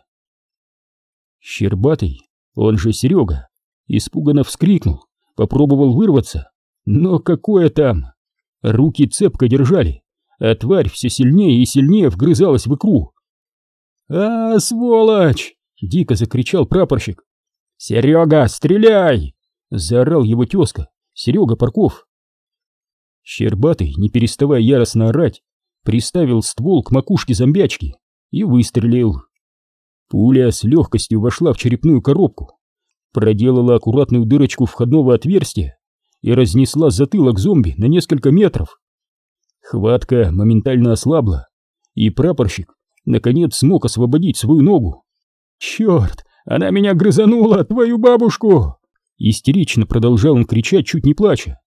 Щербатый, он же Серега, испуганно вскрикнул, попробовал вырваться, но какое там! Руки цепко держали, а тварь все сильнее и сильнее вгрызалась в икру. «А, сволочь!» — дико закричал прапорщик. «Серега, стреляй!» — заорал его тезка, Серега Парков. Щербатый, не переставая яростно орать, приставил ствол к макушке зомбячки и выстрелил. Пуля с легкостью вошла в черепную коробку, проделала аккуратную дырочку входного отверстия и разнесла затылок зомби на несколько метров. Хватка моментально ослабла, и прапорщик наконец смог освободить свою ногу. «Черт, она меня грызанула, твою бабушку!» Истерично продолжал он кричать, чуть не плача.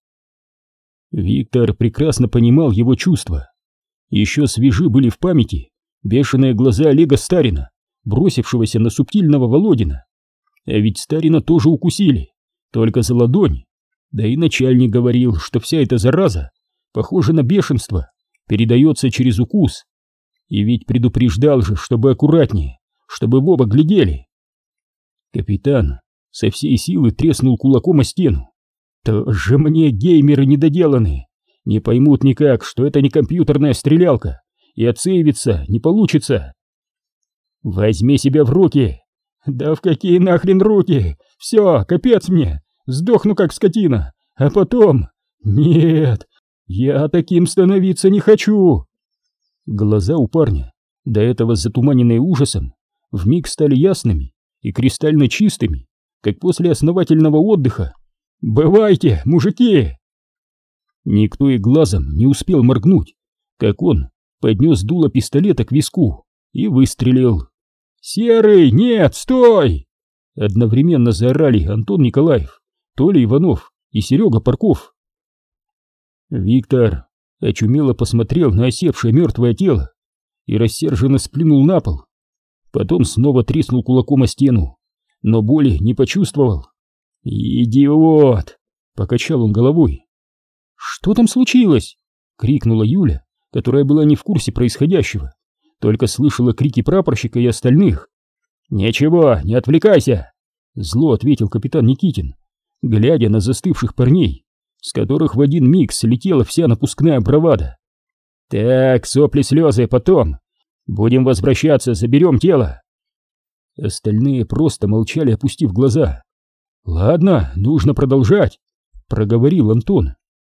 Виктор прекрасно понимал его чувства. Еще свежи были в памяти бешеные глаза Олега Старина, бросившегося на субтильного Володина. А ведь Старина тоже укусили, только за ладонь. Да и начальник говорил, что вся эта зараза, похожа на бешенство, передается через укус. И ведь предупреждал же, чтобы аккуратнее, чтобы в оба глядели. Капитан со всей силы треснул кулаком о стену. Тоже мне геймеры недоделанные, не поймут никак, что это не компьютерная стрелялка, и отсейвиться не получится. Возьми себя в руки. Да в какие нахрен руки? Все, капец мне, сдохну как скотина, а потом... Нет, Я таким становиться не хочу!» Глаза у парня, до этого затуманенные ужасом, вмиг стали ясными и кристально чистыми, как после основательного отдыха. «Бывайте, мужики!» Никто и глазом не успел моргнуть, как он поднес дуло пистолета к виску и выстрелил. «Серый, нет, стой!» Одновременно заорали Антон Николаев, Толя Иванов и Серега Парков. Виктор очумело посмотрел на осевшее мертвое тело и рассерженно сплюнул на пол. Потом снова треснул кулаком о стену, но боли не почувствовал. «Идиот!» — покачал он головой. «Что там случилось?» — крикнула Юля, которая была не в курсе происходящего, только слышала крики прапорщика и остальных. «Ничего, не отвлекайся!» — зло ответил капитан Никитин, глядя на застывших парней, с которых в один миг слетела вся напускная бравада. «Так, сопли-слезы потом. Будем возвращаться, заберем тело». Остальные просто молчали, опустив глаза. «Ладно, нужно продолжать», — проговорил Антон.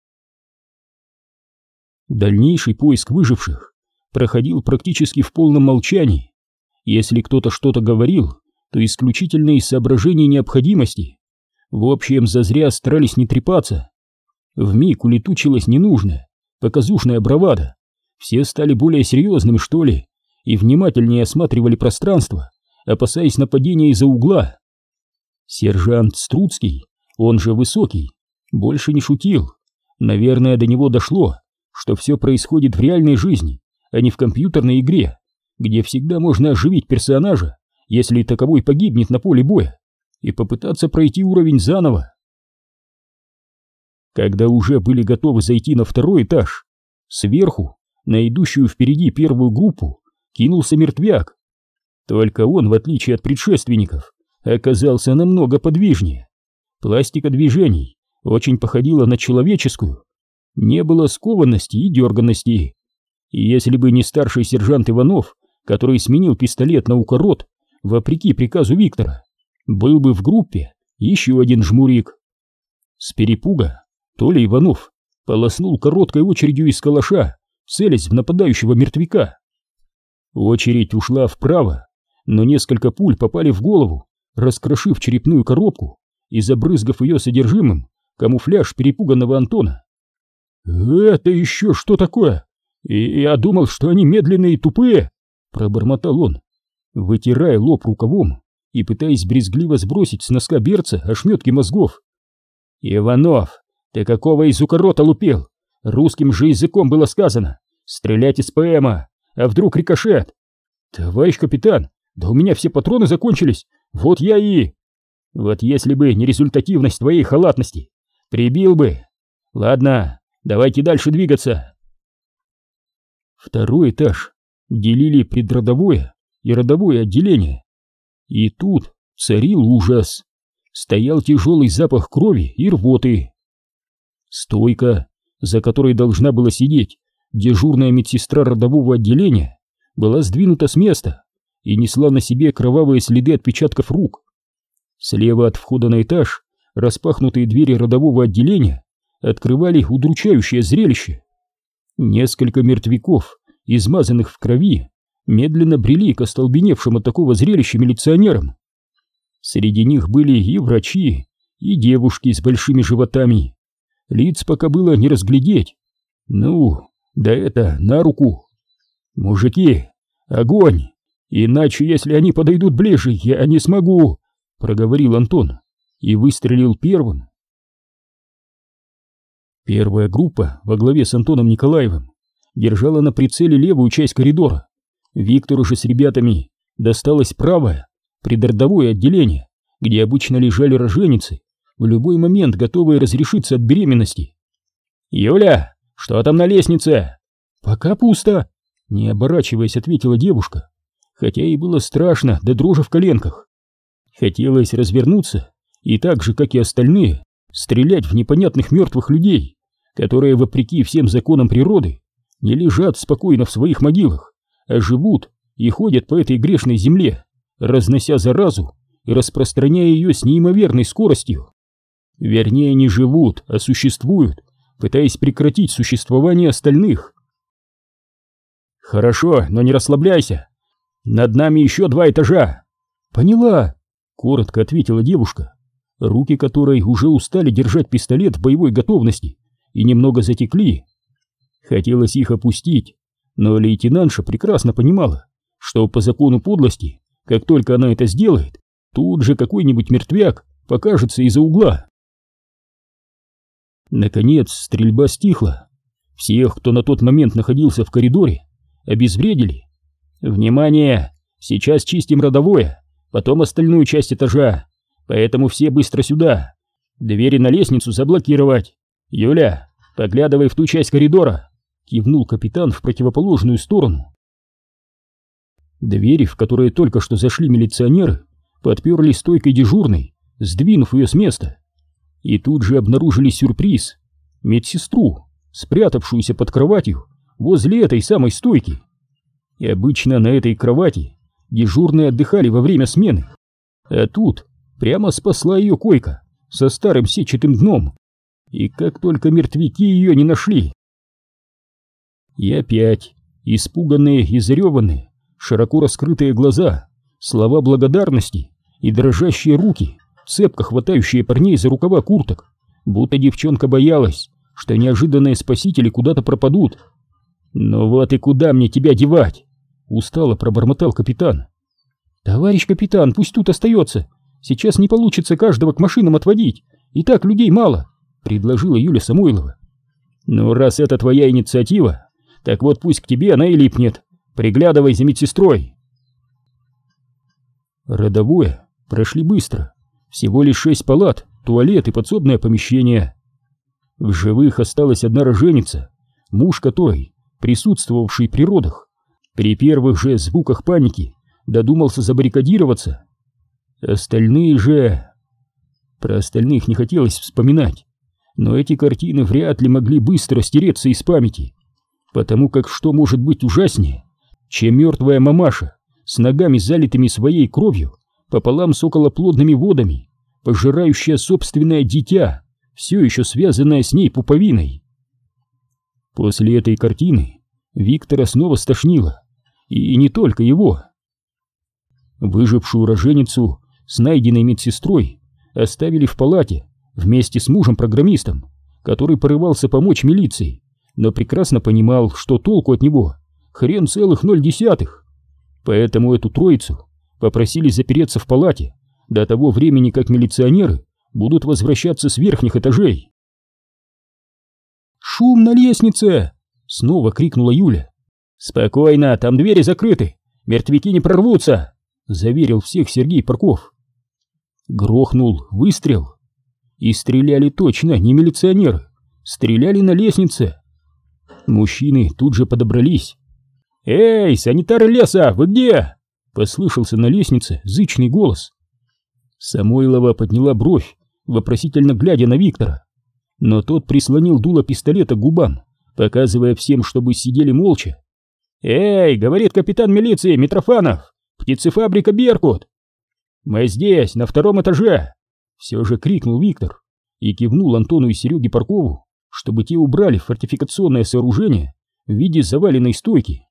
Дальнейший поиск выживших проходил практически в полном молчании. Если кто-то что-то говорил, то исключительно из соображений необходимости. В общем, зазря старались не трепаться. Вмиг улетучилась ненужная, показушная бравада. Все стали более серьезными, что ли, и внимательнее осматривали пространство, опасаясь нападения из-за угла. Сержант Струцкий, он же Высокий, больше не шутил. Наверное, до него дошло, что все происходит в реальной жизни, а не в компьютерной игре, где всегда можно оживить персонажа, если таковой погибнет на поле боя, и попытаться пройти уровень заново. Когда уже были готовы зайти на второй этаж, сверху, на идущую впереди первую группу, кинулся мертвяк. Только он, в отличие от предшественников, оказался намного подвижнее. Пластика движений очень походила на человеческую, не было скованности и дерганности. И если бы не старший сержант Иванов, который сменил пистолет на укорот, вопреки приказу Виктора, был бы в группе еще один жмурик. С перепуга Толя Иванов полоснул короткой очередью из калаша, целясь в нападающего мертвяка. Очередь ушла вправо, но несколько пуль попали в голову, раскрошив черепную коробку и забрызгав ее содержимым камуфляж перепуганного Антона. «Это еще что такое? И я думал, что они медленные и тупые!» — пробормотал он, вытирая лоб рукавом и пытаясь брезгливо сбросить с носка берца ошметки мозгов. «Иванов, ты какого из укорота лупил? Русским же языком было сказано стрелять из ПМа, а вдруг рикошет?» «Товарищ капитан, да у меня все патроны закончились, вот я и...» «Вот если бы не результативность твоей халатности, прибил бы. Ладно, давайте дальше двигаться». Второй этаж делили предродовое и родовое отделение. И тут царил ужас. Стоял тяжелый запах крови и рвоты. Стойка, за которой должна была сидеть дежурная медсестра родового отделения, была сдвинута с места и несла на себе кровавые следы отпечатков рук. Слева от входа на этаж распахнутые двери родового отделения открывали удручающее зрелище. Несколько мертвяков, измазанных в крови, медленно брели к остолбеневшим от такого зрелища милиционерам. Среди них были и врачи, и девушки с большими животами. Лиц пока было не разглядеть. Ну, да это на руку. «Мужики, огонь! Иначе, если они подойдут ближе, я не смогу!» — проговорил Антон и выстрелил первым. Первая группа во главе с Антоном Николаевым держала на прицеле левую часть коридора. Виктору же с ребятами досталось правое, предродовое отделение, где обычно лежали роженицы, в любой момент готовые разрешиться от беременности. «Юля, что там на лестнице?» «Пока пусто», — не оборачиваясь, ответила девушка, хотя ей было страшно до дрожи в коленках. Хотелось развернуться и так же, как и остальные, стрелять в непонятных мертвых людей, которые, вопреки всем законам природы, не лежат спокойно в своих могилах, а живут и ходят по этой грешной земле, разнося заразу и распространяя ее с неимоверной скоростью. Вернее, не живут, а существуют, пытаясь прекратить существование остальных. «Хорошо, но не расслабляйся. Над нами еще два этажа». «Поняла», — коротко ответила девушка, руки которой уже устали держать пистолет в боевой готовности и немного затекли. Хотелось их опустить, но лейтенантша прекрасно понимала, что по закону подлости, как только она это сделает, тут же какой-нибудь мертвяк покажется из-за угла. Наконец стрельба стихла. Всех, кто на тот момент находился в коридоре, обезвредили. «Внимание! Сейчас чистим родовое, потом остальную часть этажа, поэтому все быстро сюда. Двери на лестницу заблокировать. Юля, поглядывай в ту часть коридора», — кивнул капитан в противоположную сторону. Двери, в которые только что зашли милиционеры, подперли стойкой дежурной, сдвинув ее с места. И тут же обнаружили сюрприз — медсестру, спрятавшуюся под кроватью возле этой самой стойки. И обычно на этой кровати дежурные отдыхали во время смены, а тут прямо спасла ее койка со старым сетчатым дном, и как только мертвяки ее не нашли. И опять испуганные и зареванные, широко раскрытые глаза, слова благодарности и дрожащие руки, цепко хватающие парней за рукава курток, будто девчонка боялась, что неожиданные спасители куда-то пропадут. «Ну вот и куда мне тебя девать?» — устало пробормотал капитан. «Товарищ капитан, пусть тут остается. Сейчас не получится каждого к машинам отводить, и так людей мало», — предложила Юля Самойлова. «Ну, раз это твоя инициатива, так вот пусть к тебе она и липнет. Приглядывай за медсестрой». Родовое прошли быстро. Всего лишь шесть палат, туалет и подсобное помещение. В живых осталась одна роженица, муж которой, присутствовавший при родах, при первых же звуках паники додумался забаррикадироваться. Остальные же... Про остальных не хотелось вспоминать, но эти картины вряд ли могли быстро стереться из памяти, потому как что может быть ужаснее, чем мертвая мамаша с ногами залитыми своей кровью пополам с околоплодными водами, пожирающая собственное дитя, все еще связанное с ней пуповиной. После этой картины Виктора снова стошнило, и не только его. Выжившую роженицу с найденной медсестрой оставили в палате вместе с мужем-программистом, который порывался помочь милиции, но прекрасно понимал, что толку от него хрен целых ноль десятых. Поэтому эту троицу попросили запереться в палате до того времени, как милиционеры будут возвращаться с верхних этажей. «Шум на лестнице!» — снова крикнула Юля. «Спокойно, там двери закрыты, мертвяки не прорвутся!» — заверил всех Сергей Парков. Грохнул выстрел. И стреляли точно не милиционеры, стреляли на лестнице. Мужчины тут же подобрались. «Эй, санитары леса, вы где?» — послышался на лестнице зычный голос. Самойлова подняла бровь, вопросительно глядя на Виктора, но тот прислонил дуло пистолета к губам, показывая всем, чтобы сидели молча. «Эй, говорит капитан милиции Митрофанов, птицефабрика «Беркут». «Мы здесь, на втором этаже!» — все же крикнул Виктор и кивнул Антону и Сереге Паркову, чтобы те убрали фортификационное сооружение в виде заваленной стойки.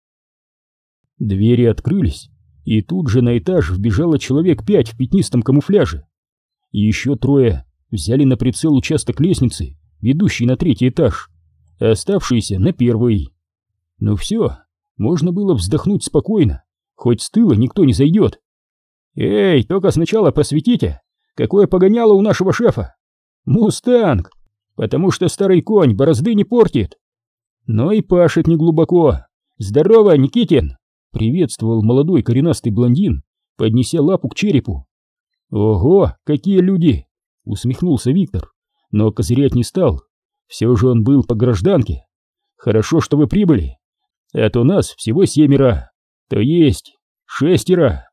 Двери открылись, и тут же на этаж вбежало человек пять в пятнистом камуфляже. И еще трое взяли на прицел участок лестницы, ведущий на третий этаж, а оставшиеся на первый. Ну все, можно было вздохнуть спокойно, хоть с тыла никто не зайдет. «Эй, только сначала просветите, какое погоняло у нашего шефа!» «Мустанг, потому что старый конь борозды не портит!» «Но и пашет неглубоко! Здорово, Никитин!» — приветствовал молодой коренастый блондин, поднеся лапу к черепу. «Ого, какие люди!» — усмехнулся Виктор, но козырять не стал. Все же он был по гражданке. «Хорошо, что вы прибыли, а то нас всего семеро, то есть шестеро!»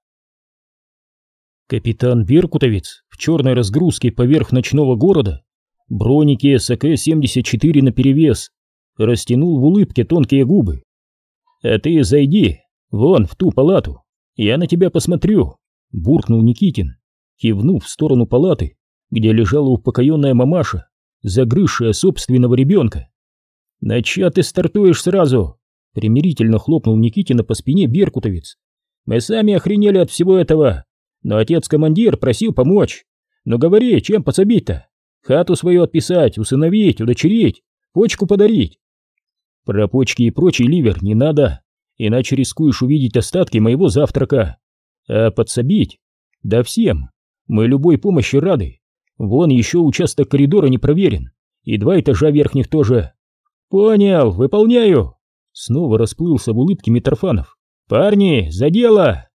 Капитан Беркутовец в черной разгрузке поверх ночного города, бронике эс а ка семьдесят четыре наперевес, растянул в улыбке тонкие губы. «А ты зайди, вон в ту палату, я на тебя посмотрю», — буркнул Никитин, кивнув в сторону палаты, где лежала упокоенная мамаша загрызшая собственного ребенка. «На чё ты стартуешь сразу?» — примирительно хлопнул Никитина по спине беркутовец. «Мы сами охренели от всего этого, но отец-командир просил помочь. Ну говори, чем подсобить-то? Хату свою отписать, усыновить, удочерить, почку подарить?» «Про почки и прочий ливер не надо, иначе рискуешь увидеть остатки моего завтрака. А подсобить? Да всем. Мы любой помощи рады. Вон еще участок коридора не проверен, и два этажа верхних тоже». «Понял, выполняю!» Снова расплылся в улыбке Митрофанов. «Парни, за дело!»